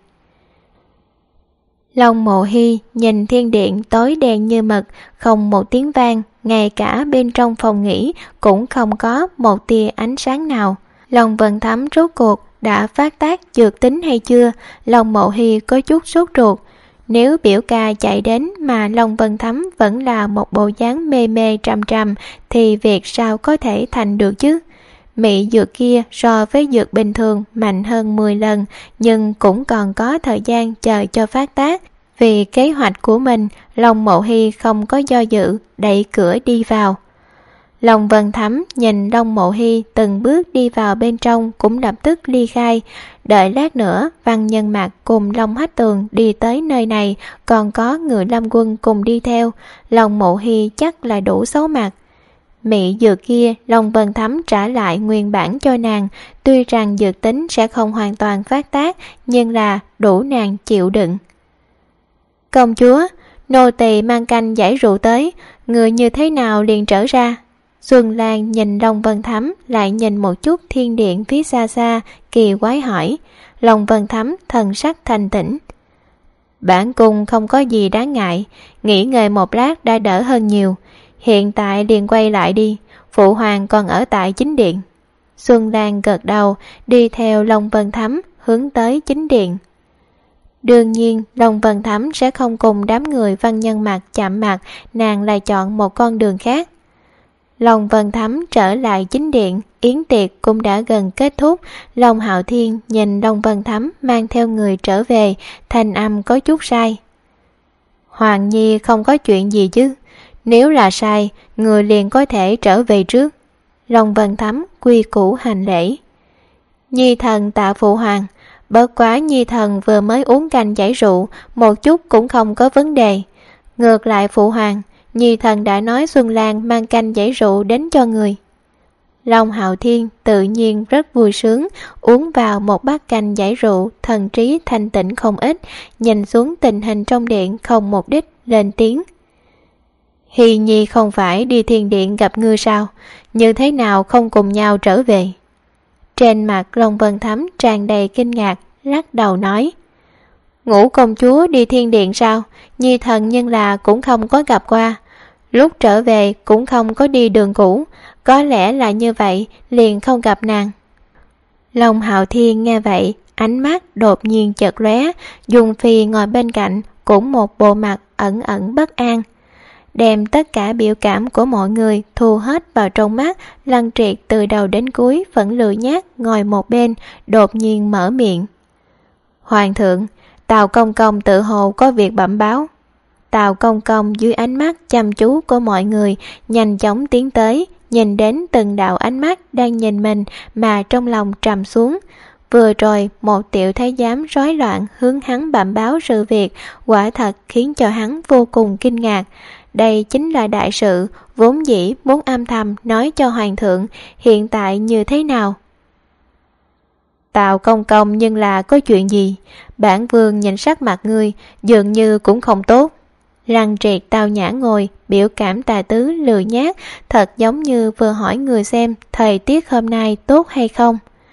Long Mộ Hy nhìn thiên điện tối đen như mực, không một tiếng vang, ngay cả bên trong phòng nghỉ cũng không có một tia ánh sáng nào. Long Vân Thắm rốt cuộc đã phát tác dược tính hay chưa? Long Mộ Hy có chút sốt ruột. Nếu biểu ca chạy đến mà Long Vân Thắm vẫn là một bộ dáng mê mê trầm trầm thì việc sao có thể thành được chứ? Mị dược kia so với dược bình thường mạnh hơn 10 lần, nhưng cũng còn có thời gian chờ cho phát tác. Vì kế hoạch của mình, Long Mộ Hy không có do dự, đẩy cửa đi vào. Long Vân Thắm nhìn Long Mộ Hy từng bước đi vào bên trong cũng lập tức ly khai. Đợi lát nữa Văn Nhân Mặc cùng Long Hách Tường đi tới nơi này, còn có Ngự Lâm Quân cùng đi theo. Long Mộ Hy chắc là đủ xấu mặt. Mị dược kia Long Vân Thắm trả lại nguyên bản cho nàng, tuy rằng dược tính sẽ không hoàn toàn phát tác, nhưng là đủ nàng chịu đựng. Công chúa, nô tỳ mang canh giải rượu tới, người như thế nào liền trở ra? Xuân Lan nhìn Long Vân Thắm lại nhìn một chút thiên điện phía xa xa, kỳ quái hỏi. Long Vân Thắm thần sắc thanh tĩnh. Bản cung không có gì đáng ngại, nghỉ ngơi một lát đã đỡ hơn nhiều. Hiện tại liền quay lại đi, phụ hoàng còn ở tại chính điện. Xuân Lan gật đầu, đi theo Long Vân Thắm hướng tới chính điện. Đương nhiên Long Vân Thắm sẽ không cùng đám người Văn Nhân Mặc chạm mặt, nàng lại chọn một con đường khác. Long Vân Thắm trở lại chính điện, yến tiệc cũng đã gần kết thúc. Long Hạo Thiên nhìn Long Vân Thắm mang theo người trở về, thanh âm có chút sai. Hoàng Nhi không có chuyện gì chứ? Nếu là sai, người liền có thể trở về trước. Long Vân Thắm quy củ hành lễ. Nhi thần tạ phụ hoàng. Bất quá Nhi thần vừa mới uống canh giải rượu, một chút cũng không có vấn đề. Ngược lại phụ hoàng, Nhi thần đã nói Xuân Lan mang canh giải rượu đến cho người. Long Hạo Thiên tự nhiên rất vui sướng, uống vào một bát canh giải rượu, thần trí thanh tĩnh không ít, nhìn xuống tình hình trong điện không mục đích, lên tiếng. Hy Nhi không phải đi thiên điện gặp ngươi sao? Như thế nào không cùng nhau trở về? Trên mặt Long Vân Thắm tràn đầy kinh ngạc, lắc đầu nói. Ngũ công chúa đi thiên điện sao? Nhi thần nhưng là cũng không có gặp qua. Lúc trở về cũng không có đi đường cũ, có lẽ là như vậy liền không gặp nàng. Long Hạo Thiên nghe vậy, ánh mắt đột nhiên chợt lóe, Dung Phi ngồi bên cạnh cũng một bộ mặt ẩn ẩn bất an. đem tất cả biểu cảm của mọi người thu hết vào trong mắt. Lăng Triệt từ đầu đến cuối vẫn lười nhác ngồi một bên, đột nhiên mở miệng. Hoàng thượng, Tào công công tự hồ có việc bẩm báo. Tào công công dưới ánh mắt chăm chú của mọi người nhanh chóng tiến tới, nhìn đến từng đạo ánh mắt đang nhìn mình mà trong lòng trầm xuống. Vừa rồi một tiểu thái giám rối loạn hướng hắn bẩm báo sự việc, quả thật khiến cho hắn vô cùng kinh ngạc. Đây chính là đại sự, vốn dĩ muốn âm thầm nói cho hoàng thượng, hiện tại như thế nào? Tào công công, nhưng là có chuyện gì? Bản vương nhìn sắc mặt ngươi dường như cũng không tốt. Lăng Triệt tao nhã ngồi, biểu cảm tà tứ lười nhác, thật giống như vừa hỏi người xem thời tiết hôm nay tốt hay không.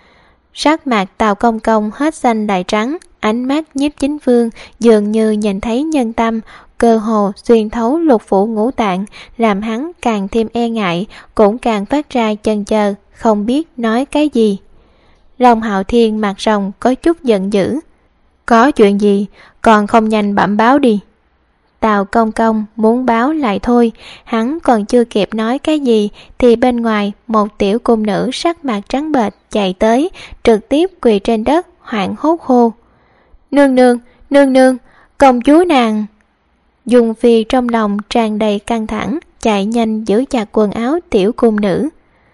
Sắc mặt Tào công công hết xanh lại trắng, ánh mắt Nhiếp Chính Vương dường như nhìn thấy nhân tâm, cơ hồ xuyên thấu lục phủ ngũ tạng, làm hắn càng thêm e ngại, cũng càng phát ra chần chờ, không biết nói cái gì. Long Hạo Thiên mặt rồng có chút giận dữ. Có chuyện gì, còn không nhanh bẩm báo đi. Tào công công muốn báo lại thôi, hắn còn chưa kịp nói cái gì thì bên ngoài một tiểu cung nữ sắc mặt trắng bệch chạy tới, trực tiếp quỳ trên đất hoảng hốt hô. Nương nương, nương nương, công chúa nàng. Dung Phi trong lòng tràn đầy căng thẳng, chạy nhanh giữ chặt quần áo tiểu cung nữ.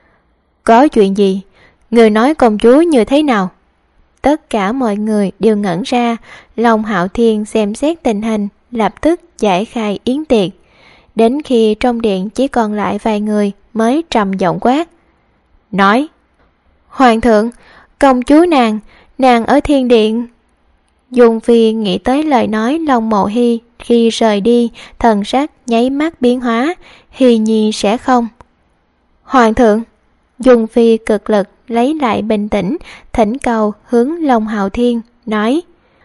Có chuyện gì? Người nói công chúa như thế nào? Tất cả mọi người đều ngẩn ra. Long Hạo Thiên xem xét tình hình, lập tức giải khai yến tiệc. Đến khi trong điện chỉ còn lại vài người mới trầm giọng quát. Nói. Hoàng thượng, công chúa nàng ở thiên điện. Dung Phi nghĩ tới lời nói Long Mộ Hy khi rời đi, thần sắc nháy mắt biến hóa. Hy nhi sẽ không. Hoàng thượng. Dung Phi cực lực lấy lại bình tĩnh, thỉnh cầu hướng Long Hạo Thiên, nói.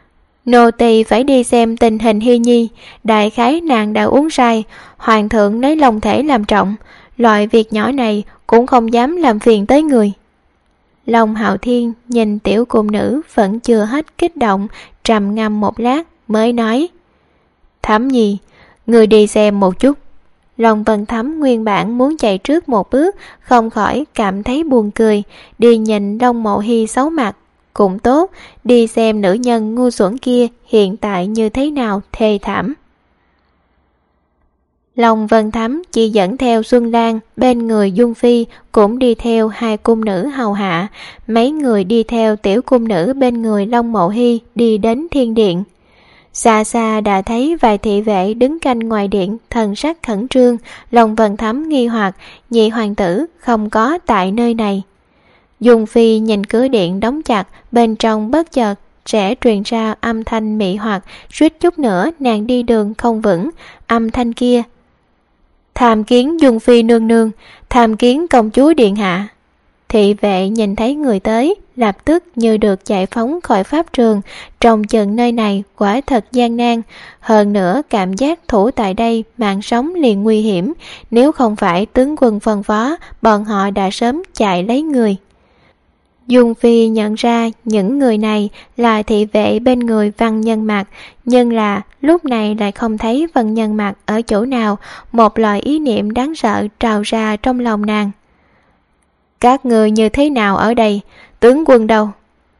Nô tỳ phải đi xem tình hình Hy nhi, đại khái nàng đã uống say, hoàng thượng lấy lòng thể làm trọng, loại việc nhỏ này cũng không dám làm phiền tới người. Long Hạo Thiên nhìn tiểu cung nữ vẫn chưa hết kích động, trầm ngâm một lát mới nói. Thẩm nhi, người đi xem một chút. Long Vân Thấm nguyên bản muốn chạy trước một bước, không khỏi cảm thấy buồn cười, đi nhìn Long Mộ Hy xấu mặt. Cũng tốt, đi xem nữ nhân ngu xuẩn kia hiện tại như thế nào thê thảm. Long Vân Thấm chỉ dẫn theo Xuân Lan, bên người Dung Phi cũng đi theo hai cung nữ hầu hạ, mấy người đi theo tiểu cung nữ bên người Long Mộ Hy đi đến thiên điện. Xa xa đã thấy vài thị vệ đứng canh ngoài điện, thần sắc khẩn trương. Long Vân Thấm nghi hoặc nhị hoàng tử không có tại nơi này. Dung Phi nhìn cửa điện đóng chặt, bên trong bất chợt sẽ truyền ra âm thanh mị hoặc, suýt chút nữa nàng đi đường không vững. Âm thanh kia. Tham kiến Dung Phi nương nương, tham kiến công chúa điện hạ. Thị vệ nhìn thấy người tới, lập tức như được giải phóng khỏi pháp trường. Trong chừng nơi này quả thật gian nan, hơn nữa cảm giác thủ tại đây mạng sống liền nguy hiểm. Nếu không phải tướng quân phân phó, bọn họ đã sớm chạy lấy người. Dung Phi nhận ra những người này là thị vệ bên người Văn Nhân Mạc, nhưng là lúc này lại không thấy Văn Nhân Mạc ở chỗ nào. Một loại ý niệm đáng sợ trào ra trong lòng nàng. Các người như thế nào ở đây? Tướng quân đâu?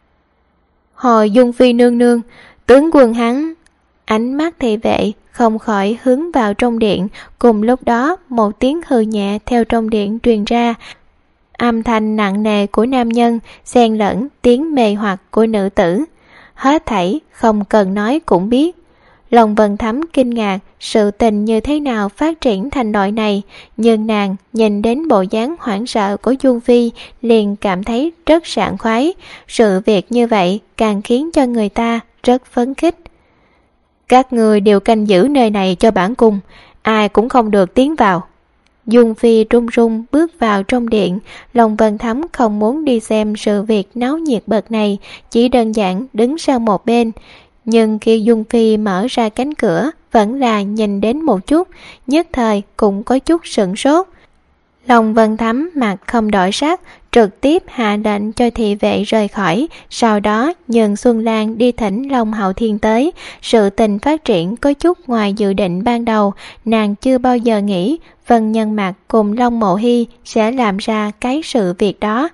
Hồi Dung Phi nương nương, tướng quân hắn. Ánh mắt thị vệ không khỏi hướng vào trong điện. Cùng lúc đó một tiếng hừ nhẹ theo trong điện truyền ra. Âm thanh nặng nề của nam nhân xen lẫn tiếng mê hoặc của nữ tử. Hết thảy không cần nói cũng biết. Long Vân Thấm kinh ngạc sự tình như thế nào phát triển thành loại này, nhưng nàng nhìn đến bộ dáng hoảng sợ của Dung Phi liền cảm thấy rất sảng khoái. Sự việc như vậy càng khiến cho người ta rất phấn khích. Các người đều canh giữ nơi này cho bản cung, ai cũng không được tiến vào. Dung Phi run run bước vào trong điện. Long Vân Thấm không muốn đi xem sự việc náo nhiệt bậc này, chỉ đơn giản đứng sang một bên. Nhưng khi Dung Phi mở ra cánh cửa, vẫn là nhìn đến một chút, nhất thời cũng có chút sửng sốt. Long Vân Thấm mặt không đổi sắc, trực tiếp hạ lệnh cho thị vệ rời khỏi, sau đó nhường Xuân Lan đi thỉnh Long Hạo Thiên tới. Sự tình phát triển có chút ngoài dự định ban đầu, nàng chưa bao giờ nghĩ Vân Nhân Mặt cùng Long Mộ Hy sẽ làm ra cái sự việc đó.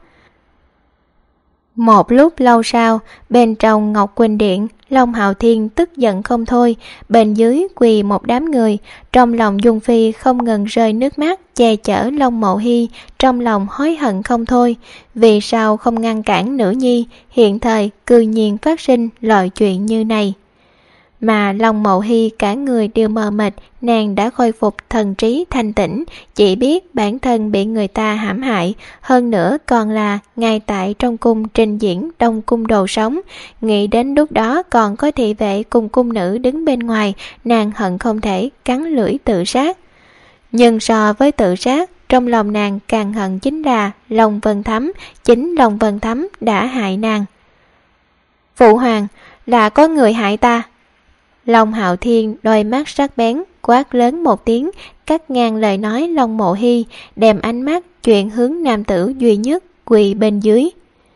Một lúc lâu sau, bên trong Ngọc Quỳnh Điện, Long Hạo Thiên tức giận không thôi, bên dưới quỳ một đám người, trong lòng Dung Phi không ngừng rơi nước mắt che chở Long Mộ Hy, trong lòng hối hận không thôi, vì sao không ngăn cản nữ nhi, hiện thời cư nhiên phát sinh loại chuyện như này. Mà Long Mộ Hy cả người đều mờ mịt, nàng đã khôi phục thần trí thanh tĩnh, chỉ biết bản thân bị người ta hãm hại, hơn nữa còn là ngay tại trong cung trình diễn Đông Cung Đồ Sống. Nghĩ đến lúc đó còn có thị vệ cùng cung nữ đứng bên ngoài, nàng hận không thể cắn lưỡi tự sát. Nhưng so với tự sát, trong lòng nàng càng hận chính là Long Vân Thấm, chính Long Vân Thấm đã hại nàng. Phụ hoàng, là có người hại ta. Long Hạo Thiên đôi mắt sắc bén quát lớn một tiếng, cắt ngang lời nói Long Mộ Hy, đem ánh mắt chuyển hướng nam tử duy nhất quỳ bên dưới.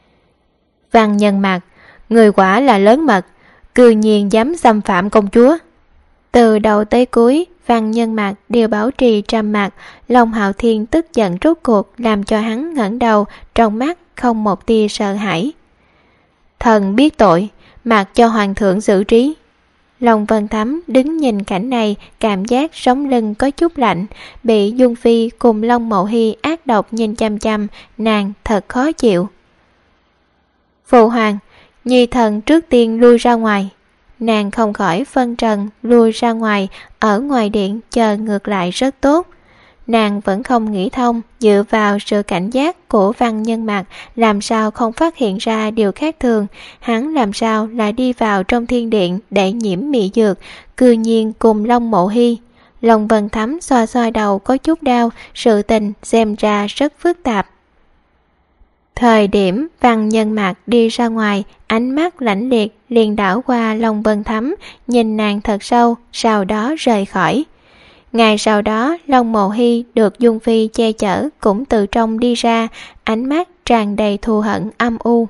Văn Nhân Mặt, người quả là lớn mật, cư nhiên dám xâm phạm công chúa. Từ đầu tới cuối, Văn Nhân Mặt đều bảo trì trầm mặc. Long Hạo Thiên tức giận rốt cuộc làm cho hắn ngẩng đầu, trong mắt không một tia sợ hãi. Thần biết tội, mặc cho hoàng thượng xử trí. Long Vân Thấm đứng nhìn cảnh này, cảm giác sống lưng có chút lạnh, bị Dung Phi cùng Long Mộ Hy ác độc nhìn chăm chăm, nàng thật khó chịu. Phụ hoàng, nhi thần trước tiên lui ra ngoài. Nàng không khỏi phân trần lui ra ngoài, ở ngoài điện chờ ngược lại rất tốt. Nàng vẫn không nghĩ thông, dựa vào sự cảnh giác của Văn Nhân Mặt làm sao không phát hiện ra điều khác thường, hắn làm sao lại đi vào trong thiên điện để nhiễm mị dược, cư nhiên cùng Long Mộ Hy. Long Vân Thấm xoa xoa đầu có chút đau, sự tình xem ra rất phức tạp. Thời điểm Văn Nhân Mặt đi ra ngoài, ánh mắt lãnh liệt liền đảo qua Long Vân Thấm, nhìn nàng thật sâu, sau đó rời khỏi. Ngày sau đó, Long Mộ Hy được Dung Phi che chở cũng từ trong đi ra, ánh mắt tràn đầy thù hận âm u.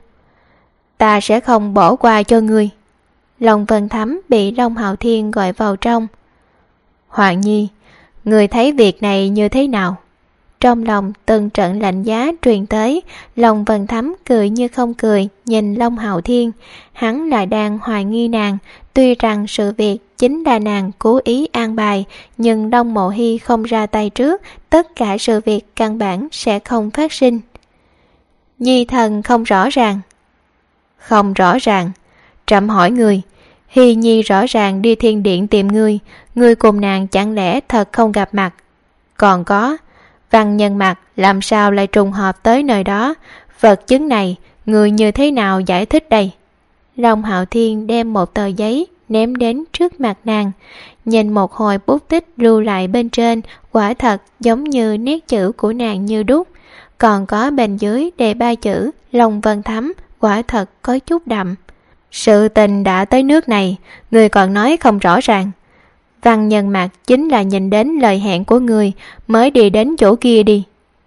Ta sẽ không bỏ qua cho ngươi. Long Vân Thấm bị Long Hạo Thiên gọi vào trong. Hoàng nhi, ngươi thấy việc này như thế nào? Trong lòng từng trận lạnh giá truyền tới, Long Vân Thấm cười như không cười nhìn Long Hạo Thiên, hắn lại đang hoài nghi nàng. Tuy rằng sự việc chính là nàng cố ý an bài, nhưng Long Mộ Hy không ra tay trước, tất cả sự việc căn bản sẽ không phát sinh. Nhi thần không rõ ràng. Không rõ ràng? Trẫm hỏi người, Hy nhi rõ ràng đi thiên điện tìm ngươi cùng nàng chẳng lẽ thật không gặp mặt? Còn có, Văn Nhân Mặt làm sao lại trùng hợp tới nơi đó? Vật chứng này, người như thế nào giải thích đây? Long Hạo Thiên đem một tờ giấy ném đến trước mặt nàng, nhìn một hồi bút tích lưu lại bên trên, quả thật giống như nét chữ của nàng như đúc. Còn có bên dưới đề 3 chữ Long Vân Thấm, quả thật có chút đậm. Sự tình đã tới nước này, người còn nói không rõ ràng. Văn Nhân Mặt chính là nhìn đến lời hẹn của người mới đi đến chỗ kia đi.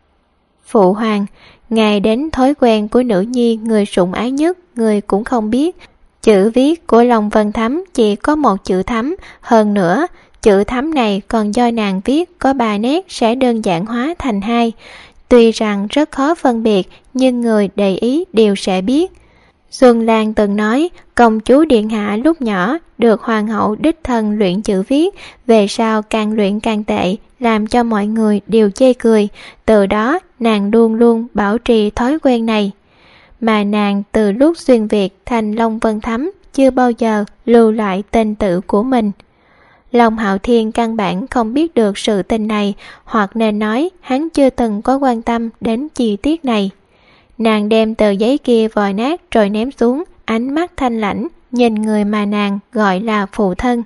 Phụ hoàng, ngài đến thói quen của nữ nhi người sủng ái nhất, người cũng không biết. Chữ viết của Long Vân Thấm chỉ có một chữ Thấm, hơn nữa chữ Thấm này còn do nàng viết có 3 nét sẽ đơn giản hóa thành 2. Tuy rằng rất khó phân biệt, nhưng người để ý đều sẽ biết. Xuân Lan từng nói, công chúa điện hạ lúc nhỏ được hoàng hậu đích thân luyện chữ viết, về sau càng luyện càng tệ, làm cho mọi người đều chê cười. Từ đó nàng luôn luôn bảo trì thói quen này. Mà nàng từ lúc xuyên Việt thành Long Vân Thấm chưa bao giờ lưu lại tên tự của mình. Long Hạo Thiên căn bản không biết được sự tình này, hoặc nên nói hắn chưa từng có quan tâm đến chi tiết này. Nàng đem tờ giấy kia vò nát rồi ném xuống, ánh mắt thanh lãnh nhìn người mà nàng gọi là phụ thân.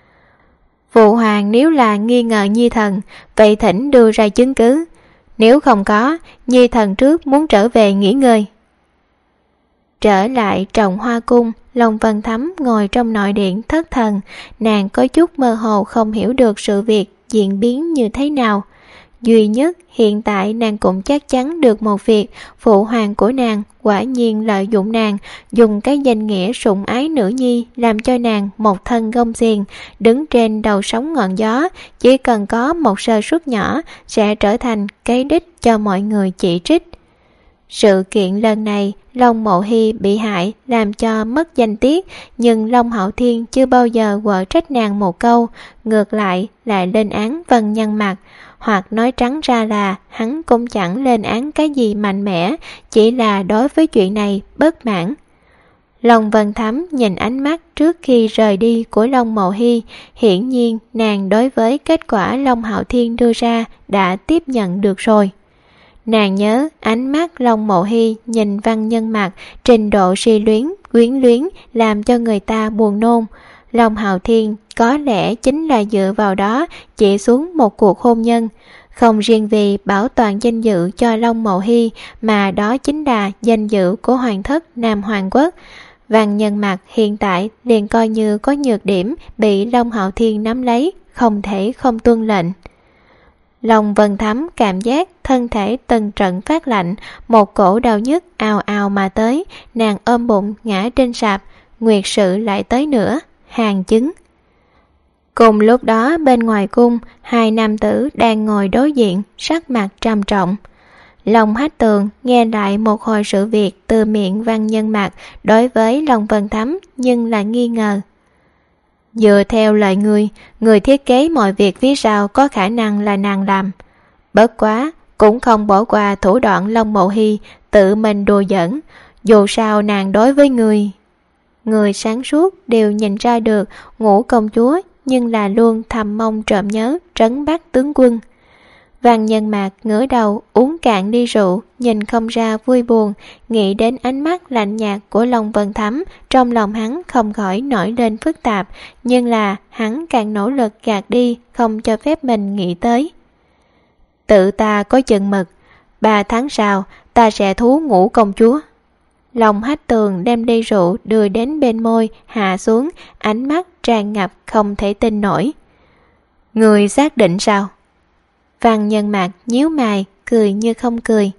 Phụ hoàng nếu là nghi ngờ nhi thần, vậy thỉnh đưa ra chứng cứ. Nếu không có, nhi thần trước muốn trở về nghỉ ngơi. Trở lại Trọng Hoa Cung, Long Vân Thấm ngồi trong nội điện thất thần, nàng có chút mơ hồ không hiểu được sự việc diễn biến như thế nào. Duy nhất hiện tại nàng cũng chắc chắn được một việc, phụ hoàng của nàng quả nhiên lợi dụng nàng, dùng cái danh nghĩa sủng ái nữ nhi làm cho nàng một thân gông xiềng, đứng trên đầu sóng ngọn gió, chỉ cần có một sơ suất nhỏ sẽ trở thành cái đích cho mọi người chỉ trích. Sự kiện lần này Long Mộ Hy bị hại làm cho mất danh tiết, nhưng Long Hạo Thiên chưa bao giờ quở trách nàng một câu, ngược lại lại lên án Vân Nhân Mặc, hoặc nói trắng ra là hắn cũng chẳng lên án cái gì mạnh mẽ, chỉ là đối với chuyện này bất mãn. Long Vân Thắm nhìn ánh mắt trước khi rời đi của Long Mộ Hy, hiển nhiên nàng đối với kết quả Long Hạo Thiên đưa ra đã tiếp nhận được rồi. Nàng nhớ ánh mắt Long Mộ Hy nhìn Văn Nhân Mặc, trình độ si luyến, quyến luyến làm cho người ta buồn nôn. Long Hạo Thiên có lẽ chính là dựa vào đó chỉ xuống một cuộc hôn nhân, không riêng vì bảo toàn danh dự cho Long Mộ Hy, mà đó chính là danh dự của hoàng thất Nam Hoàng Quốc. Văn Nhân Mặc hiện tại liền coi như có nhược điểm bị Long Hạo Thiên nắm lấy, không thể không tuân lệnh. Long Vân Thắm cảm giác thân thể từng trận phát lạnh, một cổ đau nhức ào ào mà tới, nàng ôm bụng ngã trên sạp. Nguyệt sự lại tới nữa, hàng chứng. Cùng lúc đó bên ngoài cung, hai nam tử đang ngồi đối diện, sắc mặt trầm trọng. Long Hách Tường nghe lại một hồi sự việc từ miệng Văn Nhân Mặc đối với Long Vân Thắm, nhưng là nghi ngờ. Dựa theo lời người thiết kế mọi việc phía sau có khả năng là nàng làm. Bất quá, cũng không bỏ qua thủ đoạn Long Mộ Hy tự mình đùa giỡn. Dù sao nàng đối với người sáng suốt đều nhìn ra được Ngũ công chúa, nhưng là luôn thầm mong trộm nhớ trấn Bắc tướng quân. Văn Nhân Mạc ngửa đầu uống cạn ly rượu, nhìn không ra vui buồn, nghĩ đến ánh mắt lạnh nhạt của Long Vân Thắm, trong lòng hắn không khỏi nổi lên phức tạp, nhưng là hắn càng nỗ lực gạt đi, không cho phép mình nghĩ tới. Tự ta có chừng mực, 3 tháng sau ta sẽ thú Ngũ công chúa. Long Hách Tường đem ly rượu đưa đến bên môi, hạ xuống, ánh mắt tràn ngập không thể tin nổi. Người xác định sao? Văn Nhân Mạc nhíu mày, cười như không cười.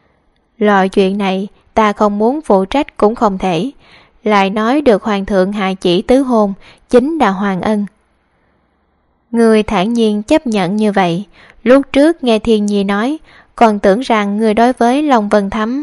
Loại chuyện này ta không muốn phụ trách cũng không thể. Lại nói được hoàng thượng hạ chỉ tứ hôn, chính là Hoàng Ân. Người thản nhiên chấp nhận như vậy. Lúc trước nghe Thiên Nhi nói, còn tưởng rằng người đối với Long Vân Thắm.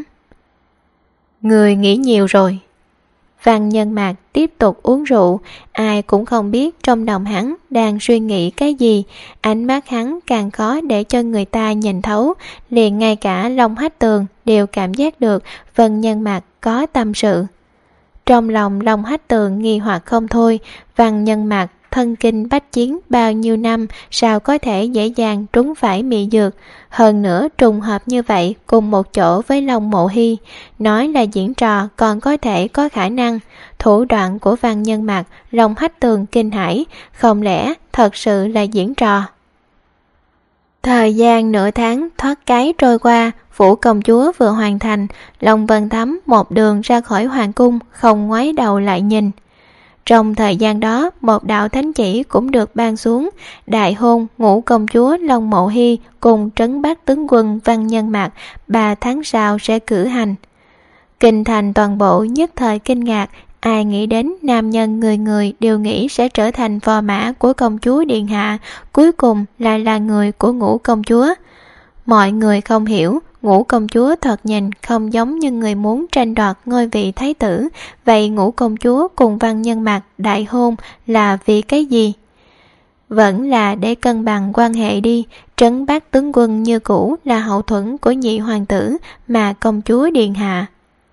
Người nghĩ nhiều rồi. Văn Nhân Mạc tiếp tục uống rượu, ai cũng không biết trong lòng hắn đang suy nghĩ cái gì, ánh mắt hắn càng khó để cho người ta nhìn thấu, liền ngay cả Long Hách Tường đều cảm giác được Văn Nhân Mạc có tâm sự. Trong lòng Long Hách Tường nghi hoặc không thôi, Văn Nhân Mạc thân kinh bách chiến bao nhiêu năm, sao có thể dễ dàng trúng phải mị dược, hơn nữa trùng hợp như vậy cùng một chỗ với Long Mộ Hy, nói là diễn trò còn có thể có khả năng. Thủ đoạn của Văn Nhân Mạc, Long Hách Tường kinh hãi, không lẽ thật sự là diễn trò? Thời gian nửa tháng thoát cái trôi qua, phủ công chúa vừa hoàn thành, Long Vân Thắm một đường ra khỏi hoàng cung, không ngoái đầu lại nhìn. Trong thời gian đó, một đạo thánh chỉ cũng được ban xuống, đại hôn Ngũ công chúa Long Mộ Hy cùng trấn Bắc tướng quân Văn Nhân Mạc 3 tháng sau sẽ cử hành. Kinh thành toàn bộ nhất thời kinh ngạc, ai nghĩ đến nam nhân người người đều nghĩ sẽ trở thành phò mã của công chúa điện hạ, cuối cùng lại là người của Ngũ công chúa. Mọi người không hiểu, Ngũ công chúa thoạt nhìn không giống như người muốn tranh đoạt ngôi vị thái tử, vậy Ngũ công chúa cùng Văn Nhân Mạc đại hôn là vì cái gì? Vẫn là để cân bằng quan hệ đi, trấn Bắc tướng quân như cũ là hậu thuẫn của nhị hoàng tử mà công chúa điện hạ.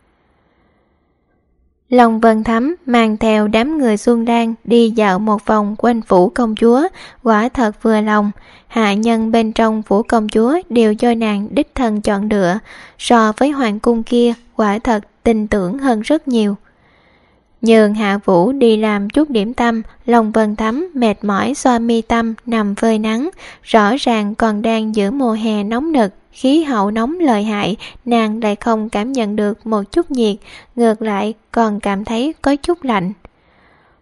Long Vân Thắm mang theo đám người Xuân Đan đi dạo một vòng quanh phủ công chúa, quả thật vừa lòng. Hạ nhân bên trong phủ công chúa đều do nàng đích thân chọn lựa, so với hoàng cung kia quả thật tin tưởng hơn rất nhiều. Nhường Hạ Vũ đi làm chút điểm tâm, Long Vân Thắm mệt mỏi xoa mi tâm nằm phơi nắng, rõ ràng còn đang giữa mùa hè nóng nực, khí hậu nóng lợi hại, nàng lại không cảm nhận được một chút nhiệt, ngược lại còn cảm thấy có chút lạnh.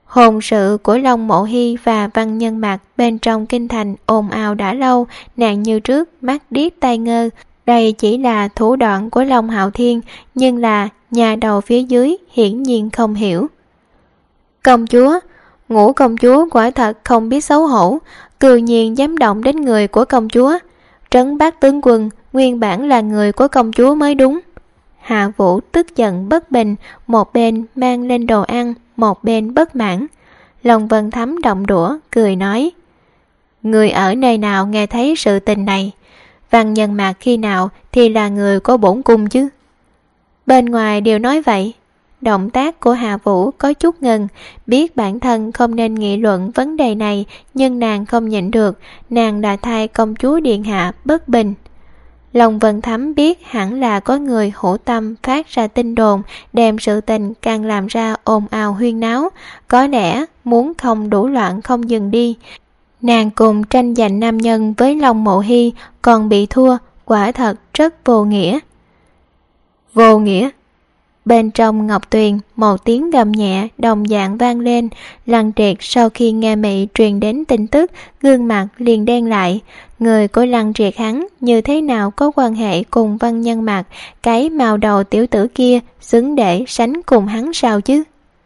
Hôn sự của Long Mộ Hy và Văn Nhân Mạc bên trong kinh thành ồn ào đã lâu, nàng như trước mắt điếc tai ngơ. Đây chỉ là thủ đoạn của Long Hạo Thiên, nhưng là nhà đầu phía dưới hiển nhiên không hiểu. Công chúa, Ngũ công chúa quả thật không biết xấu hổ, cư nhiên dám động đến người của công chúa. Trấn Bắc tướng quân nguyên bản là người của công chúa mới đúng. Hạ Vũ tức giận bất bình, một bên mang lên đồ ăn, một bên bất mãn. Long Vân Thắm động đũa, cười nói: người ở nơi nào nghe thấy sự tình này? Văn Nhân Mạc khi nào thì là người của bổn cung chứ? Bên ngoài đều nói vậy. Động tác của Hạ Vũ có chút ngừng, biết bản thân không nên nghị luận vấn đề này, nhưng nàng không nhịn được, nàng đã thay công chúa điện hạ bất bình. Long Vân Thắm biết hẳn là có người hữu tâm phát ra tin đồn, đem sự tình càng làm ra ồn ào huyên náo, có lẽ muốn không đủ loạn không dừng đi. Nàng cùng tranh giành nam nhân với Long Mộ Hy còn bị thua, quả thật rất vô nghĩa. Vô nghĩa? Bên trong ngọc tuyền, một tiếng gầm nhẹ đồng dạng vang lên. Lăng Triệt sau khi nghe Mị truyền đến tin tức, gương mặt liền đen lại. Người của Lăng Triệt hắn như thế nào có quan hệ cùng Văn Nhân Mạc, cái màu đầu tiểu tử kia xứng để sánh cùng hắn sao chứ?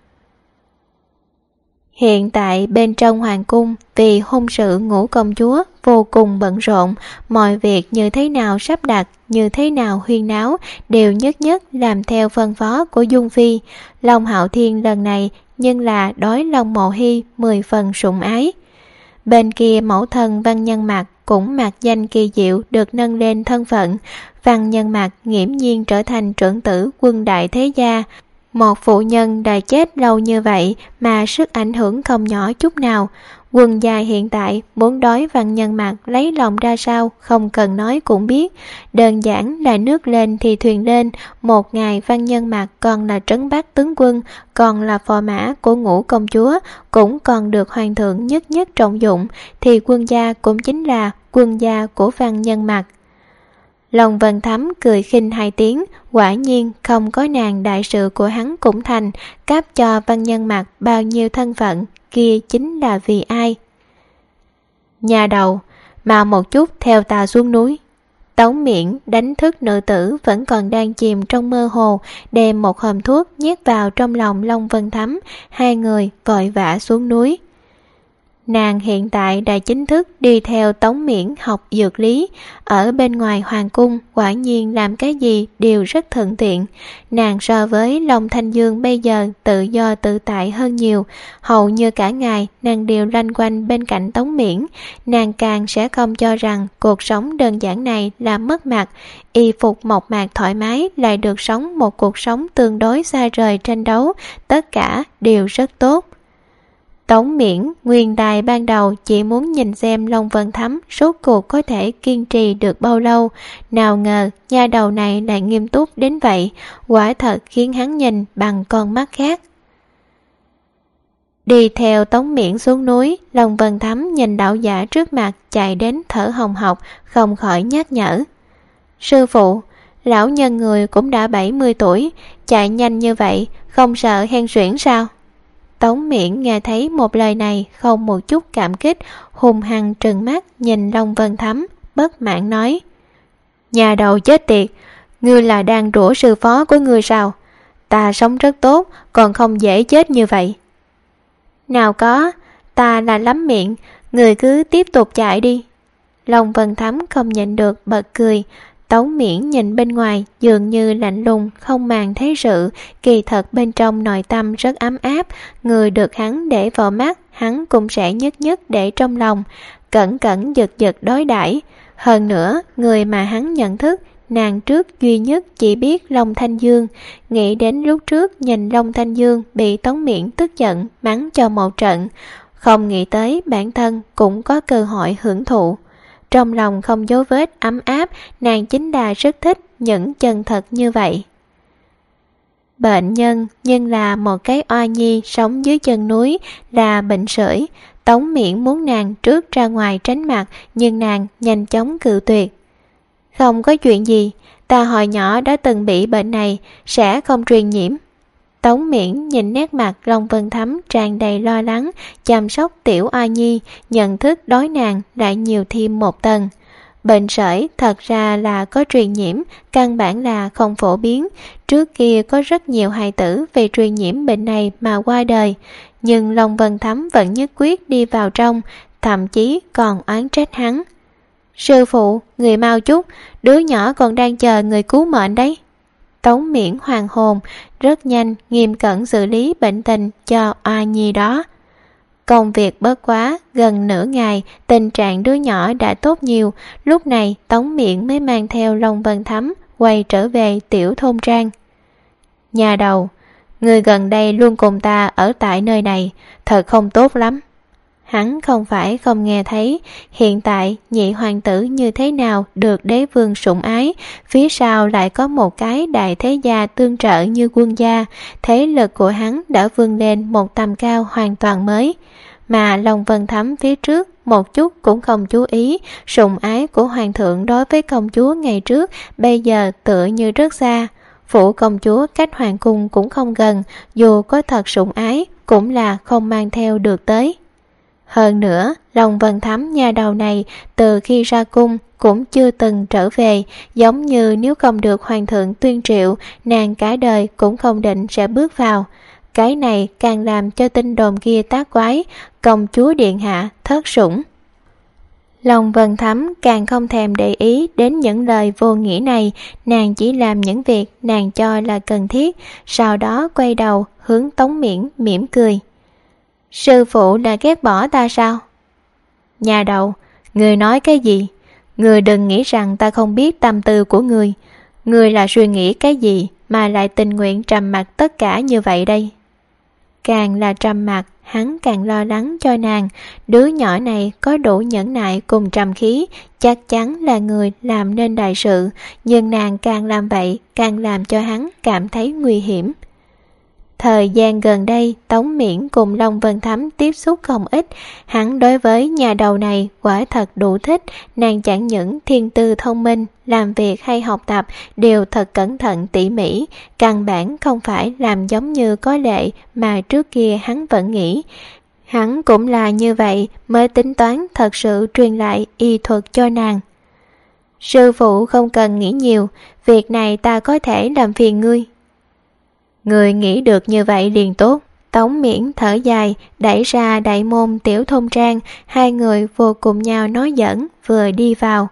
Hiện tại bên trong hoàng cung, vì hôn sự Ngũ công chúa vô cùng bận rộn, mọi việc như thế nào sắp đặt, như thế nào huyên náo đều nhất nhất làm theo phân phó của Dung Phi. Long Hạo Thiên lần này nhưng là đối Long Mộ Hy 10 phần sủng ái. Bên kia mẫu thân Văn Nhân Mạc cũng mạc danh kỳ diệu được nâng lên thân phận. Văn Nhân Mạc nghiễm nhiên trở thành trưởng tử quân đại thế gia. Một phụ nhân đã chết lâu như vậy mà sức ảnh hưởng không nhỏ chút nào. Quân gia hiện tại muốn đối Văn Nhân Mạc lấy lòng ra sao không cần nói cũng biết. Đơn giản là nước lên thì thuyền lên. Một ngày Văn Nhân Mạc còn là Trấn Bắc tướng quân, còn là phò mã của Ngũ công chúa, cũng còn được hoàng thượng nhất nhất trọng dụng, thì quân gia cũng chính là quân gia của Văn Nhân Mạc. Long Vân Thắm cười khinh 2 tiếng, quả nhiên không có nàng đại sự của hắn cũng thành, cáp cho Văn Nhân Mạc bao nhiêu thân phận, kia chính là vì ai? Nhà đầu, mau một chút theo ta xuống núi. Tống Miễn đánh thức nữ tử vẫn còn đang chìm trong mơ hồ, đem một hòm thuốc nhét vào trong lòng Long Vân Thắm, hai người vội vã xuống núi. Nàng hiện tại đã chính thức đi theo Tống Miễn học dược lý. Ở bên ngoài hoàng cung quả nhiên làm cái gì đều rất thuận tiện. Nàng so với Long Thanh Dương bây giờ tự do tự tại hơn nhiều. Hầu như cả ngày nàng đều lanh quanh bên cạnh Tống Miễn. Nàng càng sẽ không cho rằng cuộc sống đơn giản này là mất mặt. Y phục mộc mạc thoải mái lại được sống một cuộc sống tương đối xa rời tranh đấu. Tất cả đều rất tốt. Tống Miễn nguyên đài ban đầu chỉ muốn nhìn xem Long Vân Thắm rốt cuộc có thể kiên trì được bao lâu, nào ngờ nha đầu này lại nghiêm túc đến vậy, quả thật khiến hắn nhìn bằng con mắt khác. Đi theo Tống Miễn xuống núi, Long Vân Thắm nhìn đạo giả trước mặt chạy đến thở hồng hộc, không khỏi nhắc nhở: sư phụ, lão nhân người cũng đã 70 tuổi, chạy nhanh như vậy không sợ hen suyễn sao? Tống Miễn nghe thấy một lời này không một chút cảm kích, hung hăng trừng mắt nhìn Long Vân Thắm, bất mãn nói: nhà đầu chết tiệt, ngươi là đang rủa sư phó của ngươi sao? Ta sống rất tốt, còn không dễ chết như vậy. Nào có, ta là lắm miệng, người cứ tiếp tục chạy đi. Long Vân Thắm không nhịn được bật cười. Tống Miễn nhìn bên ngoài dường như lạnh lùng không màng thế sự, kỳ thật bên trong nội tâm rất ấm áp. Người được hắn để vào mắt, hắn cũng sẽ nhất nhất để trong lòng, cẩn cẩn giật giật đối đãi. Hơn nữa, người mà hắn nhận thức, nàng trước duy nhất chỉ biết Long Thanh Dương. Nghĩ đến lúc trước nhìn Long Thanh Dương bị Tống Miễn tức giận mắng cho một trận, không nghĩ tới bản thân cũng có cơ hội hưởng thụ. Trong lòng không dấu vết ấm áp, nàng chính là rất thích những chân thật như vậy. Bệnh nhân nhưng là một cái oa nhi sống dưới chân núi, là bệnh sởi. Tống Miễn muốn nàng trước ra ngoài tránh mặt, nhưng nàng nhanh chóng cự tuyệt. Không có chuyện gì, ta hồi nhỏ đã từng bị bệnh này, sẽ không truyền nhiễm. Tống Miễn nhìn nét mặt Long Vân Thấm tràn đầy lo lắng chăm sóc tiểu oa nhi, nhận thức đối nàng lại nhiều thêm một tầng. Bệnh sởi thật ra là có truyền nhiễm, căn bản là không phổ biến. Trước kia có rất nhiều hài tử vì truyền nhiễm bệnh này mà qua đời, nhưng Long Vân Thấm vẫn nhất quyết đi vào trong, thậm chí còn oán trách hắn. Sư phụ, người mau chút, đứa nhỏ còn đang chờ người cứu mệnh đấy. Tống Miễn hoàng hồn, rất nhanh nghiêm cẩn xử lý bệnh tình cho oa nhi đó. Công việc bớt quá, gần nửa ngày, tình trạng đứa nhỏ đã tốt nhiều. Lúc này Tống Miễn mới mang theo Long Vân Thấm quay trở về tiểu thôn trang. Nhà đầu, người gần đây luôn cùng ta ở tại nơi này, thật không tốt lắm. Hắn không phải không nghe thấy, hiện tại nhị hoàng tử như thế nào được đế vương sủng ái, phía sau lại có một cái đại thế gia tương trợ như quân gia, thế lực của hắn đã vươn lên một tầm cao hoàn toàn mới. Mà Long Vân Thấm phía trước một chút cũng không chú ý, sủng ái của hoàng thượng đối với công chúa ngày trước bây giờ tựa như rất xa. Phủ công chúa cách hoàng cung cũng không gần, dù có thật sủng ái cũng là không mang theo được tới. Hơn nữa, Long Vân Thấm nha đầu này từ khi ra cung cũng chưa từng trở về, giống như nếu không được hoàng thượng tuyên triệu, nàng cả đời cũng không định sẽ bước vào. Cái này càng làm cho tin đồn kia tác quái, công chúa điện hạ thất sủng. Long Vân Thấm càng không thèm để ý đến những lời vô nghĩa này, nàng chỉ làm những việc nàng cho là cần thiết, sau đó quay đầu hướng Tống Miễn mỉm cười. Sư phụ đã ghét bỏ ta sao? Nhà đầu, người nói cái gì? Người đừng nghĩ rằng ta không biết tâm tư của người. Người là suy nghĩ cái gì mà lại tình nguyện trầm mặc tất cả như vậy đây? Càng là trầm mặc, hắn càng lo lắng cho nàng. Đứa nhỏ này có đủ nhẫn nại cùng trầm khí, chắc chắn là người làm nên đại sự, nhưng nàng càng làm vậy càng làm cho hắn cảm thấy nguy hiểm. Thời gian gần đây, Tống Miễn cùng Long Vân Thấm tiếp xúc không ít, hắn đối với nhà đầu này quả thật đủ thích, nàng chẳng những thiên tư thông minh, làm việc hay học tập đều thật cẩn thận tỉ mỉ, căn bản không phải làm giống như có lệ mà trước kia hắn vẫn nghĩ. Hắn cũng là như vậy mới tính toán thật sự truyền lại y thuật cho nàng. Sư phụ không cần nghĩ nhiều, việc này ta có thể làm phiền ngươi. Người nghĩ được như vậy liền tốt. Tống Miễn thở dài, đẩy ra đại môn tiểu thôn trang, hai người vừa cùng nhau nói giỡn vừa đi vào.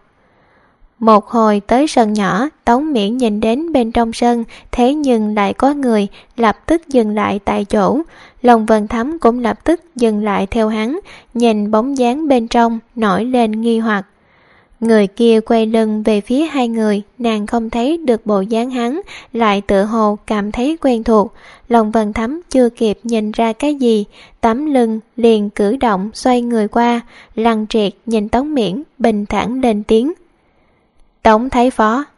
Một hồi tới sân nhỏ, Tống Miễn nhìn đến bên trong sân, thế nhưng lại có người, lập tức dừng lại tại chỗ. Long Vân Thấm cũng lập tức dừng lại theo hắn, nhìn bóng dáng bên trong, nổi lên nghi hoặc. Người kia quay lưng về phía hai người, nàng không thấy được bộ dáng hắn, lại tự hồ cảm thấy quen thuộc. Long Vân Thấm chưa kịp nhìn ra cái gì, tấm lưng liền cử động xoay người qua, Lăng Triệt nhìn Tống Miễn bình thản lên tiếng. Tống Thái Phó.